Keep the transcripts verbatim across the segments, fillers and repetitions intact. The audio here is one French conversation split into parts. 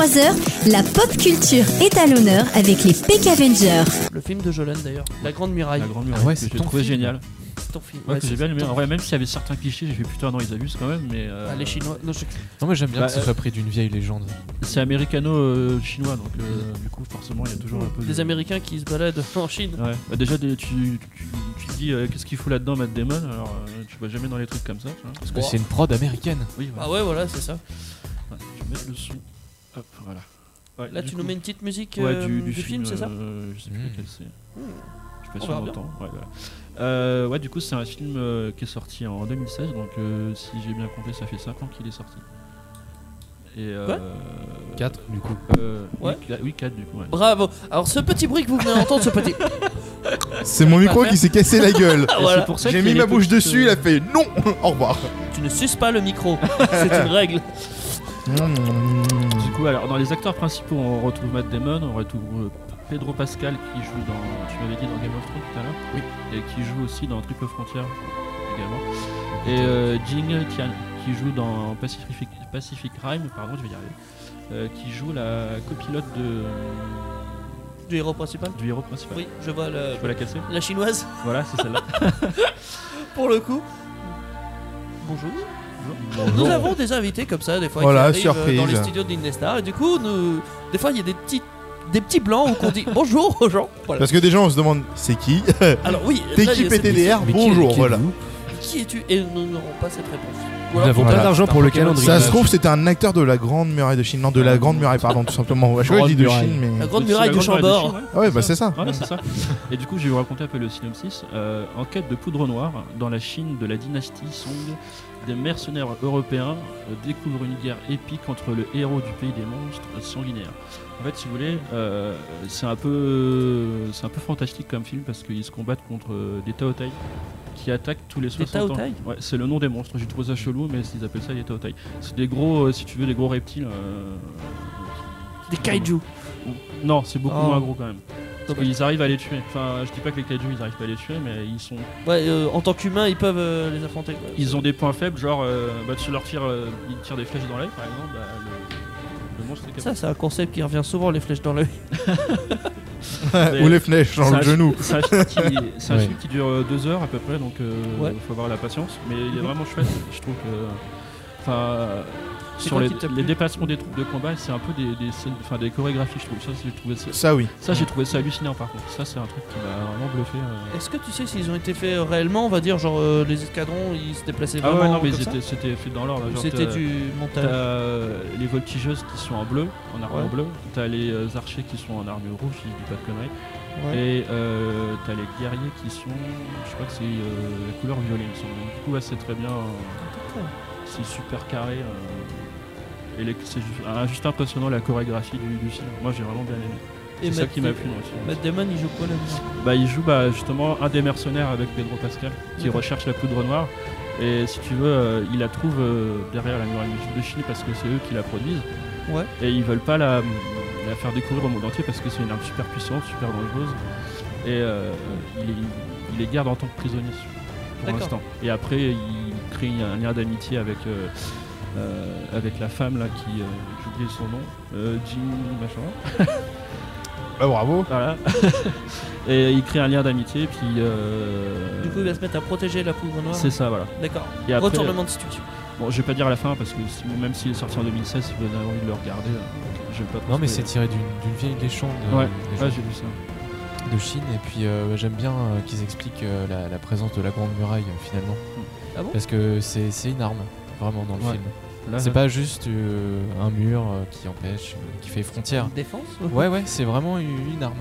trois heures, la pop culture est à l'honneur avec les Peck Avengers. Le film de Jolan d'ailleurs, La Grande Muraille. La Grande Muraille, Ah ouais, que c'est j'ai ton trouvé film. génial. C'est ton film. Ouais, Ouais, que c'est j'ai bien aimé. ton- En vrai, même s'il y avait certains clichés, j'ai fait putain, non, ils abusent quand même, mais. euh, Ah, les Chinois. Non, je... Non, moi j'aime bien Bah, que ce euh, soit pris d'une vieille légende. C'est américano-chinois, donc euh, du coup, forcément, il y a toujours un peu. Des de- Américains qui se baladent en Chine. Ouais, bah déjà des- tu, tu, tu te dis euh, qu'est-ce qu'il fout là-dedans Matt Damon, alors euh, tu vas jamais dans les trucs comme ça. Tu vois. Parce que c'est une prod américaine. Oui, voilà. Ah ouais, voilà, c'est ça. Ouais, je vais mettre le son. Hop, voilà. Ouais, Là, du tu coup- nous mets une petite musique ouais, euh, du, du, du film, c'est ça euh, Je sais plus Mmh. lequel c'est. Mmh. Je suis pas On sûr verra bien. longtemps. Ouais, voilà. Euh, ouais, du coup, c'est un film euh, qui est sorti en deux mille seize, donc euh, si j'ai bien compté, ça fait cinq ans qu'il est sorti. Et euh, Quoi quatre du coup. euh, Ouais. Oui, oui, quatre du coup. Ouais. Bravo. Alors, ce petit bruit que vous venez d'entendre, ce petit. C'est mon micro Parfait. qui s'est cassé la gueule. Ah, Et voilà. c'est pour ça J'ai qu'il mis y a ma les bouche petites, dessus, il euh, a fait non. Au revoir. Tu ne suces pas le micro. C'est une règle. Du coup, alors dans les acteurs principaux, on retrouve Matt Damon, on retrouve euh, Pedro Pascal qui joue dans, tu m'avais dit dans Game of Thrones tout à l'heure, Oui. et qui joue aussi dans Triple Frontier également. Et euh, Jing Tian qui joue dans Pacific, Pacific Rim, pardon, je vais y arriver, euh, qui joue la copilote de, Du héros principal. du héros principal. Oui, je vois le- Je peux la casser. la chinoise. Voilà, c'est celle-là. Pour le coup. Bonjour. Nous avons des invités comme ça, des fois, Voilà, qui arrivent euh, dans les surprise. studios d'Indestar. Et du coup, nous, des fois, il y a des petits, des petits blancs où on dit bonjour aux gens. Voilà. Parce que déjà on se demande c'est qui. Alors oui, T'es là, il qui y a cette P T D R Mais qui- Bonjour, qui voilà. êtes-vous Qui es-tu? Et nous n'aurons pas cette réponse. Ou Nous alors, n'avons Voilà. pas d'argent pour le calendrier. Ça se trouve c'était un acteur de la Grande Muraille de Chine, non de la Grande Muraille pardon tout simplement. Ouais, je crois que je dis de Grande Chine mais. La grande C'est muraille la de grande muraille Chambord. Chine, ouais. Ah ouais bah c'est ça. Voilà, c'est ça. Et du coup, je vais vous raconter un peu le synopsis. Euh, en quête de poudre noire, dans la Chine de la dynastie Song, des mercenaires européens euh, découvrent une guerre épique entre le héros du pays des monstres sanguinaires. En fait, si vous voulez, euh, c'est un peu, c'est un peu fantastique comme film parce qu'ils se combattent contre euh, des Taotai qui attaquent tous les soixante ans. Taotai Ouais, c'est le nom des monstres. J'ai trouvé ça chelou, mais ils appellent ça les Taotai. C'est des gros, euh, si tu veux, des gros reptiles. euh, Des kaiju. Non, c'est beaucoup Oh. moins gros quand même. Parce qu'ils arrivent à les tuer. Enfin, je dis pas que les kaiju ils arrivent pas à les tuer, mais ils sont, Ouais, euh, en tant qu'humains, ils peuvent euh, les affronter. quoi. ils ont des points faibles, genre euh, bah, tu leur tires, euh, ils tirent des flèches dans l'œil par exemple, bah, le, le monstre est Ça, capable. c'est un concept qui revient souvent, les flèches dans l'œil. Ou les flèches dans C'est le un- genou. C'est un, film qui, c'est un Ouais. film qui dure euh, deux heures à peu près, donc il Ouais. faut avoir la patience. Mais il est Mhm. vraiment chouette, je trouve que. Enfin, euh, C'est sur quoi les, qui t'a plu les déplacements des troupes de combat, c'est un peu des, des scènes, enfin des chorégraphies, je trouve. Ça, j'ai trouvé ça, Ça oui. ça, j'ai trouvé ça hallucinant par contre. Ça, c'est un truc qui m'a vraiment bluffé. euh. Est-ce que tu sais s'ils ont été faits euh, réellement, on va dire, genre euh, les escadrons, ils se déplaçaient Ah vraiment ouais, non, mais comme ils ça étaient- c'était fait dans l'ordre. Ou genre, c'était t'as- du T'as montage? euh, les voltigeuses qui sont en bleu, en armure Ouais. bleue. T'as les euh, archers qui sont en armure rouge, si je dis pas de conneries. Ouais. Et euh, t'as les guerriers qui sont, je crois que c'est euh, la couleur violet, il me semble. Du coup, ouais, c'est très bien. euh, c'est super carré. euh, et les- c'est juste, ah, juste impressionnant la chorégraphie du, du film. Moi, j'ai vraiment bien aimé. Et C'est ça Matt- qui m'a plu dans le film. Matt Damon, il joue quoi là-dedans? Bah, il joue bah, justement un des mercenaires avec Pedro Pascal qui D'accord. recherche la poudre noire. Et si tu veux, euh, il la trouve euh, derrière la muraille de Chine parce que c'est eux qui la produisent. Ouais. Et ils veulent pas la, la faire découvrir au monde entier parce que c'est une arme super puissante, super dangereuse. Et euh, il, les, il les garde en tant que prisonniers pour D'accord. l'instant. Et après, il crée un lien d'amitié avec, euh, euh, avec la femme là qui, euh, j'ai oublié son nom, euh, Jing machin. Bah bravo. Voilà. Et il crée un lien d'amitié, puis. euh, Du coup, il va se mettre à protéger la poudre noire. c'est ça, voilà. D'accord. Et après, Retournement de situation. Bon, je vais pas dire la fin parce que si- même s'il est sorti en deux mille seize, si vous avez envie de le regarder, euh, je vais pas trop Non, mais c'est spoiler. tiré d'une d'une vieille légende euh, Ouais, légende ouais, j'ai vu ça. de Chine. Et puis euh, j'aime bien euh, qu'ils expliquent euh, la, la présence de la Grande Muraille euh, finalement. Ah bon? Parce que c'est c'est une arme, vraiment, dans le Ouais. film. Là, C'est pas juste euh, un mur euh, qui empêche, euh, qui fait frontière. Une défense? Ouais, ouais, c'est vraiment une, une arme.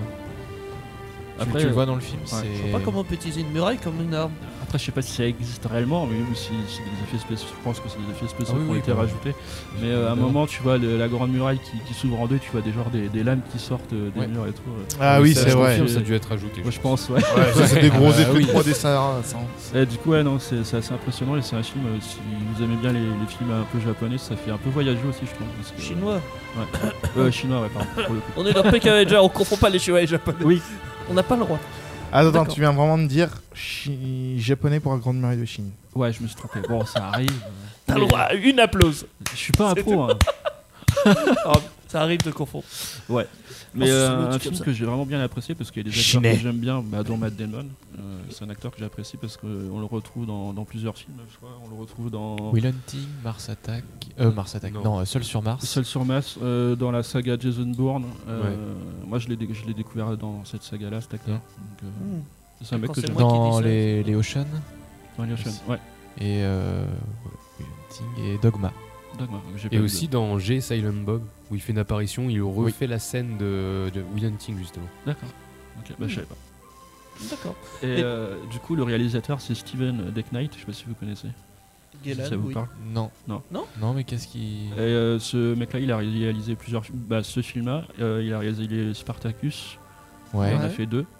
Tu- Après, tu, le euh, vois dans le film. ouais, Je c'est... sais pas comment on peut utiliser une muraille comme une arme. Après, je sais pas si ça existe réellement, mais oui, si c'est des effets spéciaux, je pense que c'est des effets spéciaux Ah oui, qui ont oui, été bah, rajoutés. Mais euh, à un évidemment. moment, tu vois le- la grande muraille qui, qui s'ouvre en deux, tu vois des genres des, des lames qui sortent euh, des Ouais. murs et tout. euh. Ah oui ça, c'est je vrai. confirme, ça a dû être ajouté. Moi, je pense, ouais. Ouais, ça, c'est des gros Ah bah effets oui. de trois D ça. ça- Et du coup, ouais, non, c'est c'est assez impressionnant et c'est un film, euh, si vous aimez bien les, les films un peu japonais, ça fait un peu voyager aussi, je trouve. parce que- Chinois. Ouais. Euh, chinois, ouais, pardon, pour le coup. On est dans Peck Avenger, on confond pas les Chinois et les Japonais. Oui. On n'a pas le droit. Attends, attends, D'accord. tu viens vraiment de dire chi- japonais pour la Grande Muraille de Chine. Ouais, je me suis trompé. Bon, ça arrive. T'as le droit à une applause. Je suis pas un pro, hein. Ça arrive de confondre. Ouais. Mais Oh, c'est euh, un un truc film comme ça. que j'ai vraiment bien apprécié parce qu'il y a des acteurs Chinet. que j'aime bien, bah, dont Matt Damon. Euh, c'est un acteur que j'apprécie parce qu'on le retrouve dans, dans plusieurs films, je crois. On le retrouve dans Will Hunting, Mars Attack. Euh, Mars Attack, Non. non, euh, Seul sur Mars. Seul sur Mars, euh, dans la saga Jason Bourne. Euh, Ouais. Moi, je l'ai, dé- je l'ai découvert dans cette saga-là, cet acteur. Ouais. Donc, euh, Hmm. c'est un mec Quand que c'est j'aime moi bien. qui dis Dans ça. les, les Ocean Dans les Ocean. Ouais. et euh, Will Hunting et Dogma. Dogma, que j'ai pas Et vu. aussi dans G Silent Bob, où il fait une apparition, il refait la scène de, de Will Hunting justement. D'accord. Ok, bah, je savais pas. D'accord. Et Mais- euh, du coup, le réalisateur, c'est Steven Decknight. Je sais pas si vous connaissez. Gillan, si ça vous oui. parle. Non. Non. Non Non, mais qu'est-ce qui. Et euh, ce mec-là, il a réalisé plusieurs films. Bah, ce film-là, euh, il a réalisé Spartacus. Ouais. Il en a Ouais. fait deux.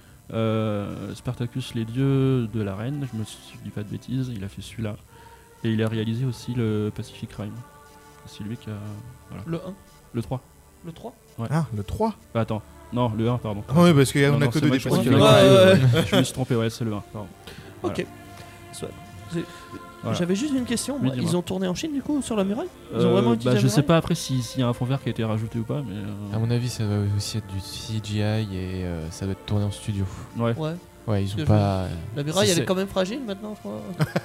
Euh, Spartacus, les dieux de la reine, je me suis- je dis pas de bêtises, il a fait celui-là. Et il a réalisé aussi le Pacific Rim. C'est lui qui a. Voilà. Le un, Le trois. le trois. Ah, le trois. Bah, attends. Non, le un, pardon. Ah oui, parce qu'il y Non, en a non, que c'est deux moi des qui Pacific pense Ouais, qu'il y en a Rim. ouais, que deux. Je me suis trompé, ouais, c'est le un, pardon. Voilà. Ok. Soit- c'est- Voilà. J'avais juste une question. Oui, moi. dis-moi. Ils ont tourné en Chine du coup sur la muraille. Ils ont Euh, vraiment bah, utilisé la je sais muraille pas après si- s'il y a un fond vert qui a été rajouté ou pas, mais. euh, À mon avis, ça doit aussi être du C G I et euh, ça doit être tourné en studio. Ouais. Ouais. Ouais, ils Parce ont que pas. La muraille, Si elle est c'est- quand même fragile maintenant, je crois.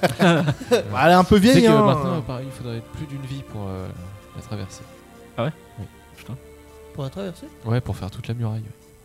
Bah, elle est un peu Tu sais vieille. que hein. maintenant, pareil, il faudrait plus d'une vie pour euh, la traverser. Putain. Pour la traverser. Ouais, pour faire toute la muraille.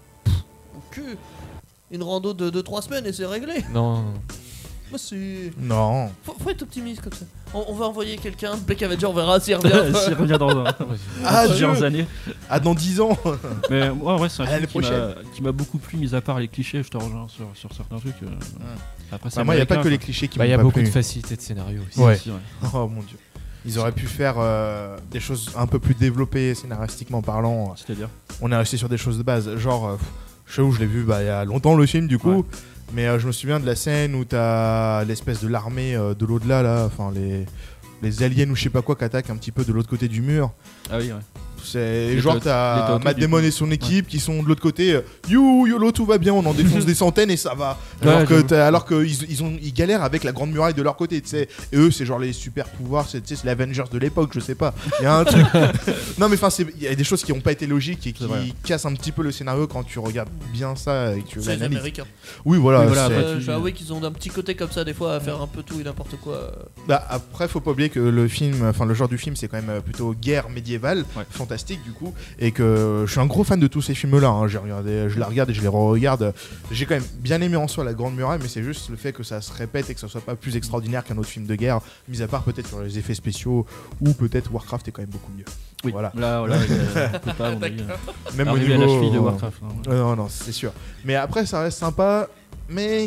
Que une rando de deux trois semaines et c'est réglé. Non, non, Bah, c'est. Non. Faut, faut être optimiste comme ça. On, on va envoyer quelqu'un, Black Avenger, on verra s'il revient. S'il revient dans un- Ah, plusieurs Dieu. années. Ah, dans dix ans. Mais moi, ouais, c'est un À film l'année qui m'a, prochaine. qui m'a beaucoup plu, mis à part les clichés. Je te rejoins sur, sur certains trucs. euh. Après, c'est Bah, moi, il n'y a pas américain, que les quoi. clichés qui Bah, il y m'ont a pas beaucoup plu. de facilité de scénario aussi. Ouais. Si, ouais. Oh mon dieu. Ils auraient pu faire euh, des choses un peu plus développées scénaristiquement parlant. C'est-à-dire On est resté sur des choses de base. Genre, euh, je sais où je l'ai vu bah, il y a longtemps le film du coup. Ouais. Mais euh, je me souviens de la scène où t'as l'espèce de l'armée euh, de l'au-delà là. Enfin, les, les aliens ou je sais pas quoi qui attaquent un petit peu de l'autre côté du mur. Ah oui, ouais. C'est Les genre Tot- les t'as Totos, Matt du Damon coup. et son équipe qui sont de l'autre côté. euh, You YOLO tout va bien, on en défonce des centaines et ça va. Alors Ouais, que j'avoue. t'as- alors qu'ils ils ont ils galèrent avec la grande muraille de leur côté, tu sais. Et eux c'est genre les super pouvoirs, c'est tu sais, c'est les Avengers de l'époque, je sais pas. Il y a un truc. Non mais enfin c'est- il y a des choses qui ont pas été logiques et qui C'est vrai. cassent un petit peu le scénario quand tu regardes bien ça et que tu C'est les l'analyses. Américains. Oui voilà. Oui, voilà, c'est- après, Euh, tu- je vais avouer qu'ils ont un petit côté comme ça des fois à faire un peu tout et n'importe quoi. Bah, après, faut pas oublier que le film, enfin le genre du film, c'est quand même euh, plutôt guerre médiévale, Ouais. fantastique du coup, et que je suis un gros fan de tous ces films-là. Hein. J'ai regardé, je la regarde et je les re-regarde. J'ai quand même bien aimé en soi la Grande Muraille, mais c'est juste le fait que ça se répète et que ça soit pas plus extraordinaire qu'un autre film de guerre, mis à part peut-être sur les effets spéciaux ou peut-être Warcraft est quand même beaucoup mieux. Oui. Voilà. Là, voilà, on peut pas, à mon avis, euh, Même au arriver niveau. à la cheville de Warcraft. hein. Euh, non, non, c'est sûr. Mais après, ça reste sympa, mais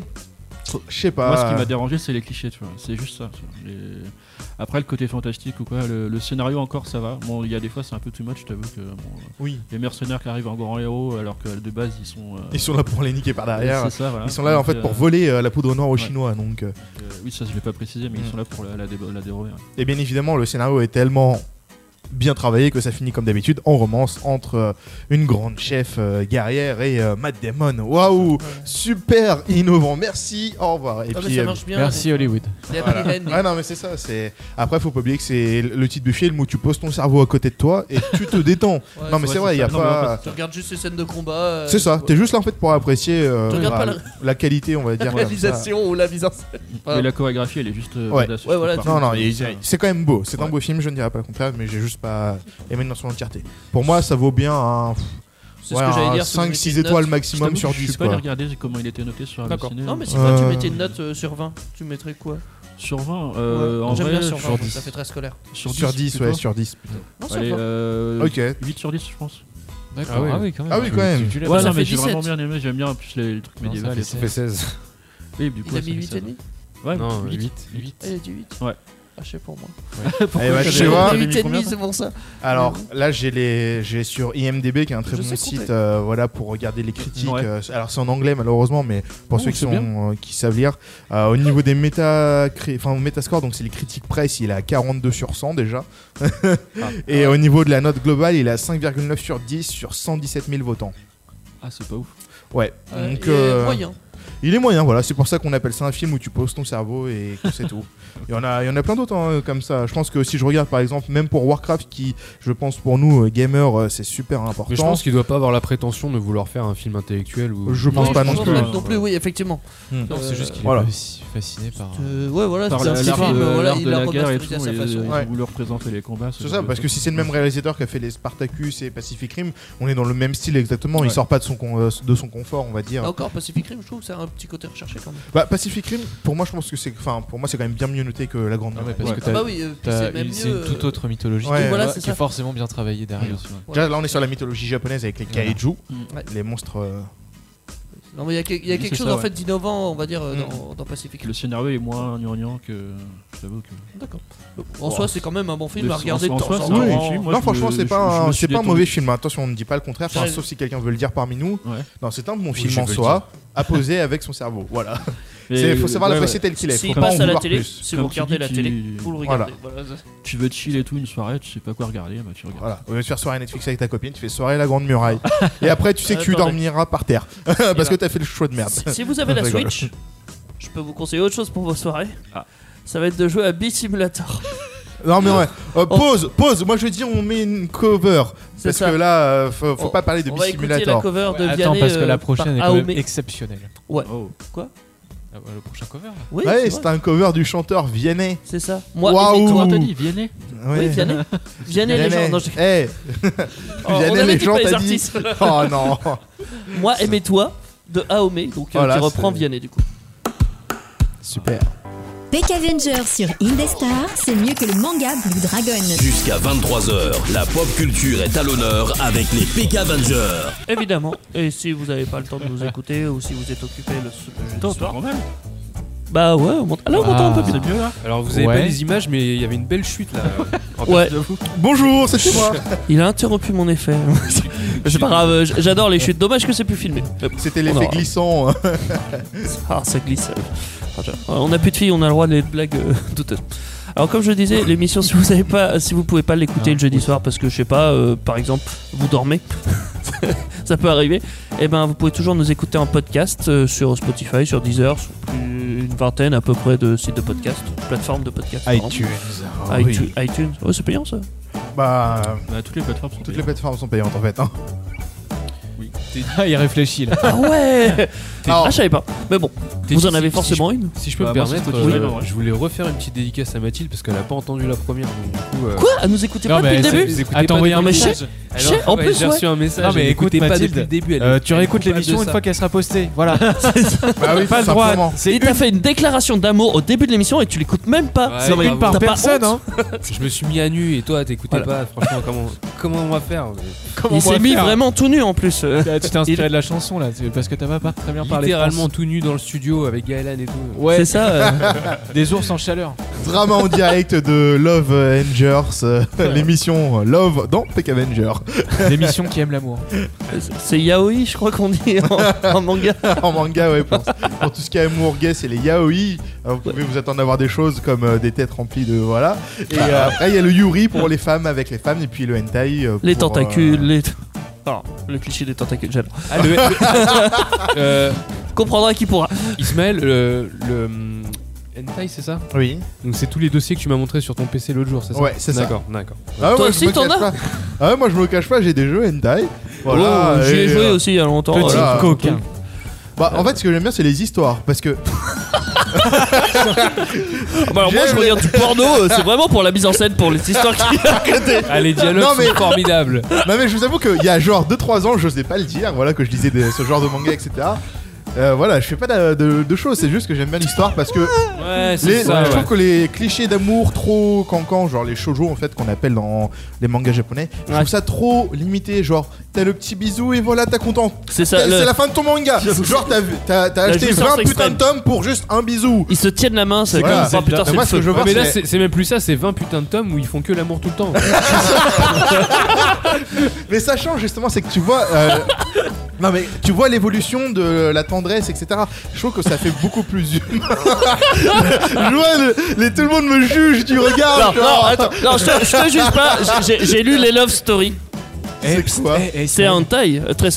je sais pas. Moi, ce qui m'a dérangé, c'est les clichés, tu vois. C'est juste ça. tu vois. Les- Après, le côté fantastique ou quoi, le, le scénario encore, ça va. Bon, il y a des fois, c'est un peu too much, je t'avoue que bon, euh, Oui. les mercenaires qui arrivent en grand héros, alors que de base, ils sont. euh, Ils sont là pour les niquer par derrière. c'est ça, voilà. Ils sont là en Donc, fait pour euh, voler euh, la poudre noire aux ouais. Chinois, donc. euh, euh, oui, ça, je l'ai pas précisé, mais Mm. ils sont là pour la, la, dé- la dérober. ouais. Et bien évidemment, le scénario est tellement bien travaillé que ça finit comme d'habitude en romance entre euh, une grande chef euh, guerrière et euh, Matt Damon. Waouh, super innovant. Merci, au revoir. Et Ah, mais puis, ça euh, marche bien. Merci Hollywood. Les voilà. happy ending. Ah non mais c'est ça. C'est après faut pas oublier que c'est le titre du film où tu poses ton cerveau à côté de toi et tu te détends. Ouais, non mais ouais, c'est vrai, il y a ça. Non, mais en pas. Tu regardes juste les scènes de combat. euh, C'est ça. T'es juste là en fait pour apprécier euh, Tu regardes bah, pas la- la qualité, on va dire. La comme ça. réalisation ou la mise en scène. Mais Ouais. la chorégraphie, elle est juste. euh, Ouais. badass, je Ouais, trouve, voilà, par tu- Non, contre. non, il- Ça- c'est quand même beau. C'est un Ouais. beau film, je ne dirais pas le contraire, mais j'ai juste pas aimé dans son entièreté. Pour moi, ça vaut bien un, C'est ouais, ce que j'allais un dire. si vous cinq mettez six une note- étoiles Je maximum t'avoue sur que Je dix. suis pas allé Quoi. regarder comment il était noté sur D'accord. Halluciné. Non, mais si Euh, toi tu mettais une note euh, sur vingt, tu mettrais quoi? Sur vingt, euh, Ouais. en J'aime vrai, bien sur sur vingt, dix. ça fait très scolaire. Sur Sur dix, dix, plutôt. ouais, sur dix. putain. Non, sur Allez, vingt. euh, Ok. huit sur dix, je pense. D'accord. Ah oui. Ah oui, quand même. Ah oui, Tu- quand même. tu- tu l'as Ouais, ça non, fait mais j'ai dix-sept. vraiment bien aimé. J'aime bien en plus les, les trucs Non, ça médiévaux. va, les Ça fait seize. Oui, du coup, Il a ça mis fait huit seize. et demi. Ouais, Non, huit. huit. huit. Elle a dit huit. Ouais. Ah, je sais pour moi. Pourquoi Eh bah, t'avais- tu vois, t'avais mis huit et combien, demi, c'est pour ça. Alors là, j'ai les, j'ai sur I M D B qui est un très Je bon sais site, compter. euh, voilà, pour regarder les critiques. Ouais. euh, alors c'est en anglais malheureusement, mais pour Oh, ceux qui c'est sont, bien. euh, qui savent lire, euh, au niveau des méta, enfin au Metascore, donc c'est les critiques presse, il est à quarante-deux sur cent déjà. Et au niveau de la note globale, il est à cinq virgule neuf sur dix sur cent dix-sept mille votants. Ah, c'est pas ouf. Ouais. Euh, donc et euh, moyen. il est moyen, voilà. C'est pour ça qu'on appelle ça un film où tu poses ton cerveau et que c'est tout. Il y en a, il y en a plein d'autres hein, comme ça. Je pense que si je regarde par exemple, même pour Warcraft, qui, je pense pour nous euh, gamers, euh, c'est super important. Mais je pense qu'il doit pas avoir la prétention de vouloir faire un film intellectuel. Ou... Je pense Non, pas je non pense plus. pas non plus, oui, effectivement. Hmm. Non, c'est juste qu'il Voilà. est pas aussi fasciné par. Euh, ouais, voilà, Par c'est un la- petit l'art film, de, voilà, l'art il de l'a la guerre et remasterisé tout, à sa et façon. ils Ouais. ont voulu représenter les combats. C'est ça, parce que si c'est le même réalisateur qui a fait les Spartacus et Pacific Rim, on est dans le même style exactement. Il Ouais. sort pas de son, con- euh, de son confort, on va dire. Là encore, Pacific Rim, je trouve que c'est un petit côté recherché quand même. Bah, Pacific Rim, pour moi, je pense que c'est, enfin, pour moi, c'est quand même bien mieux noté que la Grande Non, mais Muraille. parce Ouais. que Ah t'as- bah oui, euh, puis t'as- c'est même il- c'est une mieux, toute euh, autre mythologie Ouais, qui, voilà, est- c'est qui ça. est forcément bien travaillée derrière. aussi, ouais. voilà. Déjà, là, on est sur la mythologie japonaise avec les Voilà. kaiju, Ouais. les monstres. euh, Non, mais il y a, que- il y a Oui, quelque c'est chose ça, en ouais. fait d'innovant, on va dire, euh, Mm. dans, dans Pacific Rim. Le scénario est moins gnangnan que. Je t'avoue que. D'accord. En soi, c'est quand même un bon film Mais à regarder de en temps soi, en c'est temps. un Oui. bon film. Moi, non, je franchement, me- c'est je- pas, je un, me c'est suis pas un détendu. mauvais film. Attention, on ne dit pas le contraire, enfin, Ouais. sauf si quelqu'un veut le dire parmi nous. Ouais. Non, c'est un bon Oui, film je en veux le soi, à poser avec son cerveau. Voilà. Mais, Il faut savoir ouais, l'apprécier ouais. tel qu'il est. S'il Faut pas en passe à la vouloir télé, plus. si Comme vous tu regardez dis, la tu- télé, vous le regardez. Voilà. Tu veux chill et tout une soirée, tu sais pas quoi regarder, bah tu regardes. Voilà, au lieu de faire soirée Netflix avec ta copine, tu fais soirée la Grande Muraille. Et après, tu sais que tu Attendez. dormiras par terre. Parce que t'as fait le choix de merde. Si, si vous avez la Je rigole. Switch, je peux vous conseiller autre chose pour vos soirées. Ah. Ça va être de jouer à Beat Simulator. Non, mais ouais. Euh, pause, pause. Moi, je dis, on met une cover. C'est Parce ça. que là, euh, faut, faut On- pas parler de On Beat va écouter la Simulator. cover de Attends, Vianney, parce que euh, la prochaine est par quand même Aomé. exceptionnelle. Oh. Quoi Ah, bah, le prochain cover là. Oui, Ouais, c'est c'est vrai. un cover du chanteur Vianney. C'est ça. Moi, Waouh. et Comment toi. t'as dit Vianney Oui, Vianney. Vianney les gens. Non, je- Eh, Oh, on Vianney avait les dit gens, pas les t'as dit. artistes. Oh non. Moi, aimez-toi de Aomé, donc euh, Voilà, qui reprend c'est- Vianney du coup. Super. Peck Avenger sur Indestar, c'est mieux que le manga Blue Dragon. Jusqu'à vingt-trois heures, la pop culture est à l'honneur avec les Peck Avengers. Évidemment. Et si vous n'avez pas le temps de nous écouter ou si vous êtes occupé le, le jeudi Attends, soir, quand même. bah ouais, on monte. Là, on monte un peu Ah. bien. C'est mieux là. Alors vous avez Ouais. pas les images, mais il y avait une belle chute là. en Ouais. face de vous. Bonjour, c'est moi. Il a interrompu mon effet. C'est pas grave, j- j'adore les chutes. Dommage que c'est plus filmé. C'était On l'effet aura- glissant. Ah, ça glisse. Ah, tiens. On a plus de filles, on a le droit des blagues euh, douteuses. Alors comme je le disais, l'émission, si vous avez pas, si vous pouvez pas l'écouter Ah, le jeudi soir parce que je sais pas, euh, par exemple, vous dormez, ça peut arriver. Et ben, vous pouvez toujours nous écouter en podcast euh, sur Spotify, sur Deezer, sur plus une vingtaine à peu près de sites de podcast, plateformes de podcast. pardon. iTunes. iTunes. iTunes. Oh, c'est payant ça. Bah, Bah, toutes les plateformes sont toutes les payantes. plateformes sont payantes en fait. Hein. Oui. T'es- Ah, il réfléchit là. Ah ouais. Alors- Ah, je savais pas. Mais bon, t'es- vous en si- avez si- forcément une. Si je peux Bah, me moi, c'est permettre, Spotify, euh, en vrai. je voulais refaire une petite dédicace à Mathilde parce qu'elle a pas entendu la première. Donc, du coup, euh, Quoi À nous écouter Non, pas depuis mais le c'est- début vous écoutez Attends, pas envoyer un depuis le message. début. Chais, en ouais, plus, j'ai ouais. reçu un message. Non, mais elle écoute, écoutait pas Mathilde, depuis le début. elle Euh, est- tu elle est réécoutes coupable l'émission de une ça. fois qu'elle sera postée. Voilà. Bah oui, Pas le tout droit. simplement. C'est Il t'a fait une déclaration d'amour au début de l'émission et tu l'écoutes même pas. Ouais, Non, mais une par t'as pas personne, honte hein. Je me suis mis à nu et toi t'écoutais pas. Franchement, comment comment on va faire Comment Il on va s'est mis faire vraiment tout nu en plus. euh. Tu t'es inspiré Il- de la chanson là, c'est parce que t'as pas très bien parlé. Littéralement France. tout nu dans le studio avec Gaëlan et tout. Ouais, C'est ça. euh. des ours en chaleur. Drama en direct de Love Avengers, euh, l'émission Love dans Peck Avenger. L'émission qui aime l'amour. C'est yaoi, je crois qu'on dit en, en manga. En manga, ouais, pour, pour tout ce qui est amour gay, c'est les yaoi. Euh, vous pouvez vous attendre à voir des choses comme euh, des têtes remplies de. Voilà. Et euh, après, il y a le yuri pour les femmes avec les femmes, et puis le hentai. euh, Les pour, tentacules, euh, les. Pardon, le cliché des tentacules, j'adore. Ah, le- le- euh, Comprendra qui pourra. Ismaël, le, le hum, hentai, c'est ça? Oui. Donc c'est tous les dossiers que tu m'as montré sur ton P C l'autre jour, c'est ça? Ouais, c'est ça. D'accord, d'accord. Ah, Toi moi, aussi, je me t'en cache as pas. Ah ouais, moi je me cache pas, j'ai des jeux hentai. Voilà. Oh, j'y ai et, joué euh, aussi il y a longtemps. Petit voilà. coquin. Bah, en fait, ce que j'aime bien, c'est les histoires. Parce que. Ah bah alors moi je J'aime regarde du porno, euh, c'est vraiment pour la mise en scène, pour les histoires qui à côté. Ah, les dialogues Non, mais- sont formidables. Non, mais je vous avoue qu'il y a genre deux trois ans, je n'osais pas le dire. Voilà, que je lisais des- ce genre de manga, et cetera. Euh, voilà, je fais pas de, de- de choses, c'est juste que j'aime bien l'histoire parce que Ouais, les- c'est ça. je ouais. trouve que les clichés d'amour trop cancans, genre les shoujo en fait qu'on appelle dans les mangas japonais, je Ouais. trouve ça trop limité. Genre, t'as le petit bisou et voilà, t'as content. C'est ça. C'est le- c'est la fin de ton manga. Genre, t'as, t'as, t'as La acheté jouissance vingt putains extrême. de tomes pour juste un bisou. Ils se tiennent la main, c'est Voilà. comme ça. Putain, Mais c'est moi, le ce que feu. je veux Ouais, voir, mais là, c'est- c'est c'est même plus ça, c'est vingt putains de tomes où ils font que l'amour tout le temps. Mais ça change justement, c'est que tu vois. euh, Non mais tu vois l'évolution de la tendresse, et cetera. Je trouve que ça fait beaucoup plus humain. Je vois le- les, tout le monde me juge du regard. Non, non, genre. attends, non, je te, je te juge pas. J'ai- J'ai lu les Love Story. C'est quoi C'est un taille euh, très célèbre.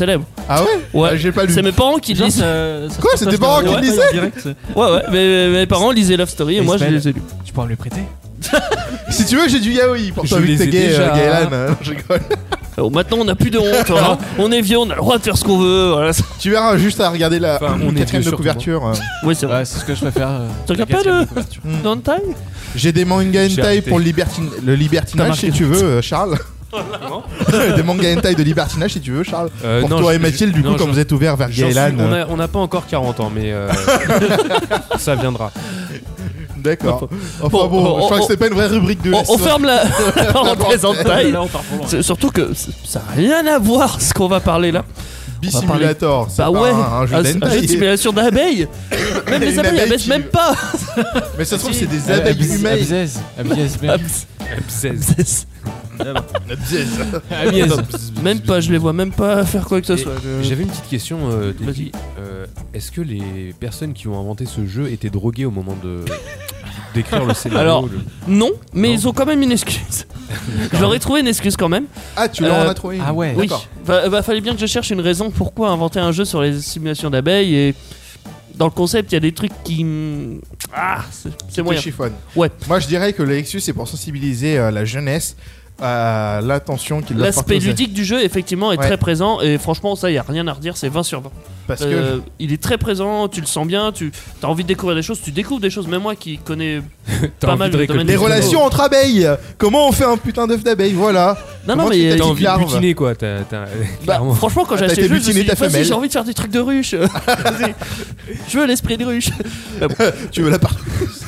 Ah ouais Ouais. Ah, j'ai pas lu. C'est mes parents qui Genre, lisent. ça- ça se Quoi, partage c'est tes dans parents le qui Wi-Fi lisaient en direct, c'est- Ouais, ouais, mais mes parents lisaient Love Story et moi je Ismaël. les ai lus. Tu pourras me le prêter? Si tu veux, j'ai du yaoi pour Je toi, vu que les t'es ai gay, déjà. euh, Gaëlan. euh, je rigole. Alors, maintenant on n'a plus de honte, hein. On est vieux, on a le droit de faire ce qu'on veut. Voilà. Tu verras juste à regarder la Enfin, on est quatrième vieux de surtout, couverture. euh. Oui, c'est vrai. Ouais, c'est ce que je préfère. euh, Tu la regardes pas quatrième le- de couverture. Mm. Dans le time J'ai des mangas J'ai hentai arrêté. pour le, libertin- le libertinage si tu veux, euh, Charles. Des mangas hentai de libertinage si tu veux, Charles. Euh, Pour non, toi je- et Mathilde, du non, coup, quand j'en- vous êtes ouvert vers j'en suis- Gaëlan. on euh, a- on n'a pas encore quarante ans, mais euh, ça viendra. D'accord. Enfin Bon, bon, on- je crois on- que c'est pas une vraie rubrique de. on, on ferme la, la parenthèse en taille. Là, on part pour loin. C'est- Surtout que c- ça n'a rien à voir ce qu'on va parler là. Bisimulator. C'est Bah pas ouais, un, un jeu un, un jeu de d'hentai. simulation d'abeilles. Même les Une abeilles, elles abeille baissent qui- même pas. Mais ça se trouve, c'est des Euh, abeilles Abiz- humaines. Abizez. Abizez, merde. Abzès. Abiez. Même pas, je les vois même pas faire quoi que ce Et soit. Je- J'avais une petite question, euh, Vas-y. Davy. Euh, Est-ce que les personnes qui ont inventé ce jeu étaient droguées au moment de d'écrire le scénario? Alors, le- Non, mais Non. ils ont quand même une excuse. Je leur ai trouvé une excuse quand même. Ah, tu leur en Euh, as trouvé une. ah ouais. Oui, D'accord. va, va fallait bien que je cherche une raison pourquoi inventer un jeu sur les simulations d'abeilles et dans le concept il y a des trucs qui mm, ah c'est c'est Te moyen. chiffonne. Ouais. Moi, je dirais que l'excuse, c'est pour sensibiliser euh, la jeunesse à l'attention qu'ils doivent L'aspect porter aux- ludique du jeu effectivement est Ouais. très présent et franchement ça y a rien à redire, c'est vingt sur vingt. Parce Euh, que. il est très présent, tu le sens bien, tu as envie de découvrir des choses, tu découvres des choses, même moi qui connais T'as pas envie mal de de récolter domaines Les des vidéo. relations entre abeilles. Comment on fait un putain d'œuf d'abeille? Voilà. Non non Comment mais tu euh, t'as T'as dit envie de larve. butiner quoi, t'as, t'as- bah, clairement. franchement quand j'ai Ah, t'as acheté été le jeu, je me suis butiné dit ta vas-y, femelle. j'ai envie de faire des trucs de ruche. Vas-y. Je veux l'esprit de ruche. Tu veux la part.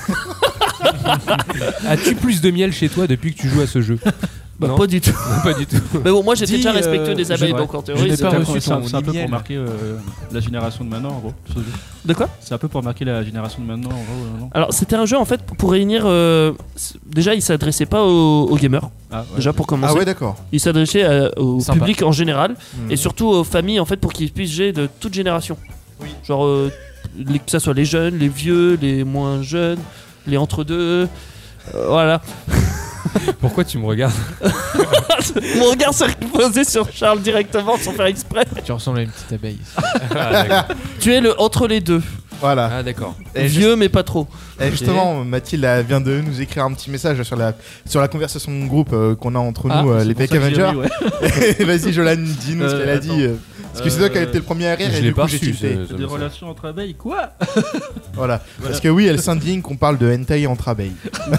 As-tu plus de miel chez toi depuis que tu joues à ce jeu? Bah, Non. pas du tout. Pas du tout. Mais bon, moi j'étais Dis, déjà respectueux euh, des je- abeilles, ouais. donc en Je théorie, n'ai c'est pas pas- reçu C'est un, ton c'est un peu miel. pour marquer euh, la génération de maintenant, en gros. ce jeu. De quoi? C'est un peu pour marquer la génération de maintenant, en gros. euh, non Alors c'était un jeu en fait pour réunir. euh, c- déjà, il s'adressait pas aux, aux gamers. Ah, ouais. Déjà pour commencer, Ah ouais, d'accord. il s'adressait à- au Sympa. public en général Hmm. et surtout aux familles en fait pour qu'ils puissent jouer de toute génération. Oui. Genre euh, les- que ça soit les jeunes, les vieux, les moins jeunes, les entre-deux. Euh, voilà. Pourquoi tu me regardes? Mon regard s'est posé sur Charles directement sans faire exprès. Tu ressembles à une petite abeille. Ah d'accord. Tu es le entre les deux. Voilà. Ah, d'accord. Et juste- Vieux mais pas trop. et justement, Mathilde elle vient de nous écrire un petit message sur la, sur la conversation de groupe euh, qu'on a entre Ah, nous, euh, c'est les pour Peck ça que j'ai Avengers. mis, ouais. Vas-y, Jolan, dis-nous ce Euh, qu'elle a attends. dit. euh, Parce que c'est toi qui a Euh, été le premier à rire Je et l'ai du pas coup j'ai reçu. tilté. ce- ce Des message. relations entre abeilles, quoi Voilà. Parce que oui, elle s'indigne qu'on parle de hentai entre abeilles.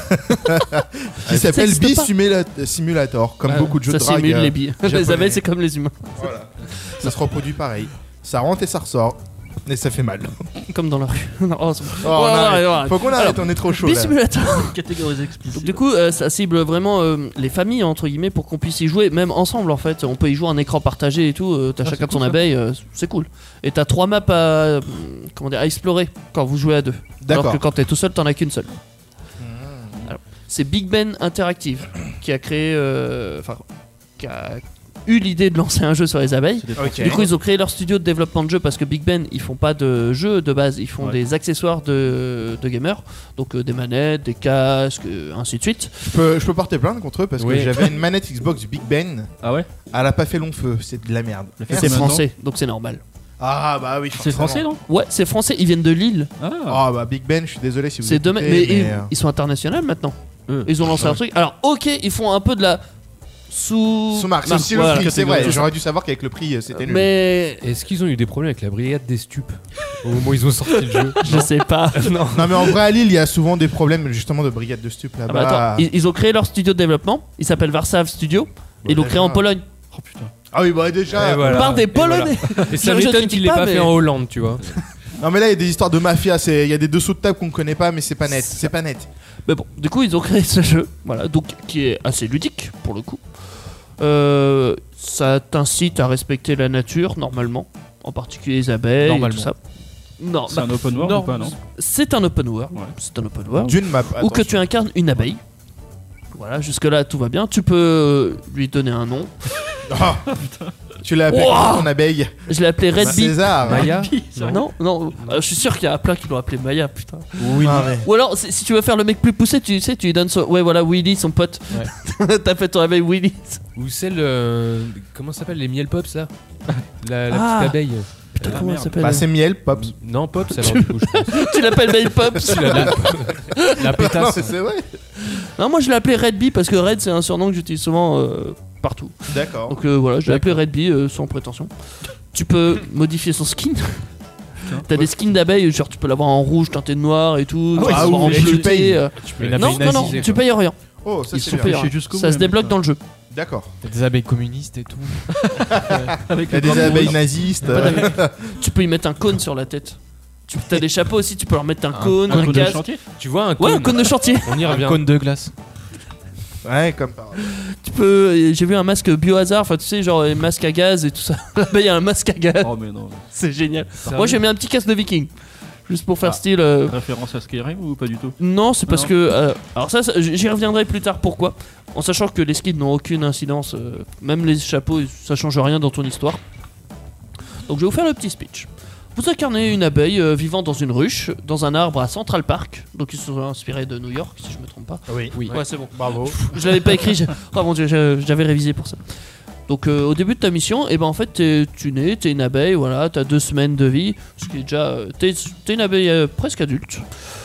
Qui Ça s'appelle existe pas. Bis Simulator, comme Ouais, beaucoup de jeux ça de drague. simule euh, les billes. Les japonais. abeilles, c'est comme les humains. Voilà. Ça se reproduit pareil. Ça rentre et ça ressort. Et ça fait mal. Comme dans la rue. Non, oh, c'est- Oh, Ouais, on ouais, arrête. ouais, ouais. Faut qu'on arrête, on est trop chaud là. Simulator. Catégorisé explicite. Donc, du coup, euh, ça cible vraiment euh, les familles, entre guillemets, pour qu'on puisse y jouer, même ensemble en fait. On peut y jouer en écran partagé et tout. euh, t'as Ah, chacun c'est de son cool, ça. abeille, euh, c'est cool. Et t'as trois maps à, euh, comment dire, à explorer quand vous jouez à deux. Alors D'accord. que quand t'es tout seul, t'en as qu'une seule. Alors, c'est Big Ben Interactive qui a créé, euh, enfin, qui a eu l'idée de lancer un jeu sur les abeilles. C'est des Ok. Français. Du coup, ils ont créé leur studio de développement de jeux parce que Big Ben, ils font pas de jeux de base, ils font Ouais. des accessoires de, de gamers, donc euh, des manettes, des casques, euh, ainsi de suite. Je peux, je peux porter plainte contre eux parce Oui. que j'avais une manette Xbox Big Ben. Ah ouais Elle a pas fait long feu. C'est de la merde. Elle fait C'est combien de temps français, donc c'est normal. Ah bah oui. C'est forcément. français, non Ouais, c'est français, ils viennent de Lille. Ah, Ah bah Big Ben, je suis désolé si vous C'est écoutez, dommage, mais, ils, euh, ils sont internationaux maintenant. Euh, Ils ont lancé un truc. Alors, ok, ils font un peu de la sous. sous marque, marque, c'est aussi le voilà. prix, c'est vrai. C'est ça. J'aurais dû savoir qu'avec le prix, euh, c'était nul. Mais Est-ce qu'ils ont eu des problèmes avec la brigade des stupes au moment où ils ont sorti le jeu? je sais pas. Non. Non mais en vrai à Lille, il y a souvent des problèmes justement de brigade de stup Ah là-bas. bah attends, ils, ils ont créé leur studio de développement. Il s'appelle Varsav Studio. Bah, Ils l'ont créé en déjà. Pologne. Oh putain. Ah oui bah déjà. Et voilà. Par des Et voilà. Polonais. Et ça Je- je m'étonne critique qu'il l'ait pas, pas mais- fait en Hollande, tu vois. Non mais là il y a des histoires de mafia, c'est- il y a des dessous de table qu'on connaît pas mais c'est pas net, c'est pas net. Mais bon, du coup, ils ont créé ce jeu, voilà, donc qui est assez ludique pour le coup. Euh, ça t'incite à respecter la nature normalement, en particulier les abeilles, et Normalement. tout ça. Non, C'est bah, un open world non. ou pas, non c'est un open world. Ouais. C'est un open world. D'une map. Ou que attention. tu incarnes une abeille. Voilà, jusque là tout va bien. Tu peux euh, lui donner un nom. Ah, tu l'as appelé Ouah. ton abeille Je l'ai appelé Red Bee. César. Maya Non, non, euh, je suis sûr qu'il y a plein qui l'ont appelé Maya, putain. Oui. Ah, mais- Ou alors, si si tu veux faire le mec plus poussé, tu sais, tu lui donnes son. Ouais, voilà, Willy, son pote. T'as fait ton abeille Willy. Ou celle. euh, comment ça s'appelle les miel pops là La, la Ah. petite abeille. Putain, Ah, comment elle merde. s'appelle Bah, c'est miel, Pops. Non, Pops alors du coup, je pense. Tu l'appelles Baby Pops. La, la, la Non, pétasse. mais c'est vrai. Non, moi je l'ai appelé Red Bee parce que Red c'est un surnom que j'utilise souvent euh, partout. D'accord. Donc euh, voilà, je l'ai appelé Red Bee euh, sans prétention. Tu peux modifier son skin. T'as des skins d'abeilles, genre tu peux l'avoir en rouge, teinté de noir et tout. Ah tu peux ouais, l'avoir ah en oui, tu bleuté, payes. euh. Tu peux une Non, abeille non, non, nazisée, tu quoi. payes rien. Oh, ça Ils c'est sont bien. payés. Chez jusqu'au Ça bout, se les débloque mecs, dans le jeu. D'accord. T'as des abeilles communistes et tout. Avec Il y a les grandes des abeilles roses. nazistes. Pas d'abeilles. Tu peux y mettre un cône sur la tête. Tu as des chapeaux aussi, tu peux leur mettre un Un- cône, Un un coup de casque. chantier. Tu vois un Ouais, cône. un cône de chantier. On y Un revient. cône de glace. Ouais, comme par hasard. Tu peux. J'ai vu un masque biohazard, enfin tu sais, genre les masques à gaz et tout ça. Là-bas, il y a un masque à gaz. Oh, mais non. C'est génial. Sérieux Moi, j'ai mis un petit casque de viking. Juste pour faire Ah. style. euh, Référence à Skyrim ou pas du tout? Non, c'est parce Non. que. euh, alors, ça, ça, j'y reviendrai plus tard pourquoi. En sachant que les skins n'ont aucune incidence, euh, même les chapeaux, ça change rien dans ton histoire. Donc, je vais vous faire le petit speech. Vous incarnez une abeille euh, vivant dans une ruche, dans un arbre à Central Park. Donc, ils se sont inspirés de New York, si je me trompe pas. Oui. Oui. Ouais, c'est bon. Bravo. Je l'avais pas écrit, j'ai- oh mon dieu, j'ai- j'avais révisé pour ça. Donc euh, au début de ta mission, et ben en fait t'es- tu nais, t'es une abeille, voilà, t'as deux semaines de vie, ce qui est déjà, euh, t'es t'es une abeille euh, presque adulte.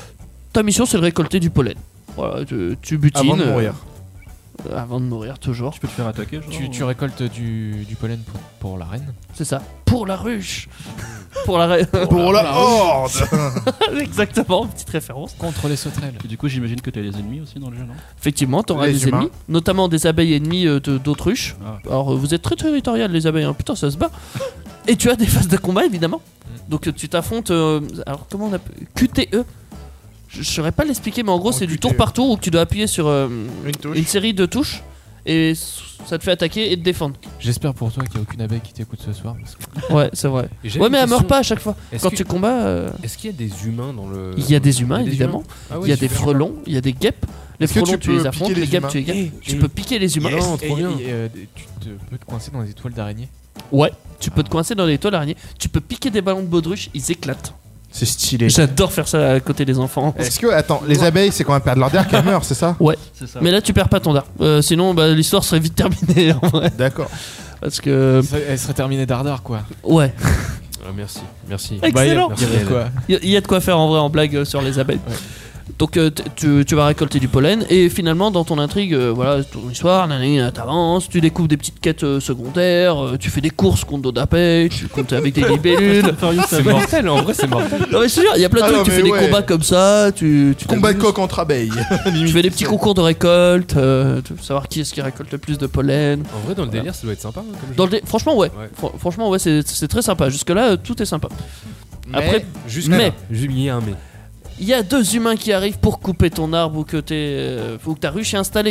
Ta mission c'est de récolter du pollen. Voilà, tu, tu butines. Avant de mourir. euh, avant de mourir toujours. Tu peux te faire attaquer, genre Tu, tu ou- récoltes du, du pollen pour, pour la reine. C'est ça. Pour la ruche. Pour la. ré- Pour la horde. Exactement, petite référence. Contre les sauterelles. Et du coup, j'imagine que t'as les ennemis aussi dans le jeu, non? Effectivement, t'auras Les des humains. ennemis, notamment des abeilles ennemies euh, de- d'autruches. Ah. Alors euh, vous êtes très territorial les abeilles, hein. Putain ça se bat. Et tu as des phases de combat évidemment. Donc euh, tu t'affrontes. euh, alors comment on appelle Q T E. Je ne saurais pas l'expliquer, mais en gros En c'est du Q T E. tour par tour où tu dois appuyer sur euh, Une touche. une série de touches et s- ça te fait attaquer et te défendre. J'espère pour toi qu'il n'y a aucune abeille qui t'écoute ce soir. Parce que... Ouais c'est vrai. Et j'avais Ouais mais une elle meurt question. pas à chaque fois. Est-ce Quand que- tu combats, euh, Est-ce qu'il y a des humains dans le. il y a des humains Il y a des évidemment. humains Ah ouais, Il y a des super. frelons, il y a des guêpes. Les Est-ce que frelons tu tu, peux les piquer affrontes, les les guêpes humains tu les gagnes. Et- Tu et- peux piquer les humains. Non, Et- trop bien. et, euh, tu te, peux te coincer dans des toiles d'araignée. Ouais, tu peux te coincer dans les toiles araignées. Tu peux piquer des ballons de baudruche, ils éclatent. C'est stylé. J'adore faire ça à côté des enfants. Est-ce que, attends, les abeilles, c'est quand elles perdent leur dard qu'elles meurent, c'est ça? C'est ça. Mais là, tu perds pas ton dard. Euh, sinon, bah, l'histoire serait vite terminée en vrai. D'accord. Parce que. Ça- Elle serait terminée dardard quoi. Ouais. Ah, merci, merci. Excellent. Merci, Il y avait elle. quoi. Il y, y a de quoi faire en vrai en blague euh, sur les abeilles. Ouais. Donc euh, t- tu, tu vas récolter du pollen et finalement dans ton intrigue, euh, voilà, ton histoire, nanana, t'avances, tu découvres des petites quêtes euh, secondaires, euh, tu fais des courses contre d'autres abeilles, tu comptes avec des libellules. C'est mortel, en vrai, c'est mortel. Non mais je te jure, il y a plein de Ah trucs, non, tu mais fais des ouais. combats comme ça, tu, tu Combat de t'amuses. coq entre abeilles. Tu fais des petits concours de récolte, euh, tu veux savoir qui est-ce qui récolte le plus de pollen. En vrai, dans le délire, ça doit être sympa. hein, comme jeu. Dans le dé- franchement ouais, Ouais. Fr- franchement ouais, c'est c'est très sympa. Jusque là tout est sympa. Après, Jusqu'à mais- là. Ju- Il y a un mais. il y a deux humains qui arrivent pour couper ton arbre ou que, t'es, euh, ou que ta ruche est installée.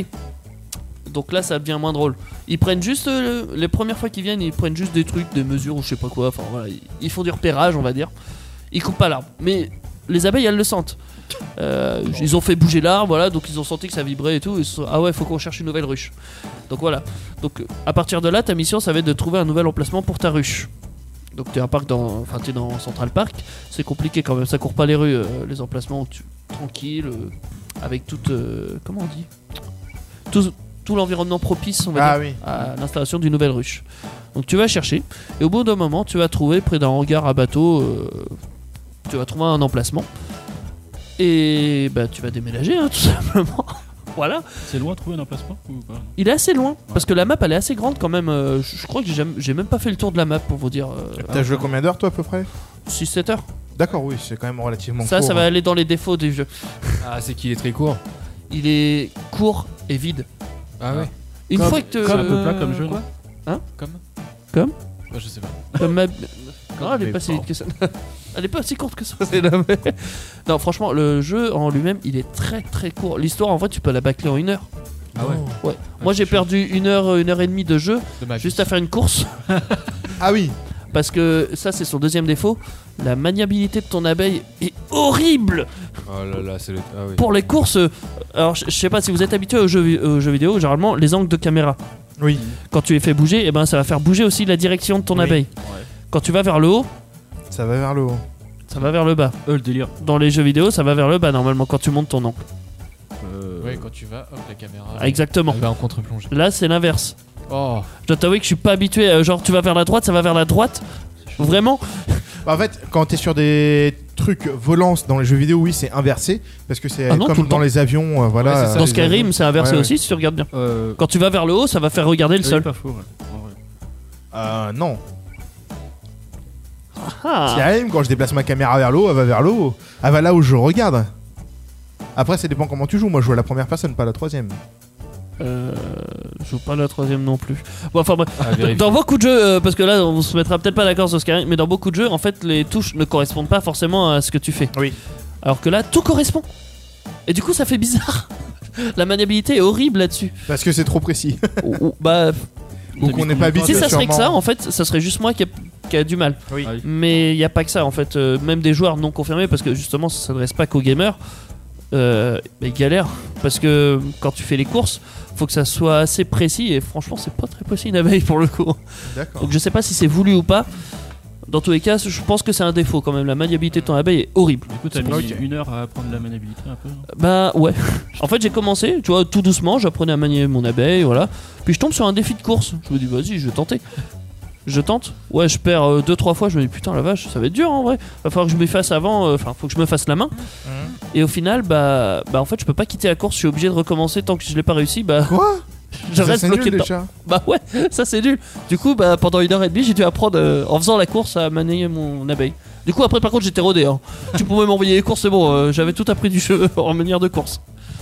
Donc là, ça devient moins drôle. Ils prennent juste euh, les premières fois qu'ils viennent, ils prennent juste des trucs, des mesures ou je sais pas quoi. Enfin voilà, ils, ils font du repérage, on va dire. Ils coupent pas l'arbre, mais les abeilles, elles le sentent. Euh, ils ont fait bouger l'arbre, voilà, donc ils ont senti que ça vibrait et tout. Ils se sont, ah ouais, faut qu'on cherche une nouvelle ruche. Donc voilà. Donc euh, à partir de là, ta mission, ça va être de trouver un nouvel emplacement pour ta ruche. Donc t'es un parc dans, enfin t'es dans Central Park. C'est compliqué quand même. Ça court pas les rues, euh, les emplacements où tu, tranquille, euh, avec toute, euh, comment on dit, tout, tout l'environnement propice, on va Ah dire, oui. à l'installation d'une nouvelle ruche. Donc tu vas chercher et au bout d'un moment, tu vas trouver près d'un hangar à bateau, euh, tu vas trouver un emplacement et bah tu vas déménager, hein, tout simplement. Voilà. C'est loin de trouver un emplacement ou pas? Il est assez loin parce que la map elle est assez grande quand même. euh, je je crois que j'ai jamais- j'ai même pas fait le tour de la map pour vous dire. euh, T'as joué combien d'heures, toi, à peu près? six sept heures. D'accord, oui, c'est quand même relativement Ça, court. ça va hein. aller dans les défauts du jeu. Ah, c'est qu'il est très court. Il est court et vide. Ah ouais. Une Comme- fois que C'est un te- peu plat comme jeu, quoi non? Hein Comme Comme Bah, je sais pas. comme ma- Non, elle est mais pas si fort. vite que ça. Elle est pas aussi courte que ça. c'est la- Non, franchement, le jeu en lui-même, il est très très court. L'histoire, en vrai, tu peux la bâcler en une heure. Ah ouais. Ouais. Moi, j'ai perdu une heure, une heure et demie de jeu De ma juste à faire une course. Ah oui. Parce que ça, c'est son deuxième défaut. La maniabilité de ton abeille est horrible. Oh là là, c'est le. Ah oui. Pour les courses, euh, alors je je sais pas si vous êtes habitué aux jeux, vi- aux jeux vidéo, généralement les angles de caméra. Oui. Quand tu les fais bouger, eh ben, ça va faire bouger aussi la direction de ton Oui. abeille. Ouais. Quand tu vas vers le haut, Ça va vers le haut. ça va vers le bas. Euh, le délire. Dans les jeux vidéo, ça va vers le bas normalement quand tu montes ton angle. Euh, Ouais, quand tu vas, hop, la caméra. Ah, exactement. Elle va en contre-plongée. Là, c'est l'inverse. Oh, Je dois t'avouer que je suis pas habitué. euh, genre, tu vas vers la droite, ça va vers la droite. Vraiment. Bah, en fait, quand t'es sur des trucs volants dans les jeux vidéo, oui, c'est inversé. Parce que c'est Ah non, tout comme le dans temps. les avions. euh, voilà. Ouais, c'est ça, Dans les Skyrim, avions. c'est inversé Ouais, ouais. aussi si tu regardes bien. euh, Quand tu vas vers le haut, ça va faire regarder le oui, sol. pas faux. Ouais. En vrai. Euh, non. Ah. Skyrim, quand je déplace ma caméra vers le haut, elle va vers le haut. Elle va là où je regarde. Après, ça dépend comment tu joues. Moi, je joue à la première personne, pas à la troisième. Euh, je joue pas la troisième non plus. Bon, enfin bref. à vérifier. Dans beaucoup de jeux, euh, parce que là on se mettra peut-être pas d'accord sur Skyrim, mais dans beaucoup de jeux, en fait, les touches ne correspondent pas forcément à ce que tu fais. Oui. Alors que là, tout correspond. Et du coup, ça fait bizarre. La maniabilité est horrible là-dessus. Parce que c'est trop précis. Ou- ou- bah, Ou qu'on n'est pas habitué. si ça serait que ça, sûrement. en fait, ça serait juste moi qui a, qui a du mal. Oui. Ah oui. Mais il y a pas que ça, en fait. Euh, même des joueurs non confirmés, parce que justement, ça s'adresse pas qu'aux gamers. Euh, bah, ils galèrent parce que quand tu fais les courses, faut que ça soit assez précis et franchement, c'est pas très précis une abeille pour le coup. D'accord. Donc je sais pas si c'est voulu ou pas. Dans tous les cas, je pense que c'est un défaut quand même. La maniabilité de ton abeille est horrible. Du coup, t'as mis Ok. une heure à apprendre la maniabilité un peu. hein. Bah ouais. En fait, j'ai commencé, tu vois, tout doucement, j'apprenais à manier mon abeille, voilà. Puis je tombe sur un défi de course. Je me dis, vas-y, je vais tenter. Je tente. Ouais, je perds deux trois fois. Je me dis, putain, la vache, ça va être dur en vrai. Va falloir que je m'efface avant. Enfin, faut que je me fasse la main. Et au final, bah, bah, en fait, je peux pas quitter la course. Je suis obligé de recommencer tant que je l'ai pas réussi. Bah, Quoi je Ça, reste c'est bloqué nul, dedans. déjà. Bah ouais, ça c'est nul. Du coup, bah pendant une heure et demie, j'ai dû apprendre euh, en faisant la course à manier mon abeille. Du coup, après, par contre, j'étais rodé. Hein. Tu pouvais m'envoyer les courses, c'est bon. euh, J'avais tout appris du jeu en manière de course.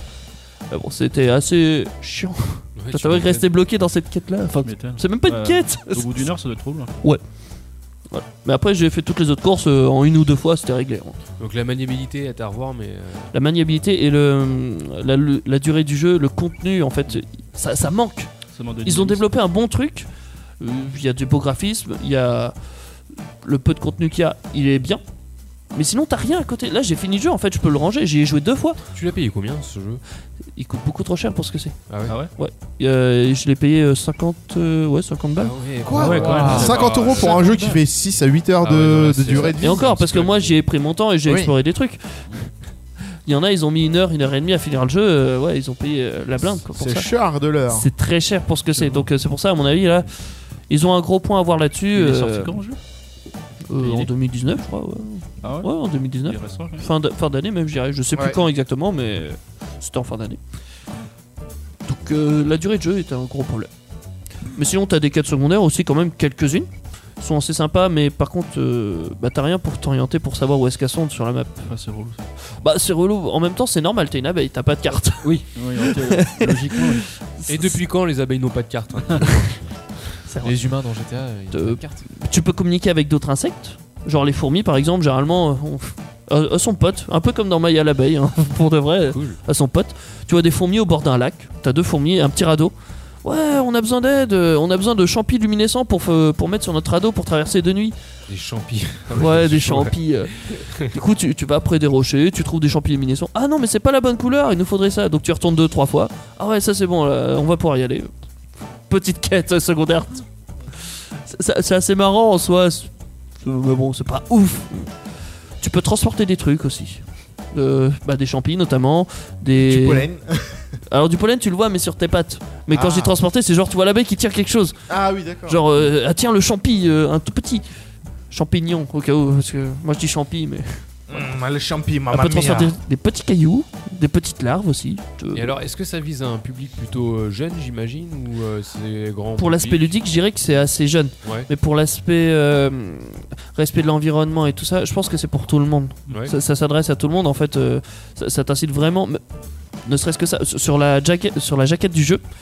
Mais bon, c'était assez chiant. Ouais, Je tu t'avais m'étonnes. rester bloqué dans cette quête-là. Enfin, Tu m'étonnes. c'est même pas une Ouais. quête. Au bout d'une heure, ça doit être trop loin. Voilà. Mais après, j'ai fait toutes les autres courses euh, en une ou deux fois, c'était réglé. Hein. Donc la maniabilité est à revoir, mais. euh, La maniabilité et le, la, le- la durée du jeu, le contenu, en fait, ça, ça manque. Ça demande de Ils ont dynamisme. développé un bon truc. Euh, Il y a du beau graphisme, il y a le peu de contenu qu'il y a, il est bien. Mais sinon, t'as rien à côté. Là, j'ai fini le jeu, en fait, je peux le ranger. J'y ai joué deux fois. Tu l'as payé combien ce jeu? Il coûte beaucoup trop cher pour ce que c'est. Ah ouais. Ah ouais. Euh, je l'ai payé euh, cinquante, euh, ouais, cinquante balles. Ah ouais, Quoi Ah ouais, quand même. Ah, cinquante euros pour un jeu qui fait six à huit heures Ah ouais, non, de, là, de c'est- durée de vie. Et encore, parce que moi, j'y ai pris mon temps et j'ai Oui. exploré des trucs. Il y en a, ils ont mis une heure, une heure et demie à finir le jeu. euh, ouais, ils ont payé euh, la blinde quoi, pour C'est ça. cher de l'heure. C'est très cher pour ce que c'est. Donc, euh, c'est pour ça, à mon avis, là, ils ont un gros point à voir là-dessus. Il est euh, sorti quand le jeu euh, Il En est- deux mille dix-neuf, je crois. Ouais, Ah ouais. ouais en deux mille dix-neuf. Il reste pas, ouais. Fin de- fin d'année même, je dirais. Je sais plus Ouais. quand exactement, mais c'était en fin d'année. Donc euh, la durée de jeu était un gros problème. Mais sinon, t'as des quêtes secondaires aussi, quand même, quelques-unes. Elles sont assez sympas, mais par contre, euh, bah, t'as rien pour t'orienter pour savoir où est-ce qu'elles sont sur la map. Ah, c'est relou. ça. Bah, c'est relou. En même temps, c'est normal, t'es une abeille, t'as pas de carte. Oui, en théorie, logiquement. oui. Et depuis quand les abeilles n'ont pas de carte hein? C'est vrai. Les humains dans G T A, ils ont Euh, pas de carte. Tu peux communiquer avec d'autres insectes, genre les fourmis par exemple, généralement, euh, on- euh, elles sont potes, un peu comme dans Maya l'abeille, hein, pour de vrai. Cool. Elles sont potes. Tu vois des fourmis au bord d'un lac. T'as deux fourmis, un petit radeau. Ouais, on a besoin d'aide. euh, On a besoin de champis luminescents pour, f- pour mettre sur notre radeau pour traverser de nuit. Des champis. Ouais, des champis. euh. Du coup, tu, tu vas près des rochers, tu trouves des champis luminescents. Ah non, mais c'est pas la bonne couleur, il nous faudrait ça. Donc tu retournes deux, trois fois. Ah ouais, ça c'est bon, là, on va pouvoir y aller. Petite quête euh, secondaire. C'est- C'est c'est assez marrant en soi. c'est- Mais bon, c'est pas ouf. Tu peux transporter des trucs aussi. Euh, bah, des champis notamment. Des... Du pollen. Alors du pollen tu le vois mais sur tes pattes. Mais quand Ah. j'ai transporté c'est genre tu vois l'abeille qui tire quelque chose. Ah oui, d'accord. Genre euh, ah tiens le champi, euh, un tout petit champignon au cas où parce que moi je dis champi mais Mmh, le champi, on mamma peut mia. transporter des petits cailloux, des petites larves aussi. Euh, Et alors, est-ce que ça vise un public plutôt euh, jeune, j'imagine, ou euh, c'est grand pour l'aspect public ludique je dirais que c'est assez jeune. Ouais. Mais pour l'aspect euh, respect de l'environnement et tout ça je pense que c'est pour tout le monde. Ouais. Ça, ça s'adresse à tout le monde en fait. euh, ça ça t'incite vraiment, mais ne serait-ce que ça, sur la jaquette, sur la jaquette du jeu.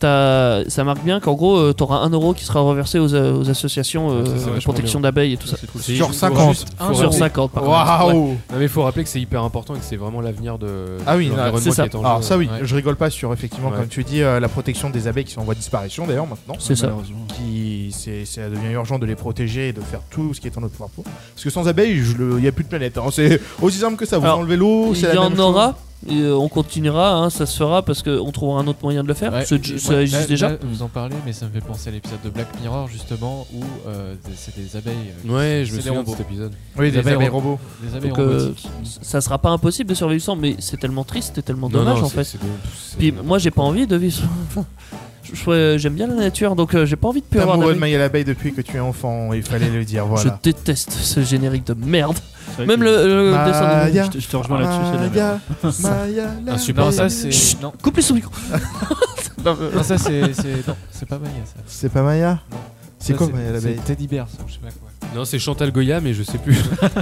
t'as, ça marque bien qu'en gros, euh, t'auras un euro qui sera reversé aux, aux associations euh, Ça, c'est de vachement protection bien. d'abeilles et tout ça. C'est cool. C'est Sur juste- cinquante. juste- faut Sur rappeler- cinquante par contre. Waouh. Ouais. Non mais il faut rappeler que c'est hyper important et que c'est vraiment l'avenir de Ah oui, de non, l'environnement c'est ça. qui est en Alors jeu. ça oui, Ouais. je rigole pas sur effectivement Ouais. comme tu dis euh, la protection des abeilles qui sont en voie de disparition d'ailleurs maintenant. C'est ça. Malheureusement. Qui c'est ça devient urgent de les protéger et de faire tout ce qui est en notre pouvoir pour. Parce que sans abeilles, il n'y a plus de planète. hein. C'est aussi simple que ça. Vous Alors, enlevez l'eau, Il c'est y la en même aura, et euh, on continuera, hein, ça se fera parce qu'on trouvera un autre moyen de le faire. Ouais. C'est- Et ça moi, existe là- déjà. là, vous en parlez, mais ça me fait penser à l'épisode de Black Mirror justement où euh, des- c'est des abeilles. euh, qui- Ouais, je me c'est des souviens de robots. cet épisode. Oui, des Des abeilles abeilles robots. robots. Des abeilles Donc euh, robotiques. ça sera pas impossible de survivre sans, mais c'est tellement triste et tellement dommage non, en c'est- fait. c'est- c'est- Puis moi j'ai pas envie de vivre. sans- enfin, je- je- j'aime bien la nature donc euh, j'ai pas envie de plus T'es avoir amoureux de d'abeilles. Maya l'abeille depuis que tu es enfant, il fallait le dire, Je voilà. déteste ce générique de merde. C'est vrai Même que le, le Maya. dessin animé. Je te, je te rejoins là-dessus, c'est de la merde. Maya, Maya Un super l'abeille. ça c'est Chut. non. Coupe les sous micro. Non, euh, non ça c'est c'est non c'est pas Maya ça. C'est pas Maya Non. C'est Ça, quoi Maya l'abeille C'est Teddy Bear ça, je sais pas quoi. Non, c'est Chantal Goya, mais je sais plus.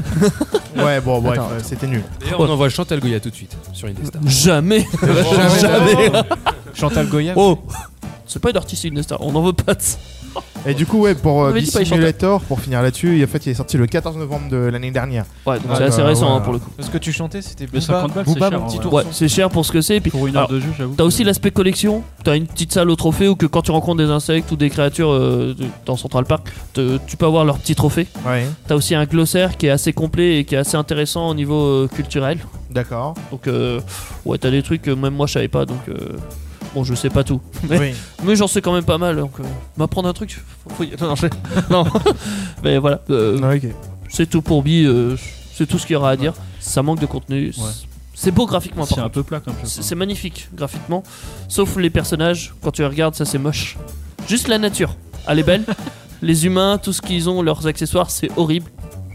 Ouais, bon, bref, Attends, euh, c'était nul. D'ailleurs, on envoie Chantal Goya tout de suite sur Indestar. Jamais. Jamais. Jamais. Chantal Goya. Oh. C'est pas une artiste, c'est une star. On en veut pas de ça. Et du coup, ouais, pour On euh, avait dit pas les Simulator, pour finir là-dessus, en fait, il est sorti le quatorze novembre de l'année dernière. Ouais, donc Ah, c'est assez bah, récent voilà. hein, pour le coup. Parce que tu chantais c'était Mais Booba, cinquante balles, c'est Booba, cher, mon en petit vrai. Ouais, ourson. c'est cher pour ce que c'est. Et puis, Pour une alors, heure de jeu, j'avoue. t'as que- aussi l'aspect collection. T'as une petite salle au trophée où que quand tu rencontres des insectes ou des créatures euh, de- dans Central Park, te- tu peux avoir leurs petits trophées. Ouais, T'as aussi un glossaire qui est assez complet et qui est assez intéressant au niveau euh, culturel. d'accord. Donc euh, ouais, t'as des trucs que même moi je savais pas. Donc euh, bon, je sais pas tout, mais, Oui. mais j'en sais quand même pas mal. Donc euh, m'apprendre un truc, faut, faut y- non, je- non. Mais voilà, euh, Ah, ok. c'est tout pour Bi. euh, c'est tout ce qu'il y aura à dire. Ça manque de contenu. C'est- Ouais. C'est beau graphiquement. par C'est un contre. peu plat comme C'est jeu. c'est magnifique graphiquement, sauf les personnages. Quand tu les regardes, ça c'est moche. Juste la nature, elle est belle. Les humains, tout ce qu'ils ont, leurs accessoires, c'est horrible.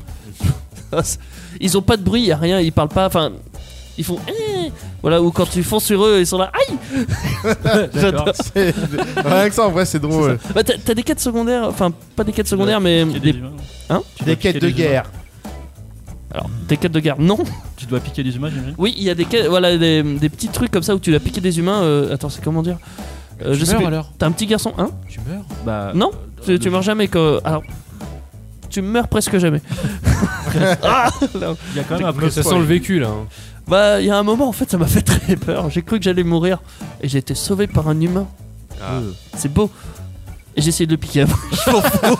Ils ont pas de bruit, y a rien, ils parlent pas. Enfin, ils font. Eh voilà, ou quand tu fonces sur eux, ils sont là. Aïe. J'adore. C'est- Rien que ça, en vrai, c'est drôle. Bah, t'as t'as des quêtes secondaires, enfin pas des quêtes secondaires, mais Piquer des, des humains. Hein Tu dois Des quêtes piquer de des humains. guerre. alors des quêtes de guerre. Non. Tu dois piquer des humains, j'imagine. Oui, il y a des quêtes, voilà, des, des petits trucs comme ça où tu dois piquer des humains. euh, attends, c'est comment dire Euh, Tu Je sais meurs plus. alors. T'as un petit garçon, hein Tu meurs. Bah, Non, euh, tu, le tu jeu- meurs jamais que. Alors, tu meurs presque jamais. Ah, non. Il y a quand même après Ça sent le vécu là. hein. Bah, il y a un moment en fait, ça m'a fait très peur. J'ai cru que j'allais mourir et j'ai été sauvé par un humain. Ah. C'est beau. Et j'ai essayé de le piquer après. Je m'en fous.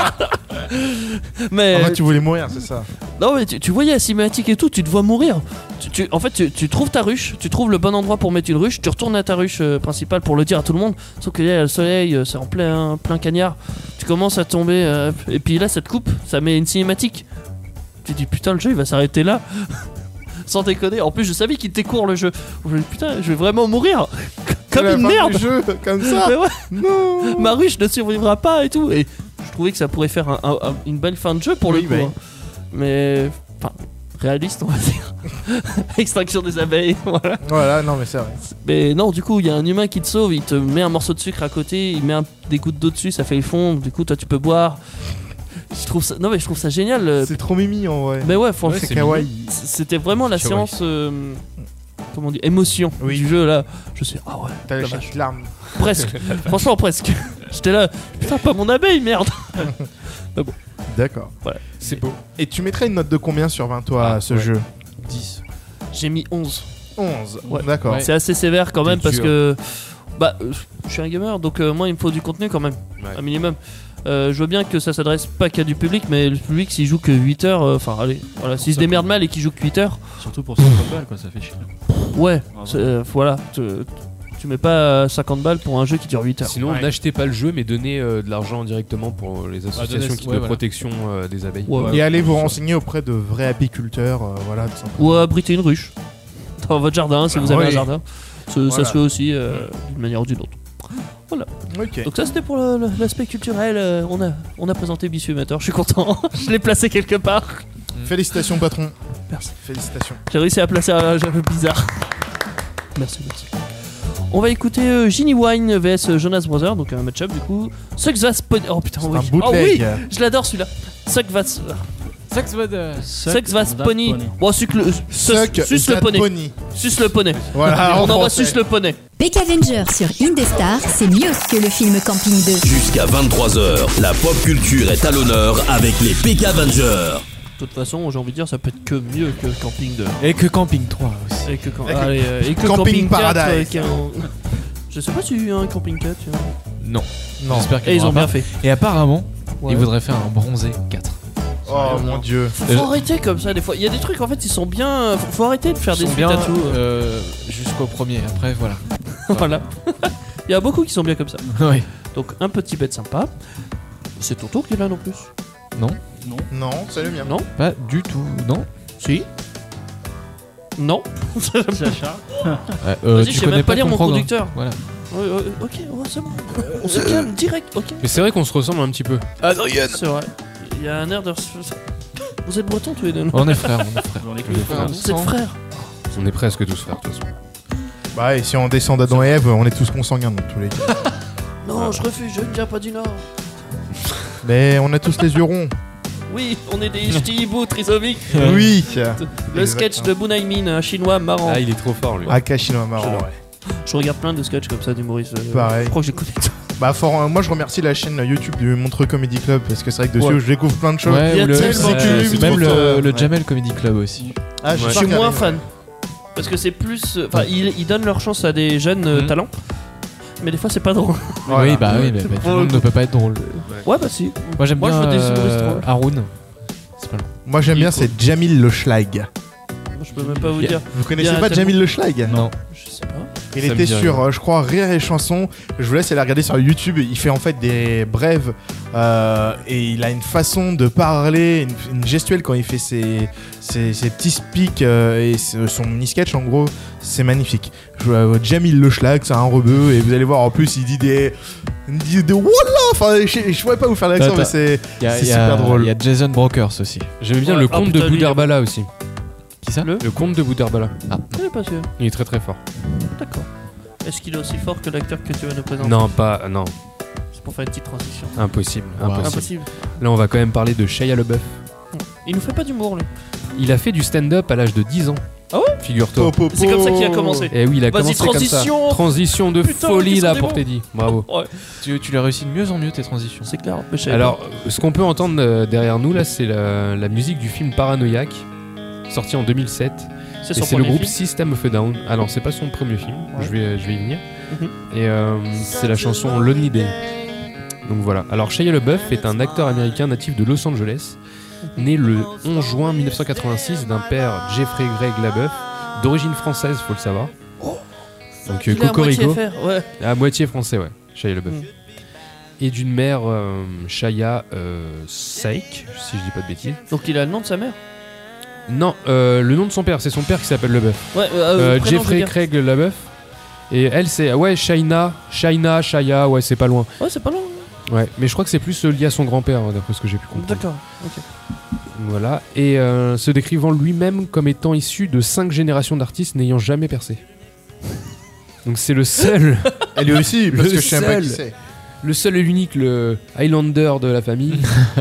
mais En fait, tu voulais mourir, c'est ça. non, mais tu, tu voyais la cinématique et tout, tu te vois mourir. Tu, tu- en fait, tu, tu trouves ta ruche, tu trouves le bon endroit pour mettre une ruche, tu retournes à ta ruche euh, principale pour le dire à tout le monde. Sauf que là, il y a le soleil, euh, c'est en plein, plein cagnard. Tu commences à tomber, euh, et puis là, ça te coupe, ça met une cinématique. Tu te dis putain, le jeu il va s'arrêter là. Sans déconner. En plus, je savais qu'il était court le jeu. Je me dis putain, je vais vraiment mourir. Comme C'est la une fin merde. du jeu, comme ça. Mais ouais, Non. ma ruche ne survivra pas et tout. Et je trouvais que ça pourrait faire un- un- un- une belle fin de jeu pour Oui, le coup. bah oui. hein. Mais enfin, réaliste, on va dire. Extinction des abeilles, voilà. Voilà, non, mais c'est vrai. Mais non, du coup, il y a un humain qui te sauve, il te met un morceau de sucre à côté, il met un- des gouttes d'eau dessus, ça fait le fond. Du coup, toi, tu peux boire. Je trouve ça, non mais je trouve ça génial. euh, C'est trop mimi en vrai. Mais ouais, franchement, c'est kawaii. c'était vraiment la C'est kawaii. séance. euh, comment dire, émotion Oui. du jeu là. Je sais, ah ouais, T'as la la vache. chatte larme. presque. Franchement, presque. J'étais là, putain, pas mon abeille, merde. D'accord. C'est beau. Et tu mettrais une note de combien sur vingt, toi, Ah, à ce ouais. jeu dix. J'ai mis onze. onze. Ouais. D'accord. Ouais. C'est assez sévère quand T'es même parce dur. que bah euh, je suis un gamer donc euh, moi il me faut du contenu quand même, Ouais. un minimum. Euh, je veux bien que ça s'adresse pas qu'à du public, mais le public s'il joue que huit heures, euh, enfin allez, voilà, s'il se Ça, démerde mal et qu'il joue que huit heures, Surtout pour cinquante balles, quoi, ça fait chier. ouais, Ah, c'est, euh, voilà, tu, tu mets pas cinquante balles pour un jeu qui dure huit heures. Sinon, Ouais. n'achetez pas le jeu, mais donnez euh, de l'argent directement pour les associations donner- qui ouais, de voilà. protection euh, des abeilles. Ouais. Et allez vous renseigner auprès de vrais apiculteurs, euh, voilà, tout simplement. Ou abriter une ruche dans votre jardin si vous avez Oui. un jardin. Ça, Voilà. ça se fait aussi euh, d'une manière ou d'une autre. Ok. Donc ça c'était pour le- le- l'aspect culturel, euh, on, a, on a présenté Bissu Amateur, je suis content, je l'ai placé quelque part. Félicitations, patron. Merci. Félicitations. J'ai réussi à placer un jeu un peu bizarre. Merci, merci. On va écouter euh, Ginny Wine vs Jonas Brothers, donc un match-up du coup. Suck Vas Pony. Oh putain, C'est oui. un Oh oui, bootleg. je l'adore celui-là. Suck Vas. Sex Bad. Sex Vas Pony. Bon, suce le, Suck suce le that poney. pony. Suce le poney. Voilà, On en envoie français. suce le poney. Peck Avenger sur Indestar, c'est mieux que le film Camping deux. Jusqu'à vingt-trois heures, la pop culture est à l'honneur avec les Peck Avengers. De toute façon, j'ai envie de dire, ça peut être que mieux que Camping deux. Et que Camping trois aussi. Et que, camp- Et que- allez, euh, et que Camping Camping quatre, Paradise. euh, qui est en- Je sais pas s'il y a eu un Camping quatre. tu vois. Non. Non. J'espère qu'ils Et ils ont l'auront bien pas. fait. Et apparemment, Ouais. ils voudraient faire un bronzé quatre. Oh mon dieu. Faut, faut arrêter comme ça des fois. Il y a des trucs en fait, ils sont bien. Faut, faut arrêter de faire Ils des sont suites bien à tout. euh. euh, jusqu'au premier. Après, voilà. Voilà. Il y a beaucoup qui sont bien comme ça. Oui. Donc un petit bête sympa. C'est ton tour qui est là non plus. Non. Non, c'est le mien. Non. Pas du tout. Non. Si. Non. Sacha. Ouais, euh, Vas-y, tu je sais connais même pas pas lire ton mon programme. conducteur. Voilà. Ouais, ouais, ok, ouais, c'est bon. On se calme direct. Ok. Mais c'est vrai qu'on se ressemble un petit peu. C'est vrai. Il y a un air de. Vous êtes bretons tous les deux. non On est frères, on est frères. On est que On est des frères. frères. Vous êtes frères. On est presque tous frères de toute façon. Bah, et si on descend d'Adam et Ève, on est tous consanguins dans tous les cas. Non, je refuse. Je ne viens pas du Nord. Mais on a tous les yeux ronds. Oui, on est des ch'tis hiboux trisomiques. Oui. Le sketch de Bunaimin, un chinois marrant. Ah, il est trop fort lui. Akashino marrant. J'adore. Je regarde plein de sketchs comme ça d'humoristes. euh, Pareil. Je crois que j'ai connu tout. Bah, fort, euh, moi je remercie la chaîne YouTube du Montreux Comedy Club parce que c'est vrai que dessus Ouais. je découvre plein de choses. Ouais, Il y a ou le, tellement c'est- de c'est pubs, même trop le, fort. le Ouais. Jamel Comedy Club aussi. Ah, Je pas suis regardé, moins ouais. fan. Parce que c'est plus. Enfin, ils, ils donnent leur chance à des jeunes euh, Mhm. talents. Mais des fois, c'est pas drôle. Voilà. Oui, bah oui, mais bah, tout Pour le le monde coup. ne peut pas être drôle. Ouais, bah si. Moi j'aime Moi, bien je veux des euh, humoristes drôles. Haroun. C'est pas loin. Moi j'aime Il bien, est c'est Jamil Le Schlag. Moi, je peux même pas vous Yeah. dire. Vous connaissez Il y a pas tellement- Jamil Le Schlag? Non. Je sais pas. Il Ça me était dit sur, rien. euh, je crois, Rire et Chanson. Je vous laisse aller regarder sur YouTube. Il fait en fait des brèves euh, et il a une façon de parler, une, une gestuelle quand il fait ses, ses, ses petits speaks euh, et ce- son mini sketch. En gros, c'est magnifique. Je, euh, Jamil Le Schlag, c'est un rebeu et vous allez voir en plus, il dit des, il dit des voilà. Enfin, je, je pourrais pas vous faire l'accent, Attends. mais c'est Il y a, C'est il y a- super drôle. Il y a Jason Brokers aussi. J'aime bien Ouais, le ah, conte putain, de lui, il est Boudarbala aussi. Qui ça Le Le conte de Boudarbala. Je sais pas sûr. Il est très très fort. D'accord. Est-ce qu'il est aussi fort que l'acteur que tu vas nous présenter? Non, pas. Non, C'est pour faire une petite transition. impossible. Wow. Impossible. Impossible. Là, on va quand même parler de Shia LaBeouf. Il nous fait pas d'humour, lui. Il a fait du stand-up à l'âge de dix ans. Ah ouais Figure-toi. Po, po, C'est comme ça qu'il a po. commencé. Et oui, il a Vas-y, commencé comme transition. ça. Transition de Putain, folie qu'ils sont là des pour bons. Teddy. Bravo. Ouais, tu, tu l'as réussi de mieux en mieux tes transitions. c'est clair. Mais je savais Alors, ce qu'on peut entendre euh, derrière nous là, c'est la, la musique du film Paranoïaque, sorti en deux mille sept. pas. c'est Et son c'est le premier groupe film. System of a Down. Ah non, c'est pas son premier film. Ouais. Je vais, je vais y venir. Mhm. Et euh, c'est la chanson Lonely Day. Donc voilà. Alors Shia LaBeouf est un acteur américain natif de Los Angeles, né le onze juin mille neuf cent quatre-vingt-six d'un père Jeffrey Greg LaBeouf, d'origine française, faut le savoir. Donc euh, Il est à moitié Cocorico, faire, ouais. à moitié français, ouais. Shia LaBeouf. Mm. Et d'une mère euh, Shia euh, Saik, si je dis pas de bêtises. Donc il a le nom de sa mère. Non, euh, le nom de son père, c'est son père qui s'appelle LaBeouf. Ouais, euh, Euh, prénom, je veux Jeffrey dire. Craig LaBeouf. Et elle, c'est ouais, Shaina, Shaina, Shaya, ouais, c'est pas loin. Ouais, c'est pas long. Ouais, mais je crois que c'est plus euh, lié à son grand-père, hein, d'après ce que j'ai pu comprendre. D'accord. Ok. Voilà. Et euh, se décrivant lui-même comme étant issu de cinq générations d'artistes n'ayant jamais percé. Donc c'est le seul, Elle est aussi, parce Le que je sais même pas qui seul. c'est. le seul et l'unique, le Highlander de la famille.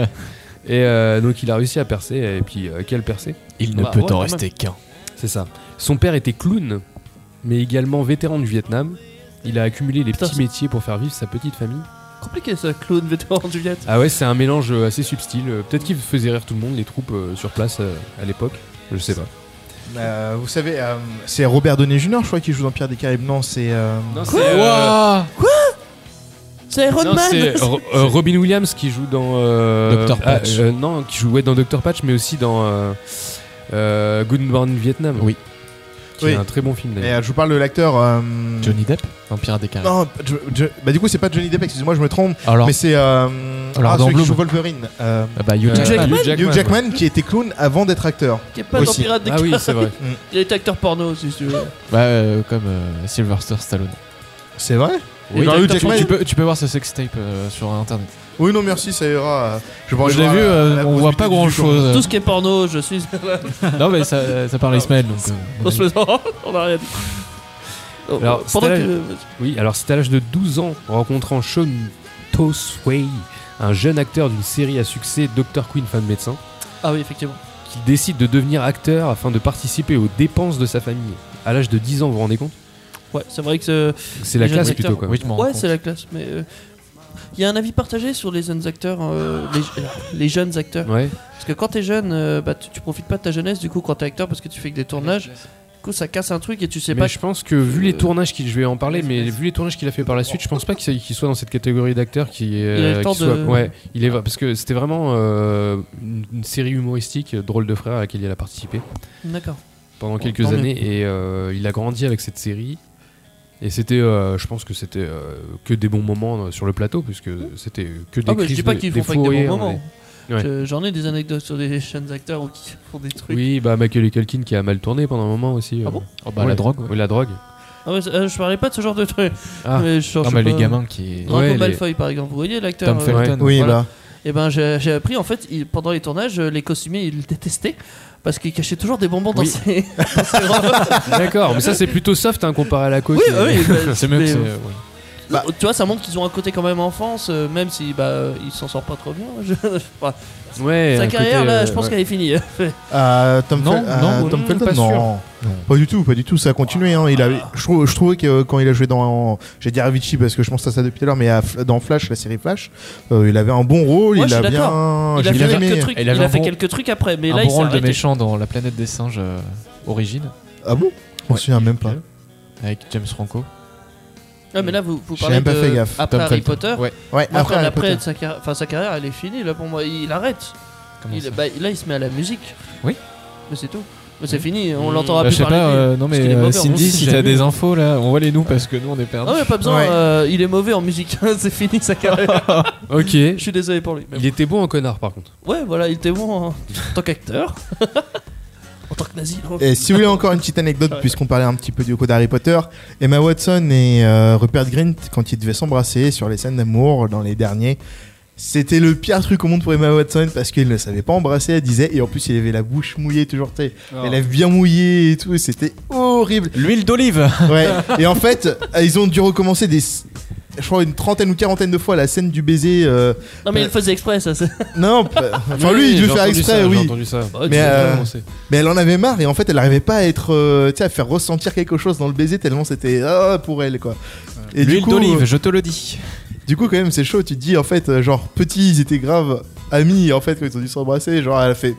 Et euh, donc il a réussi à percer, et puis euh, quelle percée. Il ne Bah, peut ouais, en quand rester qu'un. C'est ça. Son père était clown, mais également vétéran du Vietnam. Il a accumulé les Putain, petits c'est- métiers pour faire vivre sa petite famille. Compliqué ça, clown vétéran du Viet. Ah ouais, c'est un mélange euh, assez subtil. Euh, Peut-être qu'il faisait rire tout le monde, les troupes euh, sur place euh, à l'époque. Je sais pas. Euh, vous savez, euh, c'est Robert Downey junior, je crois, qui joue dans Pierre des Caraïbes. Non, c'est. euh, Non, Quoi c'est euh, C'est Iron non, Man. c'est Ro- euh, Robin Williams qui joue dans euh, Doctor ah, Patch. euh, non, qui joue ouais, dans Doctor Patch, mais aussi dans euh, euh, Good Morning Vietnam. Oui. Qui Oui. est un très bon film Et d'ailleurs. euh, je vous parle de l'acteur. euh, Johnny Depp, un pirate des Caraïbes. Non, je- je- bah du coup c'est pas Johnny Depp, excusez-moi, je me trompe. Alors, mais c'est euh, Alors, ah, dans celui qui Bloom. joue Wolverine. Euh, ah bah, Hugh Euh, Jackman. Hugh Hugh Jackman qui était clown avant d'être acteur. Qui est pas dans Aussi. Pirates des Ah oui, Caraïbes. c'est vrai. Il est acteur porno aussi, si tu veux. Bah, euh, comme euh, Sylvester Stallone. C'est vrai. Oui, Et dans il est Hugh acteur Jackman. Tu peux, tu peux voir ce sextape euh, sur internet. Oui, non, merci, ça ira. Je, vais Je aller l'ai voir vu, la- euh, la on grosse voit bite pas du grand con. chose. Tout ce qui est porno, je suis. Non, mais ça, ça parle Ismaël donc. euh, On se fait- on a rien dit. Oh, Alors, pendant c'était- que. Oui, alors c'est à l'âge de douze ans, rencontrant Sean Tosway, un jeune acteur d'une série à succès, docteur Quinn, fan médecin. Ah oui, effectivement. Qui décide de devenir acteur afin de participer aux dépenses de sa famille. À l'âge de dix ans, vous vous rendez compte ? Ouais, c'est vrai que c'est, c'est la les classe jeunes plutôt, quoi. Oui, je m'en rends ouais, compte. c'est la classe, mais il euh, y a un avis partagé sur les jeunes acteurs, euh, les, les jeunes acteurs. Ouais. Parce que quand t'es jeune, euh, bah, tu, tu profites pas de ta jeunesse du coup quand t'es acteur parce que tu fais que des tournages. Du coup, ça casse un truc et tu sais mais pas. je pense que vu les euh, tournages qu'il, je vais en parler, mais vu les tournages qu'il a fait par la suite, je pense pas qu'il, qu'il soit dans cette catégorie d'acteurs qui. Euh, Il a le temps qui soit, de- Ouais, il est parce que c'était vraiment euh, une, une série humoristique, Drôle de frère, à laquelle il a participé D'accord. pendant Bon, quelques tant mieux. années et euh, il a grandi avec cette série. Et c'était, euh, je pense que c'était euh, que des bons moments euh, sur le plateau, puisque c'était que des Ah, mais je crises dis pas de- qu'ils des font pas que des fous bons rires, moments. mais- Ouais. Je- J'en ai des anecdotes sur des jeunes acteurs ou qui font des trucs. Oui, bah Michael Culkin qui a mal tourné pendant un moment aussi. Ah euh. bon Oh, bah, Ouais. la drogue. ouais. Oui, la drogue. Ah ouais, euh, je parlais pas de ce genre de truc. Ah. Mais je, Non, je mais sais les pas. gamins qui. Draco Ouais, les- Malfoy par exemple, vous voyez l'acteur Tom euh, Felton. Oui, Voilà. bah. Et ben j'ai, j'ai appris en fait il- pendant les tournages euh, les costumiers ils le détestaient parce qu'il cachait toujours des bonbons dans Oui. ses, dans ses robes. D'accord, mais ça c'est plutôt soft hein, comparé à la coque. Oui, mais- oui, bah, C'est mieux que mais, c'est. euh, ouais. Bah. tu vois ça montre qu'ils ont un côté quand même enfance euh, même si bah euh, il s'en sort pas trop bien. Je- enfin, Ouais, sa un carrière côté, là euh, je pense ouais. qu'elle est finie. Euh, Tom, Non, Fel- non, euh, Tom non, Felton, pas sûr. non. Pas du tout, pas du tout. Ça a continué. Hein. Il avait, je, trouve, je trouvais que euh, quand il a joué dans, j'ai dit Avicii parce que je pense à ça depuis tout à l'heure, mais à F- dans Flash, la série Flash, euh, il avait un bon rôle. Ouais, il je a suis bien, d'accord. Il a j'ai fait bien quelques aimé. trucs. Il Il, avait a un fait bon- quelques trucs après mais un là bon il s'est rôle de arrêté. méchant dans La planète des singes euh, Origine Ah bon On Ouais. se souvient même pas. avec James Franco. Ouais, mais là vous, vous J'ai parlez même pas de fait gaffe. après Tom Harry Felton. Potter. Ouais. Ouais. Moi, après, après, Harry après Potter. sa, carrière, enfin, sa carrière elle est finie là pour moi il arrête. Comment Il, ça bah, là il se met à la musique. Oui. Mais c'est tout. Mais c'est Oui. fini, on Mmh. l'entendra Bah, plus je sais parler pas, de lui. euh, non Parce qu'il mais est euh, mauvais en Cindy, musique, si j'ai t'as vu. des infos là, envoie-les nous parce que nous on est perdus. Non, mais pas besoin, Ouais. euh, il est mauvais en musique, c'est fini sa carrière. Ok. Je suis désolé pour lui. mais Il était bon en connard par contre. bon. Ouais, voilà, il était bon en, en tant qu'acteur. En tant que nazi. non. Et si vous voulez encore une petite anecdote, Ouais. puisqu'on parlait un petit peu du coup d'Harry Potter, Emma Watson et euh, Rupert Grint, quand ils devaient s'embrasser sur les scènes d'amour dans les derniers, c'était le pire truc au monde pour Emma Watson parce qu'elle ne savait pas embrasser, elle disait, et en plus il avait la bouche mouillée toujours, tu sais, les lèvres bien mouillées et tout, et c'était horrible. L'huile d'olive. Ouais. Et en fait, euh, ils ont dû recommencer des, je crois une trentaine ou quarantaine de fois la scène du baiser. euh, Non, mais il le faisait exprès, ça. c'est- Non, pas- enfin Oui, lui il j'ai devait faire entendu exprès, ça, oui. J'ai entendu ça. Bah, tu Mais, sais, euh, On sait. Mais elle en avait marre et en fait elle n'arrivait pas à être, euh, tu sais, à faire ressentir quelque chose dans le baiser tellement c'était ah, pour elle quoi. Et du L'huile coup, d'olive, euh, je te le dis. du coup quand même c'est chaud. Tu te dis en fait euh, genre petits ils étaient grave amis en fait quand ils ont dû s'embrasser genre elle a fait.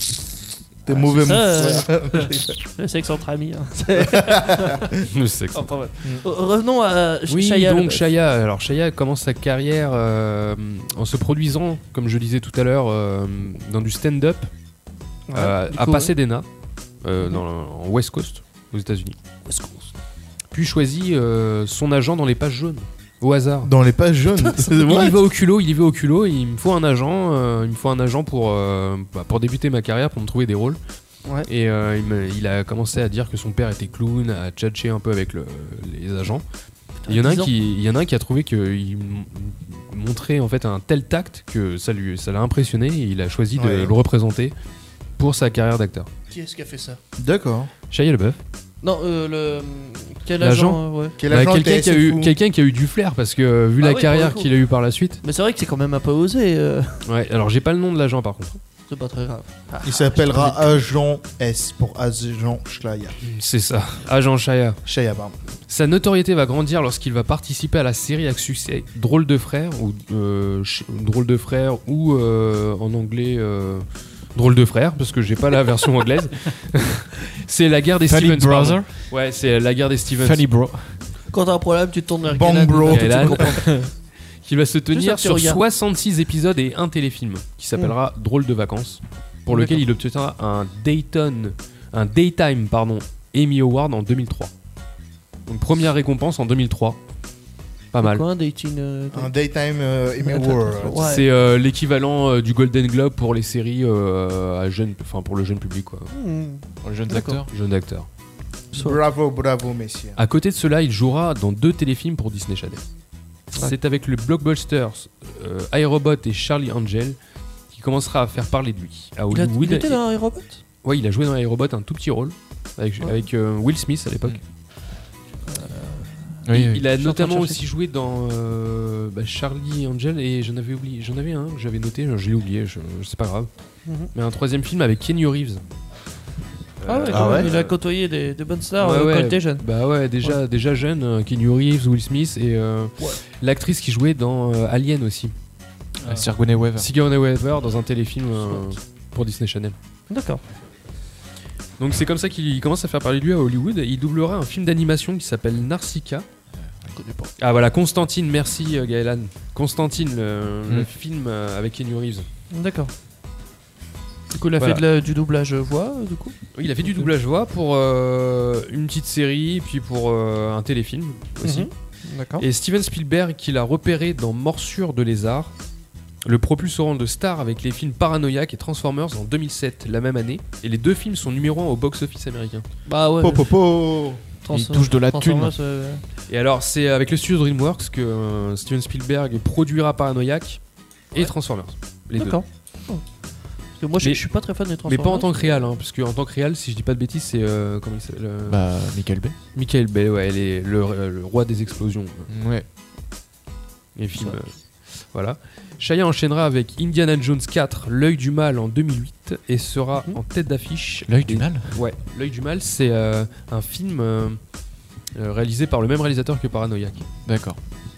T'es mauvais ça, mon euh, frère. Le sexe entre amis. hein. C'est- Le sexe. Enfin, ouais. Revenons à Ch- Oui, Shia donc LaBeouf. Shia. Alors Shia commence sa carrière euh, en se produisant, comme je disais tout à l'heure, euh, dans du stand-up Ouais, euh, du à coup, Pasadena, euh, Mhm. dans, en West Coast, aux États-Unis. West Coast. Puis choisit euh, son agent dans les pages jaunes, au hasard. Dans les pages jaunes. Il What y va au culot, il y va au culot. Il me faut un agent, euh, il me faut un agent pour euh, bah, pour débuter ma carrière, pour me trouver des rôles. Ouais. Et euh, il, me- il a commencé à dire que son père était clown, à tchatcher un peu avec le- les agents. Et Il y en a un dix ans. qui, il y en a un qui a trouvé qu'il m- montrait en fait un tel tact que ça lui, ça l'a impressionné et il a choisi de Ouais. le représenter pour sa carrière d'acteur. Qui est-ce qui a fait ça D'accord. Shia LaBeouf. Non, euh, le. Quel L'agent agent euh, ouais. Quel Bah, agent quelqu'un était qui a assez eu fou. quelqu'un qui a eu du flair parce que euh, vu Ah la oui, pour carrière le coup. qu'il a eu par la suite. Mais c'est vrai que c'est quand même un peu osé. euh, Ouais, alors j'ai pas le nom de l'agent par contre. C'est pas très grave. Ah, Il s'appellera Agent S pour Agent Shia. C'est ça, agent Shia. Shia, pardon. Sa notoriété va grandir lorsqu'il va participer à la série à succès Drôle de frère ou euh, Ch- Drôle de frère ou euh, en anglais euh, Drôle de frère parce que j'ai pas la version anglaise. C'est la guerre des Funny Stevens. pardon. Brother. Ouais, c'est la guerre des Stevens. Funny Bro. Quand t'as un problème, tu te tournes vers Bang, Galen, bro. tout de suite, Galen. tu comprends. Qui va se Juste un tenir petit sur regard. soixante-six épisodes et un téléfilm qui s'appellera Drôle de vacances pour lequel il obtiendra un Dayton, un Daytime pardon, Emmy Award en deux mille trois. Donc première récompense en deux mille trois. Pas mal. Quoi, un dating euh, Un Daytime euh, Emmy Attends, Award. attends, ouais. C'est euh, l'équivalent euh, du Golden Globe pour les séries euh, à jeune, enfin pour le jeune public quoi, Hmm. Pour les jeunes D'accord. acteurs. jeune acteur. Bravo, bravo, messieurs. À côté de cela, il jouera dans deux téléfilms pour Disney Channel. Ouais. C'est avec le blockbuster euh, iRobot et Charlie Angel qui commencera à faire parler de lui. À Il, a, Hollywood, il était dans un robot ouais, il a joué dans iRobot un tout petit rôle avec, Ouais. avec euh, Will Smith à l'époque. Oui, il, oui. il a Je suis en train de notamment chercher. aussi joué dans euh, bah, Charlie Angel et j'en avais oublié, j'en avais un que j'avais noté, je l'ai oublié, je, je- c'est pas grave. Mhm. Mais un troisième film avec Keanu Reeves. Ah ouais, Ah quand même, ouais il a côtoyé des, des bonnes stars Ouais, euh, ouais. quand il était jeune. Bah ouais, déjà, déjà jeune, euh, Keanu Reeves, Will Smith et euh, Ouais. l'actrice qui jouait dans euh, Alien aussi. Ah, Sigourney Weaver. Sigourney Weaver dans un téléfilm euh, pour Disney Channel. D'accord. Donc c'est comme ça qu'il commence à faire parler de lui à Hollywood. Il doublera un film d'animation qui s'appelle Narsicaa. Ah voilà, Constantine, merci euh, Gaëlan. Constantine, le, Mm. le film euh, avec Keanu Reeves. D'accord. Du coup, il a Voilà. fait de la- du doublage voix, euh, du coup. Oui, il a fait du doublage voix pour euh, une petite série, puis pour euh, un téléfilm aussi. Mhm. D'accord. Et Steven Spielberg, qui l'a repéré dans Morsure de lézard, le propulse au rang de star avec les films Paranoiac et Transformers en deux mille sept, la même année. Et les deux films sont numéro un au box-office américain. Bah ouais. Po, po, po. Trans- Il touche de la thune. Transformers, euh, Et alors, c'est avec le studio DreamWorks que euh, Steven Spielberg produira Paranoiac et Ouais. Transformers. Les deux. D'accord. Oh. Parce que moi, je Mais- je suis pas très fan des Mais Transformers. pas en tant que réal, hein, parce que en tant que réal, si je dis pas de bêtises, c'est euh, comment il s'appelle euh, Bah, Michael Bay. Michael Bay, ouais, elle est le, le roi des explosions. Ouais. Les films, Ça. euh, voilà. Shia enchaînera avec Indiana Jones quatre, L'œil du mal en deux mille huit et sera Mhm. en tête d'affiche. L'œil du des- mal. Ouais, L'œil du mal, c'est euh, un film euh, euh, réalisé par le même réalisateur que Paranoiac. D'accord.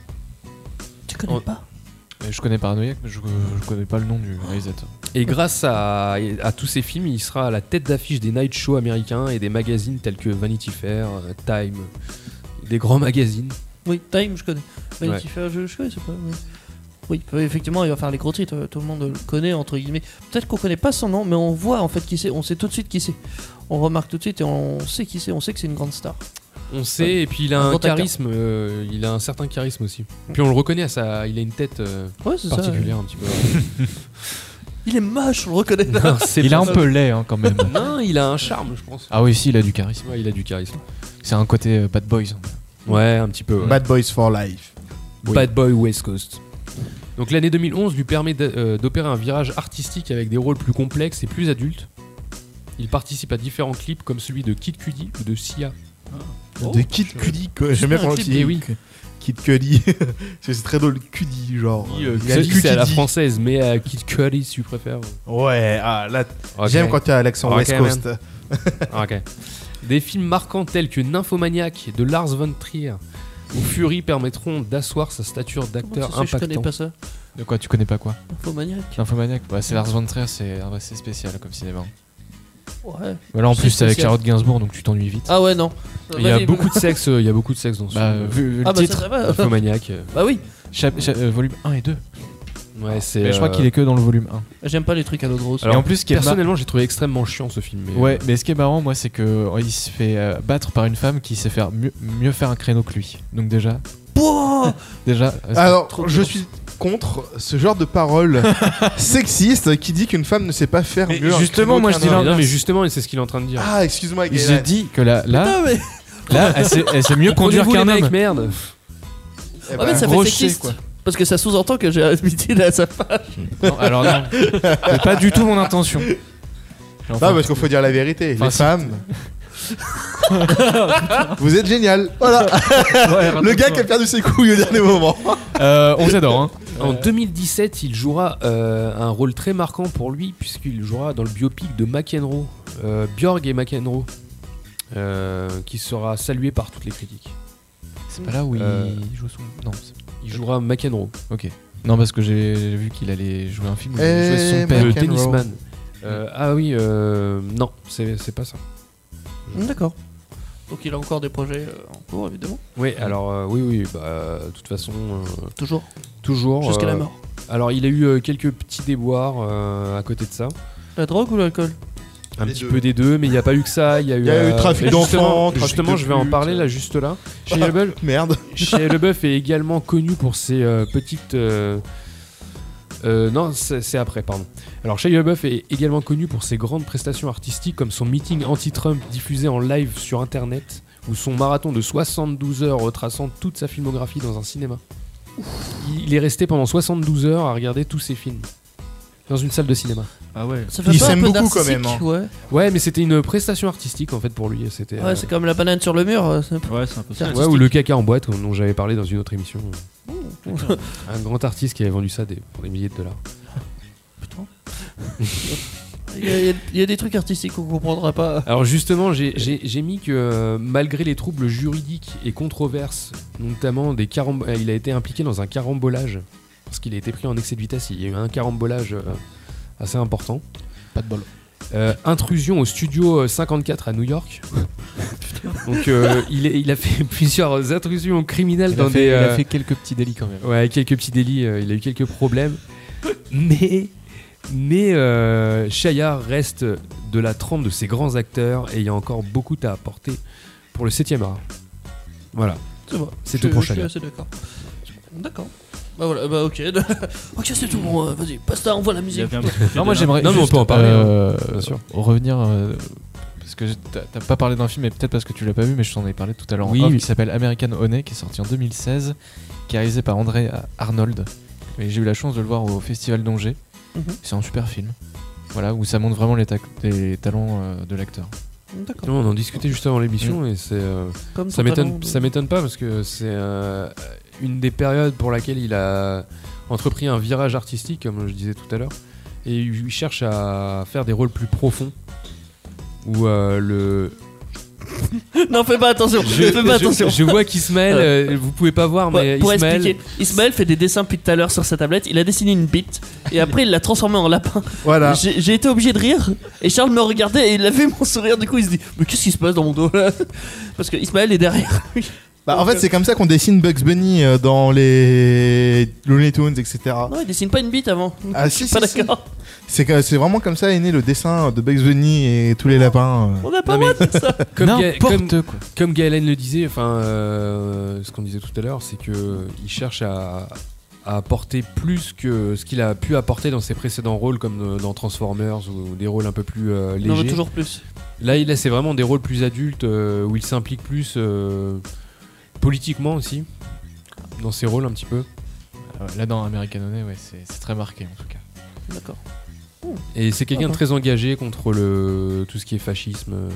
Tu connais en- pas Mais je connais Paranoiac, mais je, je connais pas le nom du réalisateur. Et grâce à, à tous ces films, il sera à la tête d'affiche des night shows américains et des magazines tels que Vanity Fair, euh, Time, des grands magazines. Oui, Time, je connais. Ouais. Vanity Fair, je, je connais, c'est pas. Oui. Oui, euh, effectivement, il va faire les gros titres. euh, Tout le monde le connaît, entre guillemets. Peut-être qu'on connaît pas son nom, mais on voit en fait qui c'est. On sait tout de suite qui c'est. On remarque tout de suite et on sait qui c'est. On sait que c'est une grande star. On sait, et puis il a Un un, grand acteur. charisme, euh, il a un certain charisme aussi. Puis on le reconnaît à ça, il a une tête euh, Ouais, c'est ça. particulière un petit peu. Il est moche, on le reconnaît. Non, c'est Il est pas un ça. peu laid hein, quand même. Non, il a un charme, je pense. Ah oui, si, il a du charisme. Ouais, il a du charisme. C'est un côté euh, bad boys. Ouais, un petit peu. ouais. Bad Boys for Life. Oui. Bad Boy West Coast. Donc l'année deux mille onze lui permet d'a- euh, d'opérer un virage artistique avec des rôles plus complexes et plus adultes. Il participe à différents clips comme celui de Kid Cudi ou de Sia. Oh, de Kid je- Cudi, quoi. J'aime bien un comment clip, tu eh oui. Kid Cudi. C'est c'est très drôle, Cudi, genre. Oui, euh, Il a Cudi, le c'est à la Cudi. française, mais à Kid Cudi si tu préfères. Ouais, ah, là, Ok. j'aime quand tu as l'accent Ok, West man. Coast. Ah, ok. Des films marquants tels que Nymphomaniac de Lars von Trier ou Fury permettront d'asseoir sa stature Comment d'acteur tu sais, je connais impactant. pas ça. De quoi, tu connais pas quoi Infomaniac. Nymphomaniac. Bah, c'est Lars von Trier, c'est ah, bah, c'est spécial comme cinéma. Ouais. Bah, là en C'est plus c'est avec spécial. Charlotte Gainsbourg donc tu t'ennuies vite. Ah ouais, non. Il y a Vas-y, beaucoup de sexe, euh, il y a beaucoup de sexe dans ce Bah, film. vu, vu Ah le bah ça, titre, ça va. Nymphomaniac. euh, Bah oui. chap- cha- euh, volume un et deux. Ouais, c'est. Mais je crois euh, qu'il est que dans le volume un. J'aime pas les trucs à l'eau de rose. Alors, et en plus, ce qui est mar- personnellement, j'ai trouvé extrêmement chiant ce film. Mais Ouais, mais ce qui est marrant, moi, c'est que euh, il se fait euh, battre par une femme qui sait faire mieux, mieux faire un créneau que lui. Donc déjà, Pouah déjà. euh, c'est- Alors, trop je dur. suis contre ce genre de parole sexiste qui dit qu'une femme ne sait pas faire Mais mieux. un justement, créneau moi, qu'un je dis homme. non, l'inverse. mais justement, c'est ce qu'il est en train de dire. Ah, excuse-moi, j'ai Gaëlan. dit que là, là, Ah mais. là, elle sait, elle sait mieux conduire Comprenez-vous, qu'un les mecs, homme. merde. Eh Ah ben, mais ça gros fait chien, sexiste. quoi. Parce que ça sous-entend que j'ai habitué à sa page. Non, alors non, c'est pas du tout mon intention. Enfin, Non, parce qu'il faut dire la vérité. Enfin, Les si- femmes. Vous êtes génial. Voilà. Le gars qui a perdu ses couilles au dernier moment. euh, on vous adore. Hein. En deux mille dix-sept, il jouera euh, un rôle très marquant pour lui, puisqu'il jouera dans le biopic de McEnroe, euh, Björg et McEnroe, euh, qui sera salué par toutes les critiques. C'est pas là où Euh, il joue son. Non. c'est- Il jouera McEnroe, Ok. Non, parce que j'ai j'ai vu qu'il allait jouer un film où il Eh, jouait son McEnroe. père. le McEnroe. tennisman. Euh, ah oui, euh, non, c'est c'est pas ça. D'accord. Donc il a encore des projets euh, en cours, évidemment. Oui, alors euh, oui, oui, bah, euh, de toute façon, euh, Toujours. toujours. Jusqu'à euh, la mort. Alors, il a eu euh, quelques petits déboires euh, à côté de ça. La drogue ou l'alcool? Un Les petit deux. peu des deux, mais il n'y a pas eu que ça. Il y a eu, Il y a eu euh, trafic et d'enfants, justement- trafic Justement, de je vais en putes. parler là, juste là. Shia LaBeouf, Merde. Shia LaBeouf est également connu pour ses euh, petites. euh, euh, non, c'est c'est après, pardon. Alors, Shia LaBeouf est également connu pour ses grandes prestations artistiques, comme son meeting anti-Trump diffusé en live sur Internet, ou son marathon de soixante-douze heures retraçant toute sa filmographie dans un cinéma. Il est resté pendant soixante-douze heures à regarder tous ses films dans une salle de cinéma. Ah ouais. Ça fait Il pas un s'aime peu beaucoup, quand narcissique, même, hein. Ouais. Ouais, mais c'était une prestation artistique en fait pour lui. C'était. Ouais, euh, c'est comme la banane sur le mur. euh, c'est un peu- Ouais, c'est un peu ça. C'est ouais, ou le caca en boîte dont j'avais parlé dans une autre émission. Un grand artiste qui avait vendu ça des, pour des milliers de dollars. Il y, a, il y a- il y a des trucs artistiques qu'on comprendra pas. Alors justement, j'ai- j'ai j'ai mis que euh, malgré les troubles juridiques et controverses, notamment des caramb- euh, il a été impliqué dans un carambolage parce qu'il a été pris en excès de vitesse. Il y a eu un carambolage euh, assez important. Pas de bol. Euh, intrusion au studio cinquante-quatre à New York. Donc euh, il, est- il a fait plusieurs intrusions criminelles Il dans a, fait, des. il a euh, fait quelques petits délits quand même. Ouais, quelques petits délits, euh, il a eu quelques problèmes. Mais, mais euh, Shia reste de la trempe de ces grands acteurs et il y a encore beaucoup à apporter pour le septième art. Voilà. C'est vrai. C'est Je- tout pour Je suis Shia. assez d'accord. D'accord. Bah voilà, bah ok. Ok, c'est tout. Bon, euh, vas-y, basta, on voit la Il y musique. avait un petit truc Non, moi de- j'aimerais. Non, mais on juste, peut en parler, euh, hein, bien sûr. Revenir. euh, parce que t'as t'as pas parlé d'un film, mais peut-être parce que tu l'as pas vu, mais je t'en ai parlé tout à l'heure en Oui, off, oui. qui s'appelle American Honey, qui est sorti en deux mille seize, qui est réalisé par André Arnold. Et j'ai eu la chance de le voir au Festival d'Angers. Mhm. C'est un super film. Voilà, où ça montre vraiment les, ta- les talents euh, de l'acteur. D'accord. Non, on en discutait juste avant l'émission et c'est euh, Comme ça ton m'étonne talent de- ça m'étonne pas parce que c'est euh, une des périodes pour laquelle il a entrepris un virage artistique comme je disais tout à l'heure et il cherche à faire des rôles plus profonds où euh, le Non, fais pas attention. je, fais pas je- attention. je vois qu'Ismaël euh, vous pouvez pas voir Pour- mais pour Ismaël expliquer, Ismaël fait des dessins depuis tout à l'heure sur sa tablette. Il a dessiné une bite et après il l'a transformé en lapin. Voilà. J'ai j'ai été obligé de rire et Charles me regardait et il a vu mon sourire. Du coup, il se dit mais qu'est-ce qui se passe dans mon dos là? Parce que Ismaël est derrière. Bah, en fait, c'est comme ça qu'on dessine Bugs Bunny euh, dans les Looney Tunes, et cetera. Non, il dessine pas une bite avant. Ah, Je si, suis pas si, si. d'accord. C'est que- c'est vraiment comme ça est né le dessin de Bugs Bunny et tous les lapins. euh. On a pas Non, le droit de dire ça. comme, Ga- comme, N'importe quoi. comme Gaëlen le disait, enfin, euh, ce qu'on disait tout à l'heure, c'est que il cherche à, à apporter plus que ce qu'il a pu apporter dans ses précédents rôles, comme dans Transformers ou des rôles un peu plus euh, légers. Non, mais toujours plus. Là, il a c'est vraiment des rôles plus adultes euh, où il s'implique plus euh, politiquement aussi dans ses rôles un petit peu. Euh, Là dans American Honey, ouais, c'est c'est très marqué en tout cas. D'accord. Et c'est quelqu'un de Ah. très engagé contre le tout ce qui est fascisme. euh,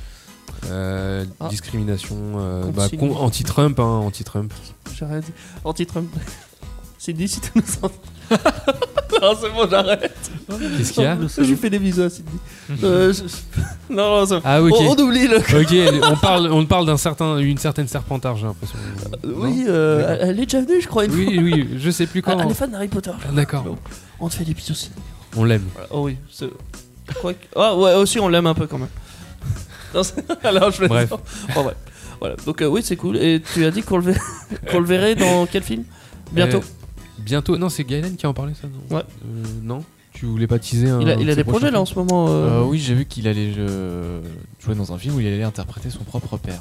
euh, Ah. discrimination, euh, Contre bah, Sidney. con- anti-Trump, hein, anti-Trump. J'arrête. Anti-Trump. Sydney, si tu nous entends. Non, c'est bon, j'arrête. Qu'est-ce qu'il y a Je lui fais des bisous à Sydney. Euh, je- Non, non, ça... Ah ok. on, on oublie le. Ok, on parle, on parle d'un certain, une certaine Serpentard, j'ai l'impression. Oui, euh, D'accord. elle elle est déjà venue, je crois, une Oui, fois. oui, je sais plus Ah, quand. elle est fan d'Harry Potter. Ah, D'accord, Bon, on te fait des bisous, Sydney. on l'aime. Voilà. Oh oui, c'est. Quoi que- Ah ouais, aussi on l'aime un peu quand même. Non, c'est- Alors je vais. Bref. Oh, ouais. Voilà. Donc euh, oui, c'est cool. Et tu as dit qu'on le, verrait... qu'on le verrait dans quel film? Bientôt. Euh, bientôt. Non, c'est Gaëlen qui en parlait, ça non Ouais. Euh, non Tu voulais pas teaser un. il a, il a de ses des projets là en prochains ce moment. euh, Euh, oui, j'ai vu qu'il allait euh, jouer dans un film où il allait interpréter son propre père.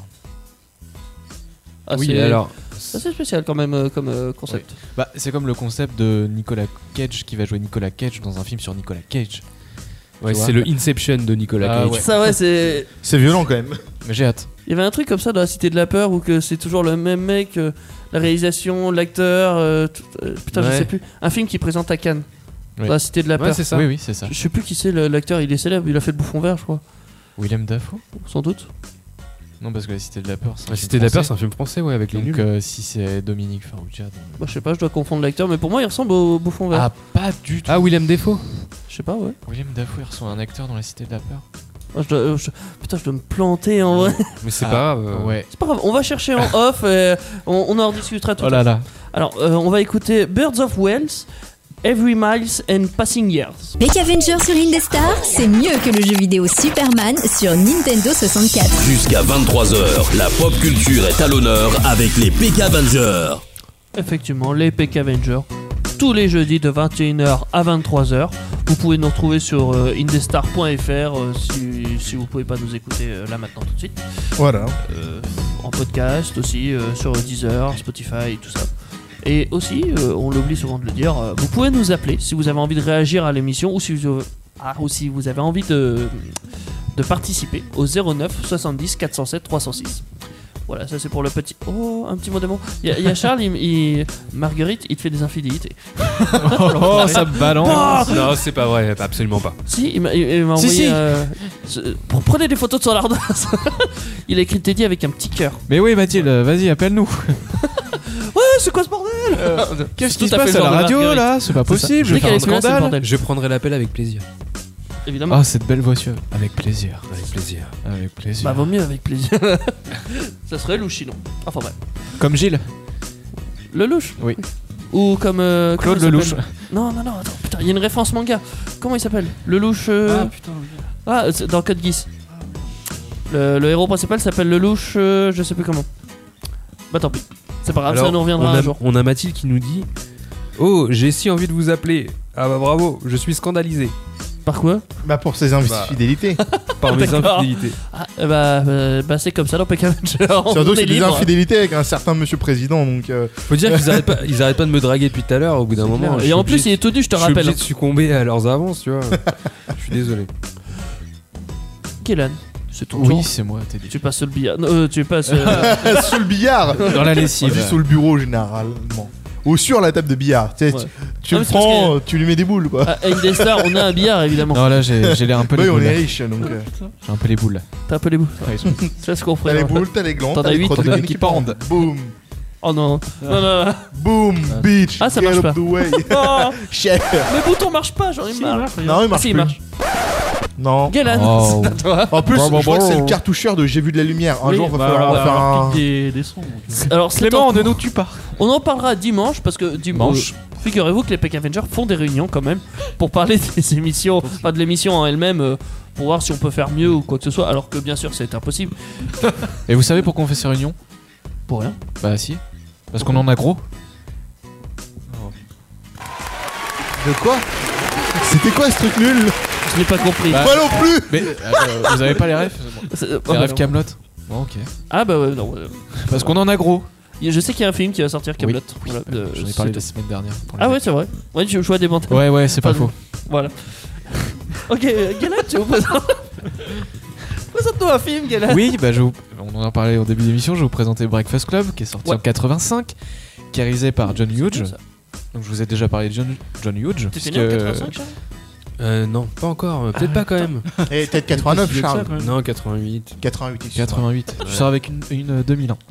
ah, Oui, c'est- alors. c'est assez spécial quand même euh, comme euh, concept. Bah, c'est comme le concept de Nicolas Cage qui va jouer Nicolas Cage dans un film sur Nicolas Cage. Ouais, Tu vois c'est le Inception de Nicolas Ah, Cage. ouais. Ça ouais, c'est. C'est violent quand même. Mais j'ai hâte. Il y avait un truc comme ça dans la Cité de la Peur où que c'est toujours le même mec, euh, la réalisation, l'acteur, euh, tout- euh, putain je Ouais. sais plus. Un film qui présente à Cannes. Oui. Dans la Cité de la Ouais, Peur. c'est ça. Oui, oui, c'est ça. Je sais plus qui c'est le- l'acteur, il est célèbre, il a fait le Bouffon Vert je crois. Willem Dafoe. Sans doute. Non, parce que La Cité de la Peur, c'est un La film Cité de la Peur, c'est français. un film français, ouais, avec les Donc, nuls. euh, si c'est Dominique Farrugia. donc- Bah, je sais pas, je dois confondre l'acteur, mais pour moi il ressemble au Bouffon Vert. Ah, pas du tout. Ah, Willem Dafoe. Je sais pas, ouais. Willem Dafoe, il reçoit un acteur dans La Cité de la Peur. Ah, je dois- euh, je- Putain, je dois me planter en vrai. Mais c'est Ah, pas grave. euh, Ouais. C'est pas grave, on va chercher en off et on, on en rediscutera tout Oh à là l'heure. là. Alors, euh, on va écouter Birds of Wales, Every Miles and Passing Years. P K Avenger sur Indestar, c'est mieux que le jeu vidéo Superman sur Nintendo soixante-quatre. Jusqu'à vingt-trois heures, la pop culture est à l'honneur avec les P K Avengers. Effectivement, les P K Avengers, tous les jeudis de vingt et une heures à vingt-trois heures. Vous pouvez nous retrouver sur euh, indestar point f r euh, si, si vous pouvez pas nous écouter euh, là maintenant tout de suite. Voilà. Euh, en podcast aussi, euh, sur Deezer, Spotify, tout ça. Et aussi, euh, on l'oublie souvent de le dire, euh, vous pouvez nous appeler si vous avez envie de réagir à l'émission ou si vous, ah, ou si vous avez envie de, de participer au zéro neuf soixante-dix quatre cent sept trois cent six. Voilà, ça c'est pour le petit. Oh, un petit mot d'amour. Il y, a- il y a Charles, il, il- Marguerite, il te fait des infidélités. Oh, ça balance. Non, c'est pas vrai, absolument pas. Si, il m'a il- il m'a Si, envoyé. si. euh, ce- pour- prenez des photos de son ardoise. Il a écrit Teddy avec un petit cœur. Mais oui, Mathilde, vas-y, appelle-nous. Ouais, c'est quoi ce bordel? Qu'est-ce C'est qui tout se à fait passe le à genre la de radio Marguerite. là? C'est pas C'est ça. possible, je Dès vais faire qu'elle un est plus là, c'est le scandale. bordel. Je prendrai l'appel avec plaisir. Évidemment. Ah, cette belle voix suave. Avec plaisir. Avec plaisir. Avec plaisir. Bah, vaut mieux avec plaisir. Ça serait louche sinon. Enfin bref. Comme Gilles. Le louche? Oui. Ou comme. euh, comment Claude il le s'appelle louche. Non, non, non, attends, putain, il y a une référence manga. Comment il s'appelle? Le louche. euh, Ah putain, oui. Ah, c'est dans Code Geass. Le, le héros principal s'appelle le louche, euh, je sais plus comment. Bah tant pis. C'est pas grave, Alors, ça nous reviendra on a, un jour. on a Mathilde qui nous dit Oh, j'ai si envie de vous appeler. Ah bah bravo, je suis scandalisé Par quoi? Bah pour ses infidélités. par mes D'accord. infidélités. Ah, euh, bah, euh, bah c'est comme ça dans P K Avenger. Surtout On c'est est des libre. infidélités avec un certain monsieur président donc. euh, Faut dire qu'ils arrêtent pas, ils arrêtent pas de me draguer depuis tout à l'heure. Au bout d'un moment, je Et suis en plus, obligé- il est tout nu, je te je suis rappelle. obligé de succomber à leurs avances, tu vois. Je suis désolé. Kélan, c'est ton Oui, tour. c'est moi, t'es dit. Tu passes sur le billard. Non, euh, tu passes. euh, sous le billard. Dans la On lessive. dit sous le bureau généralement. Ou sur la table de billard. Tu sais, Ouais. tu, tu Non, le mais c'est parce prends, tu lui mets des boules quoi. à Indestar, on a un billard évidemment. Non, là, j'ai j'ai l'air un peu Oui, les on boules. est là. riche donc. euh, J'ai un peu les boules. là. T'as un peu les bouts. Ouais, ils sont- C'est ce qu'on T'as les ferait. boules, t'as les glands, T'en t'as as les huit, crottes de t'en as gueule qui qui pendent. Boum, Oh non. Non, non. boum, bitch. Ah, ça get marche up pas. the way. Oh, Chef. mes boutons marchent pas, j'en ai Si, il marre. marche, regarde. Non, il Ah, marche si, il plus. marche. Non. Galan, Oh. c'est à toi. En plus, Bon, bon, je crois que bon. c'est le cartoucheur de J'ai vu de la lumière. Un Oui, jour, va bah, falloir alors, en faire alors, un. pique des, des sons. donc, euh. Alors, c'est Clément, en ne cours. nous tue pas. On en parlera dimanche parce que dimanche. Figurez-vous que les P K Avengers font des réunions quand même pour parler des émissions, enfin de l'émission en elle-même, euh, pour voir si on peut faire mieux ou quoi que ce soit. Alors que bien sûr, c'est impossible. Et vous savez pourquoi on fait ces réunions? Pour rien. Bah, si. Parce qu'on en a gros. De quoi? C'était quoi ce truc nul? Je n'ai pas compris. Bah, Moi non plus. Mais euh, vous avez pas les refs? C'est- Les oh, bah refs non. Camelot. Bon, ok. Ah bah ouais, non. euh, Parce qu'on en a gros. Je sais qu'il y a un film qui va sortir, Camelot. Oui. Voilà, de- J'en ai parlé c'est la tout. semaine dernière. pour les Ah mecs. ouais, c'est vrai. Ouais, je, je vois des bandes. Ouais, ouais, c'est pas Pardon. faux. Voilà. Ok, euh, Galan, tu vous présentes. Présente-nous un film, Galan. Oui, bah, je vous- on en a parlé au début de l'émission. Je vais vous présenter Breakfast Club, qui est sorti Ouais. en quatre-vingt-cinq, qui est réalisé par John Hughes. Ça. Donc, je vous ai déjà parlé de John, John Hughes. T'es puisque- né en quatre-vingt-cinq, Charles Euh, non, pas encore. euh, Peut-être Ah, pas quand même. Et peut-être quatre-vingt-neuf, Plus vieux que ça, Charles. quand même. Non, quatre-vingt-huit. quatre-vingt-huit. excuse-moi. quatre-vingt-huit. Tu sors avec une, une euh, deux mille ans.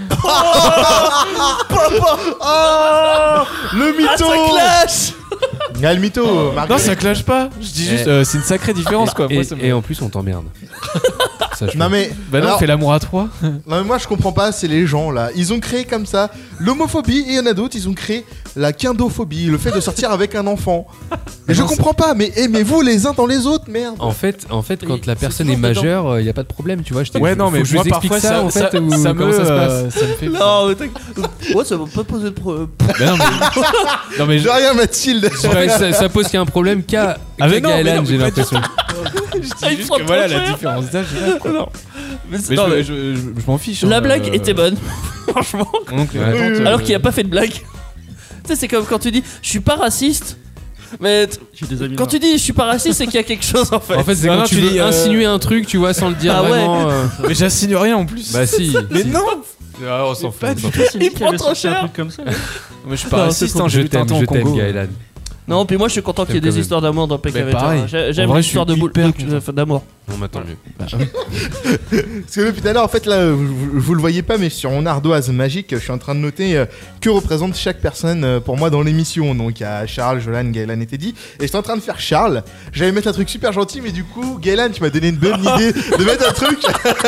Oh, le mytho. Ah, ça clash. Ah, le mytho. Non, Marguerite. ça clash pas. Je dis Eh. juste, euh, c'est une sacrée différence quoi. Et, Moi, ça me- et en plus, on t'emmerde. Sache-le. Non mais, Bah non, alors- on fait l'amour à trois. non mais moi je comprends pas, c'est les gens là. Ils ont créé comme ça l'homophobie et il y en a d'autres, ils ont créé la quindophobie, le fait de sortir avec un enfant. Et je non, comprends pas, mais aimez-vous les uns dans les autres, merde. En fait, en fait, quand Et la c'est personne est toujours dedans. majeure, il y a pas de problème, tu vois. Je t'ai- Ouais, non, faut mais que je moi vous explique parfois ça, ça, en fait, ça, ou ça comment me, ça se passe. euh, ça me fait. Non, mais t'inquiète. Ouais, ça va pas poser de problème. Mais non, mais, non, mais J'ai rien Mathilde. En fait, ça, ça pose qu'il y a un problème qu'à Ah, mais qu'à non, mais Gaëlan, non, j'ai mais pas l'impression. je dis Ah, ils juste font que voilà trop la cher. différence d'âge. est là, quoi. Non. Mais, c'est- Mais non, je, mais je, je- je m'en fiche. la hein, blague euh, était bonne. Franchement. Donc, Ouais. euh, attends, Alors euh, qu'il a pas fait de blague. Tu sais, c'est comme quand tu dis je suis pas raciste. Mais t- J'ai des amis. quand tu dis je suis pas raciste, c'est qu'il y a quelque chose en fait. En fait, c'est Non, quand non, tu tu veux dis, euh, insinuer un truc, tu vois, sans le dire Ah ouais. vraiment. euh, Mais j'assigne rien en plus. Bah si. Mais si. non. Ah, on s'en fout. pas on du s'en tout. fout. C'est lui Il qui prend avait trop sorti un cher. truc comme ça. Moi, je suis pas Non, raciste. c'est hein, Je J'ai vu t'aime, Tintin je au t'aime, Congo. Gaëlan. Non, puis moi je suis content qu'il y ait T'aimes des quand histoires d'amour dans P K Mais Avenger. pareil. J'ai- En J'aime vrai, les je suis histoires de boule hyper de- content. enfin, d'amour. Non, mais tant mieux. Parce que depuis tout à l'heure, en fait, là, vous, vous- vous le voyez pas, mais sur mon ardoise magique, je suis en train de noter euh, que représente chaque personne euh, pour moi dans l'émission. Donc, il y a Charles, Jolan, Gaëlan et Teddy. Et j'étais en train de faire Charles. J'allais mettre un truc super gentil, mais du coup, Gaëlan, tu m'as donné une bonne idée de mettre un truc.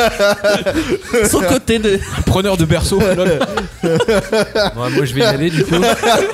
Son côté de. Preneur de berceau. lol. Bon, moi, je vais y aller du coup.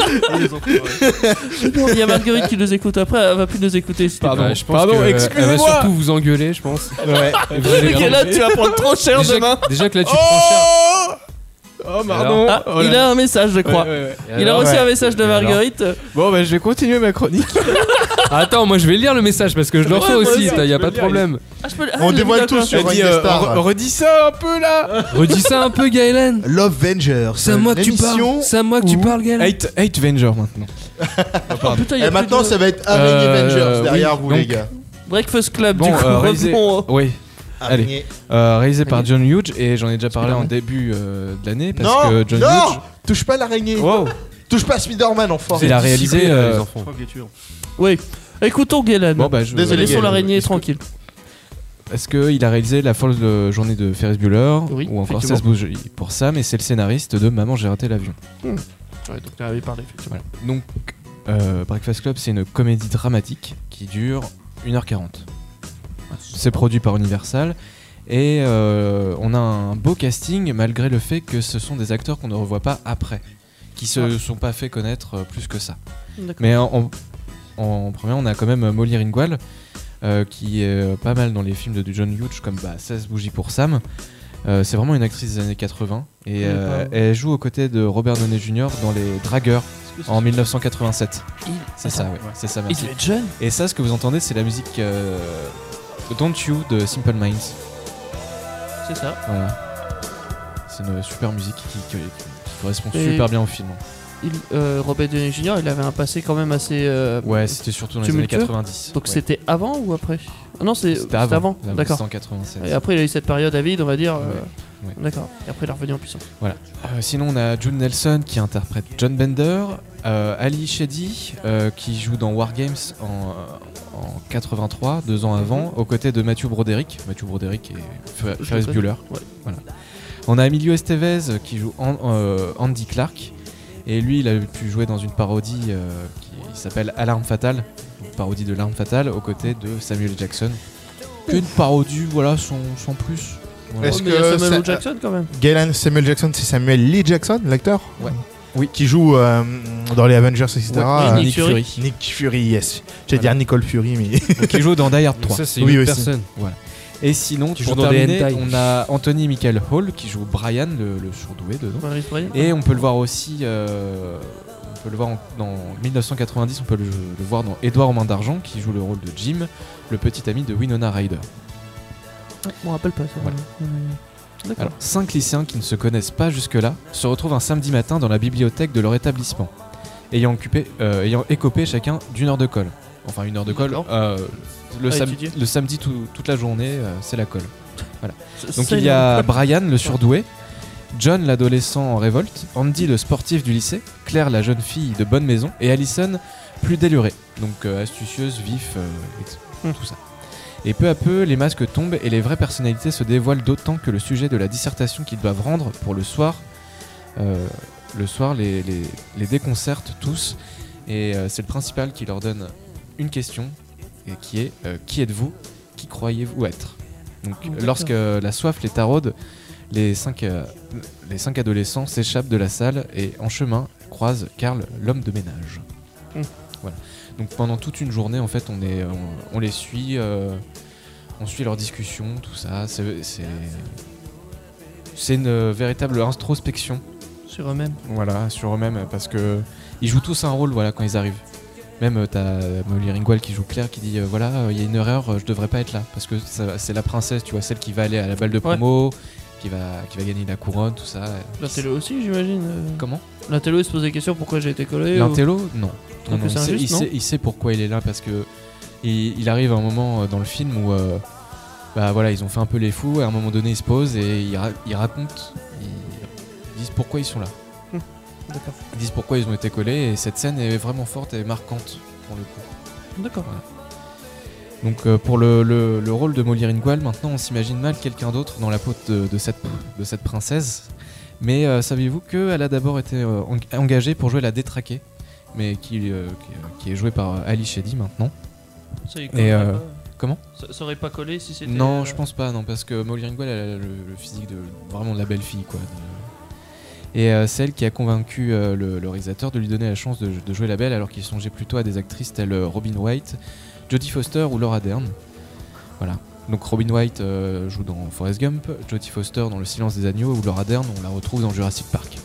Il y a Marguerite qui nous écoute après, elle va plus nous écouter. s'il te Pardon. plaît. Ouais, je pense Pardon, que, euh, Elle va excusez-moi. surtout vous engueuler, je pense. Ouais. Vous allez Mais là, tu vas prendre trop cher déjà, demain. que- déjà que là, tu prends cher. Oh, pardon. Ah, Oh il là a un message, je crois. Ouais, ouais, ouais. Et Il a alors reçu ouais. un message de Et alors Marguerite. Bon, bah, je vais continuer ma chronique. Attends, moi, je vais lire le message parce que je le Ouais, refais moi aussi. aussi, Il y a je pas peux de le problème. Ah, je peux le- ah, On je l'ai dévoile mis tout d'accord. sur Elle dit, Indestar. euh, re- redis ça un peu là. Redis ça un peu, Gaëlan. Love Vengers. C'est à moi que tu l'émission parles. C'est à moi que tu où- parles, Gaëlan. Hate, hate Venger maintenant. Oh, putain, il y a Et plus maintenant, de- ça va être Araignée Euh, Vengers derrière oui, vous, donc- les gars. Breakfast Club, Bon, du coup, euh, réalisé- revenons au- Oui. Araignée. Euh, réalisé par Araignée. John Hughes, et j'en ai déjà parlé en Spider-Man. début euh, de l'année parce Non, que John non, Hughes. touche pas l'araignée. Wow. Touche pas à Spider-Man, enfin. Il a réalisé. Discipline, euh, les enfants. Fuck les tueurs. Oui. Écoutons Galen. Bon bah je. Désolé, Laissons Galen. l'araignée Est-ce que- tranquille. Est-ce qu'il a réalisé La folle euh, journée de Ferris Bueller Oui, ou encore effectivement. seize bougies pour Sam, et c'est le scénariste de Maman j'ai raté l'avion. Ouais, donc tu en avais parlé, effectivement. Voilà. Donc euh, Breakfast Club, c'est une comédie dramatique qui dure une heure quarante. C'est produit par Universal et euh, on a un beau casting malgré le fait que ce sont des acteurs qu'on ne revoit pas après, qui se Ah. sont pas fait connaître euh, plus que ça. D'accord. Mais en, en, en premier, on a quand même Molly Ringwald euh, qui est euh, pas mal dans les films de, de John Hughes comme bah, seize bougies pour Sam. Euh, c'est vraiment une actrice des années quatre-vingts et euh, D'accord. elle joue aux côtés de Robert Downey junior dans Les Dragueurs Est-ce que c'est en mille neuf cent quatre-vingt-sept. Il- C'est ça, Attends, ouais. C'est ça, Il merci. devait être jeune. Et ça, ce que vous entendez, c'est la musique euh, de Don't You de Simple Minds. C'est ça. Voilà. C'est une super musique qui, qui- qui correspond Et- super bien au film. Il, euh, Robert Downey junior, il avait un passé quand même assez. euh, Ouais, c'était surtout dans les années tumultueux. quatre-vingt-dix. Donc Ouais. c'était avant ou après Ah non, c'est- C'était c'était avant. avant. Là, D'accord. c'était en quatre-vingt-sept. Et après, il a eu cette période à vide, on va dire. euh, Ouais. D'accord. Et après, il est revenu en puissance. Euh, sinon, on a Jude Nelson qui interprète John Bender, euh, Ali Sheedy euh, qui joue dans War Games en, en quatre-vingt-trois, deux ans avant, aux côtés de Matthew Broderick. Matthew Broderick et Fer- Je Ferris le Bueller. Ouais. Voilà. On a Emilio Estevez qui joue An- euh, Andy Clark. Et lui, il a pu jouer dans une parodie euh, qui s'appelle Alarme Fatale, une parodie de L'Arme Fatale, aux côtés de Samuel Jackson. Qu'une parodie, voilà, sans, sans plus. Voilà. Est-ce Oh, mais il y a que Samuel ça- L. Jackson quand même. Galen Samuel Jackson, c'est Samuel Lee Jackson, l'acteur. Ouais. Oui. Qui joue euh, dans les Avengers, et cetera. Ouais, Euh, Nick Fury. Nick Fury, yes. J'allais Voilà. dire Nicole Fury, mais. Donc, il joue dans Die Hard Donc trois. ça, c'est Oui, une autre aussi. personne. Et sinon, Qui pour joue dans des terminer, hentai. on a Anthony Michael Hall qui joue Brian, le, le surdoué dedans. Maurice Bryan. Et on peut le voir aussi, euh, on peut le voir en, dans mille neuf cent quatre-vingt-dix, on peut le, le voir dans Édouard aux mains d'argent qui joue le rôle de Jim, le petit ami de Winona Ryder. Je me rappelle pas ça. Voilà. Euh, D'accord. Alors, cinq lycéens qui ne se connaissent pas jusque-là se retrouvent un samedi matin dans la bibliothèque de leur établissement, ayant, occupé, euh, ayant écopé chacun d'une heure de colle. Enfin, une heure de colle. D'accord. euh, le, À sam- étudier. le samedi, tout- toute la journée, euh, c'est la colle. Donc Ça, il y a Brian, le surdoué, John, l'adolescent en révolte, Andy, le sportif du lycée, Claire, la jeune fille de bonne maison, et Allison, plus délurée, donc euh, astucieuse, vif, euh, et Hmm. tout ça. Et peu à peu, les masques tombent et les vraies personnalités se dévoilent, d'autant que le sujet de la dissertation qu'ils doivent rendre pour le soir, euh, le soir les, les, les déconcerte tous, et euh, c'est le principal qui leur donne une question, et qui est euh, qui êtes-vous, qui croyez-vous être? Donc D'accord. lorsque euh, la soif les taraude, les cinq, euh, les cinq adolescents s'échappent de la salle et en chemin croisent Karl, l'homme de ménage. Mm. Voilà. Donc pendant toute une journée, en fait, on, est, on, on les suit, euh, on suit leurs discussions, tout ça. C'est, c'est, c'est une euh, véritable introspection, sur eux-mêmes. voilà, sur eux-mêmes, parce que ils jouent tous un rôle, voilà, quand ils arrivent. Même euh, t'as Molly Ringwald qui joue Claire qui dit euh, voilà, il y a une erreur, euh, je devrais pas être là parce que ça- c'est la princesse, tu vois, celle qui va aller à la balle de promo, qui va qui va gagner la couronne, tout ça. La télé aussi, j'imagine. euh. Comment? La télé, il se pose des questions pourquoi j'ai été collé. ou- L'intello? Non. Trouve Non, que non, c'est il, sait, injuste, il, non sait, il sait pourquoi il est là parce que il, il arrive à un moment euh, dans le film où euh, bah voilà, ils ont fait un peu les fous et à un moment donné ils se posent et ils, ra- ils racontent, ils, ils disent pourquoi ils sont là. D'accord. Ils disent pourquoi ils ont été collés et cette scène est vraiment forte et marquante pour le coup. D'accord. Donc euh, pour le, le- le rôle de Molly Ringwald, maintenant on s'imagine mal quelqu'un d'autre dans la peau de, de cette, de cette princesse. Mais euh, saviez-vous qu'elle a d'abord été euh, eng- engagée pour jouer la détraquée, mais qui, euh, qui, qui est jouée par euh, Ali Sheedy maintenant. Ça, il Et, collerait euh, pas. comment ça, ça aurait pas collé si c'était. Non, euh, je pense pas, non, parce que Molly Ringwald elle a le, le physique de vraiment de la belle fille, quoi. de- Et euh, c'est elle qui a convaincu euh, le, le réalisateur de lui donner la chance de, de jouer la belle, alors qu'il songeait plutôt à des actrices telles euh, Robin White, Jodie Foster ou Laura Dern. Voilà. Donc Robin White euh, joue dans Forrest Gump, Jodie Foster dans Le Silence des Agneaux, ou Laura Dern, on la retrouve dans Jurassic Park.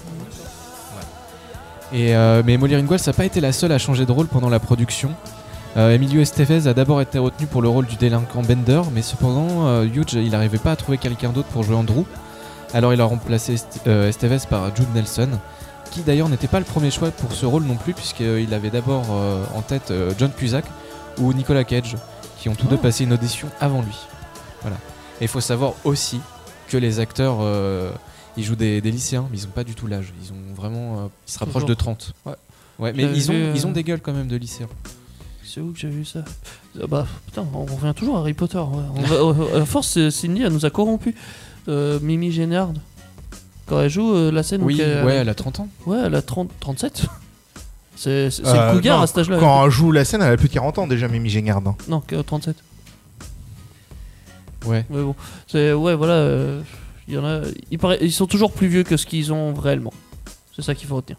Voilà. Et, euh, mais Molly Ringwald, ça n'a pas été la seule à changer de rôle pendant la production. Euh, Emilio Estevez a d'abord été retenu pour le rôle du délinquant Bender, mais cependant, euh, Hughes, il n'arrivait pas à trouver quelqu'un d'autre pour jouer Andrew. Alors il a remplacé Est- euh, Estevez par Jude Nelson, qui d'ailleurs n'était pas le premier choix pour ce rôle non plus, puisqu'il avait d'abord euh, en tête euh, John Cusack ou Nicolas Cage, qui ont tous deux passé une audition avant lui. Voilà. Et il faut savoir aussi que les acteurs, euh, ils jouent des, des lycéens, mais ils ont pas du tout l'âge. Ils ont vraiment, euh, ils se rapprochent Toujours. de trente. Ouais. Ouais, mais J'avais ils ont, vu, euh, ils ont des gueules quand même de lycéens. C'est où que j'ai vu ça? Ah bah putain, on revient toujours à Harry Potter. Ouais. On va- à force, euh, Cindy, elle nous a corrompus. Euh, Mimi Génard, quand elle joue euh, la scène où Oui, qu'elle- ouais, elle a trente ans. ouais, elle a trente, trente-sept. C'est c'est- c'est Euh, le cougar non, à cet âge-là. Quand elle joue la scène, elle a plus de quarante ans déjà, Mimi Génard. hein. Non, que trente-sept. Ouais. Mais bon, c'est ouais, voilà. euh, Il y en a, ils, paraît- ils sont toujours plus vieux que ce qu'ils ont réellement. C'est ça qu'il faut retenir.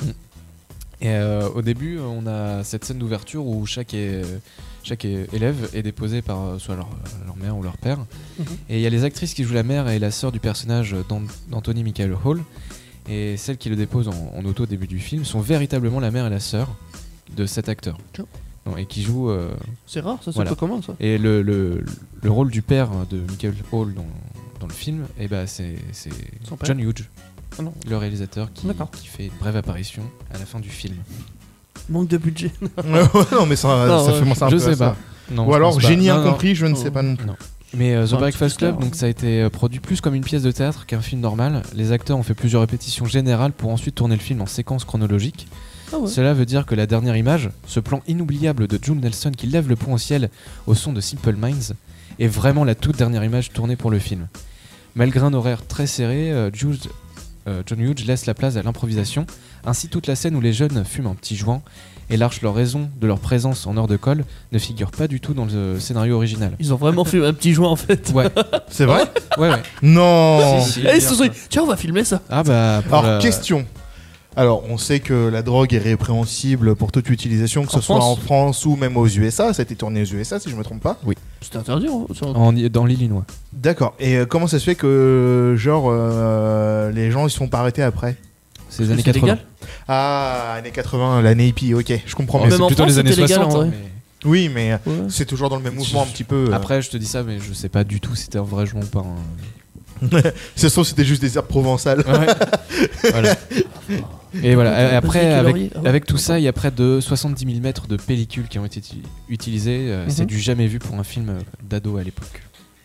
Et euh, au début, on a cette scène d'ouverture où chaque, é- chaque é- élève est déposé par euh, soit leur, leur mère ou leur père. Mhm. Et il y a les actrices qui jouent la mère et la sœur du personnage d'An- d'Anthony Michael Hall. Et celles qui le déposent en, en auto au début du film sont véritablement la mère et la sœur de cet acteur. Tiens. Non, et qui jouent. euh, C'est rare, ça, c'est Voilà. pas commun, ça. et le, le, le rôle du père de Michael Hall dans, dans le film, eh ben c'est c'est Son père. John Hughes, Ah non. le réalisateur qui, D'accord. qui fait une brève apparition à la fin du film. Manque de budget. non, mais ça, Non, ça ouais, fait penser un je peu à sais ça. pas. Non, Ou je alors pense pas. génie Non, non. incompris, je ne sais Non. pas non plus. Non. Mais euh, The Enfin, Breakfast un petit Club, donc ça a été euh, produit plus comme une pièce de théâtre qu'un film normal. Les acteurs ont fait plusieurs répétitions générales pour ensuite tourner le film en séquence chronologique. Ah ouais. Cela veut dire que la dernière image, ce plan inoubliable de Jules Nelson qui lève le poing au ciel au son de Simple Minds, est vraiment la toute dernière image tournée pour le film. Malgré un horaire très serré, euh, Hughes- euh, John Hughes laisse la place à l'improvisation. Ainsi, toute la scène où les jeunes fument un petit joint et lâchent leur raison de leur présence en heure de colle ne figure pas du tout dans le scénario original. Ils ont vraiment fait un petit joint en fait. Ouais, C'est vrai ouais, ouais. Non Si, si. Et ils se sont dit, tiens, on va filmer ça. Ah bah. pour Alors, la- question. Alors, on sait que la drogue est répréhensible pour toute utilisation, que En ce soit France en France ou même aux U S A. Ça a été tourné aux U S A, si je me trompe pas. C'était interdit. hein, ça. En- dans l'Illinois. D'accord. Et euh, comment ça se fait que, genre, euh, les gens ils se font pas arrêter après? C'est les années C'est quatre-vingts. légal. Ah, années quatre-vingts, l'année hippie, ok, je comprends. Oh, mieux. même c'est en plutôt France, les années c'était légal, soixante. en hein, vrai. mais- Oui, mais Ouais. c'est toujours dans le même mouvement un petit peu. euh. Après, je te dis ça, mais je sais pas du tout si c'était un vrai joint ou pas. hein. C'est sûr, c'était juste des herbes provençales. Ouais. Voilà. Et voilà. Et après, Patrick avec, Laurier. Ah ouais. avec tout ça, il y a près de soixante-dix millimètres de pellicules qui ont été uti- utilisées. Euh, C'est Mhm. du jamais vu pour un film euh, d'ado à l'époque.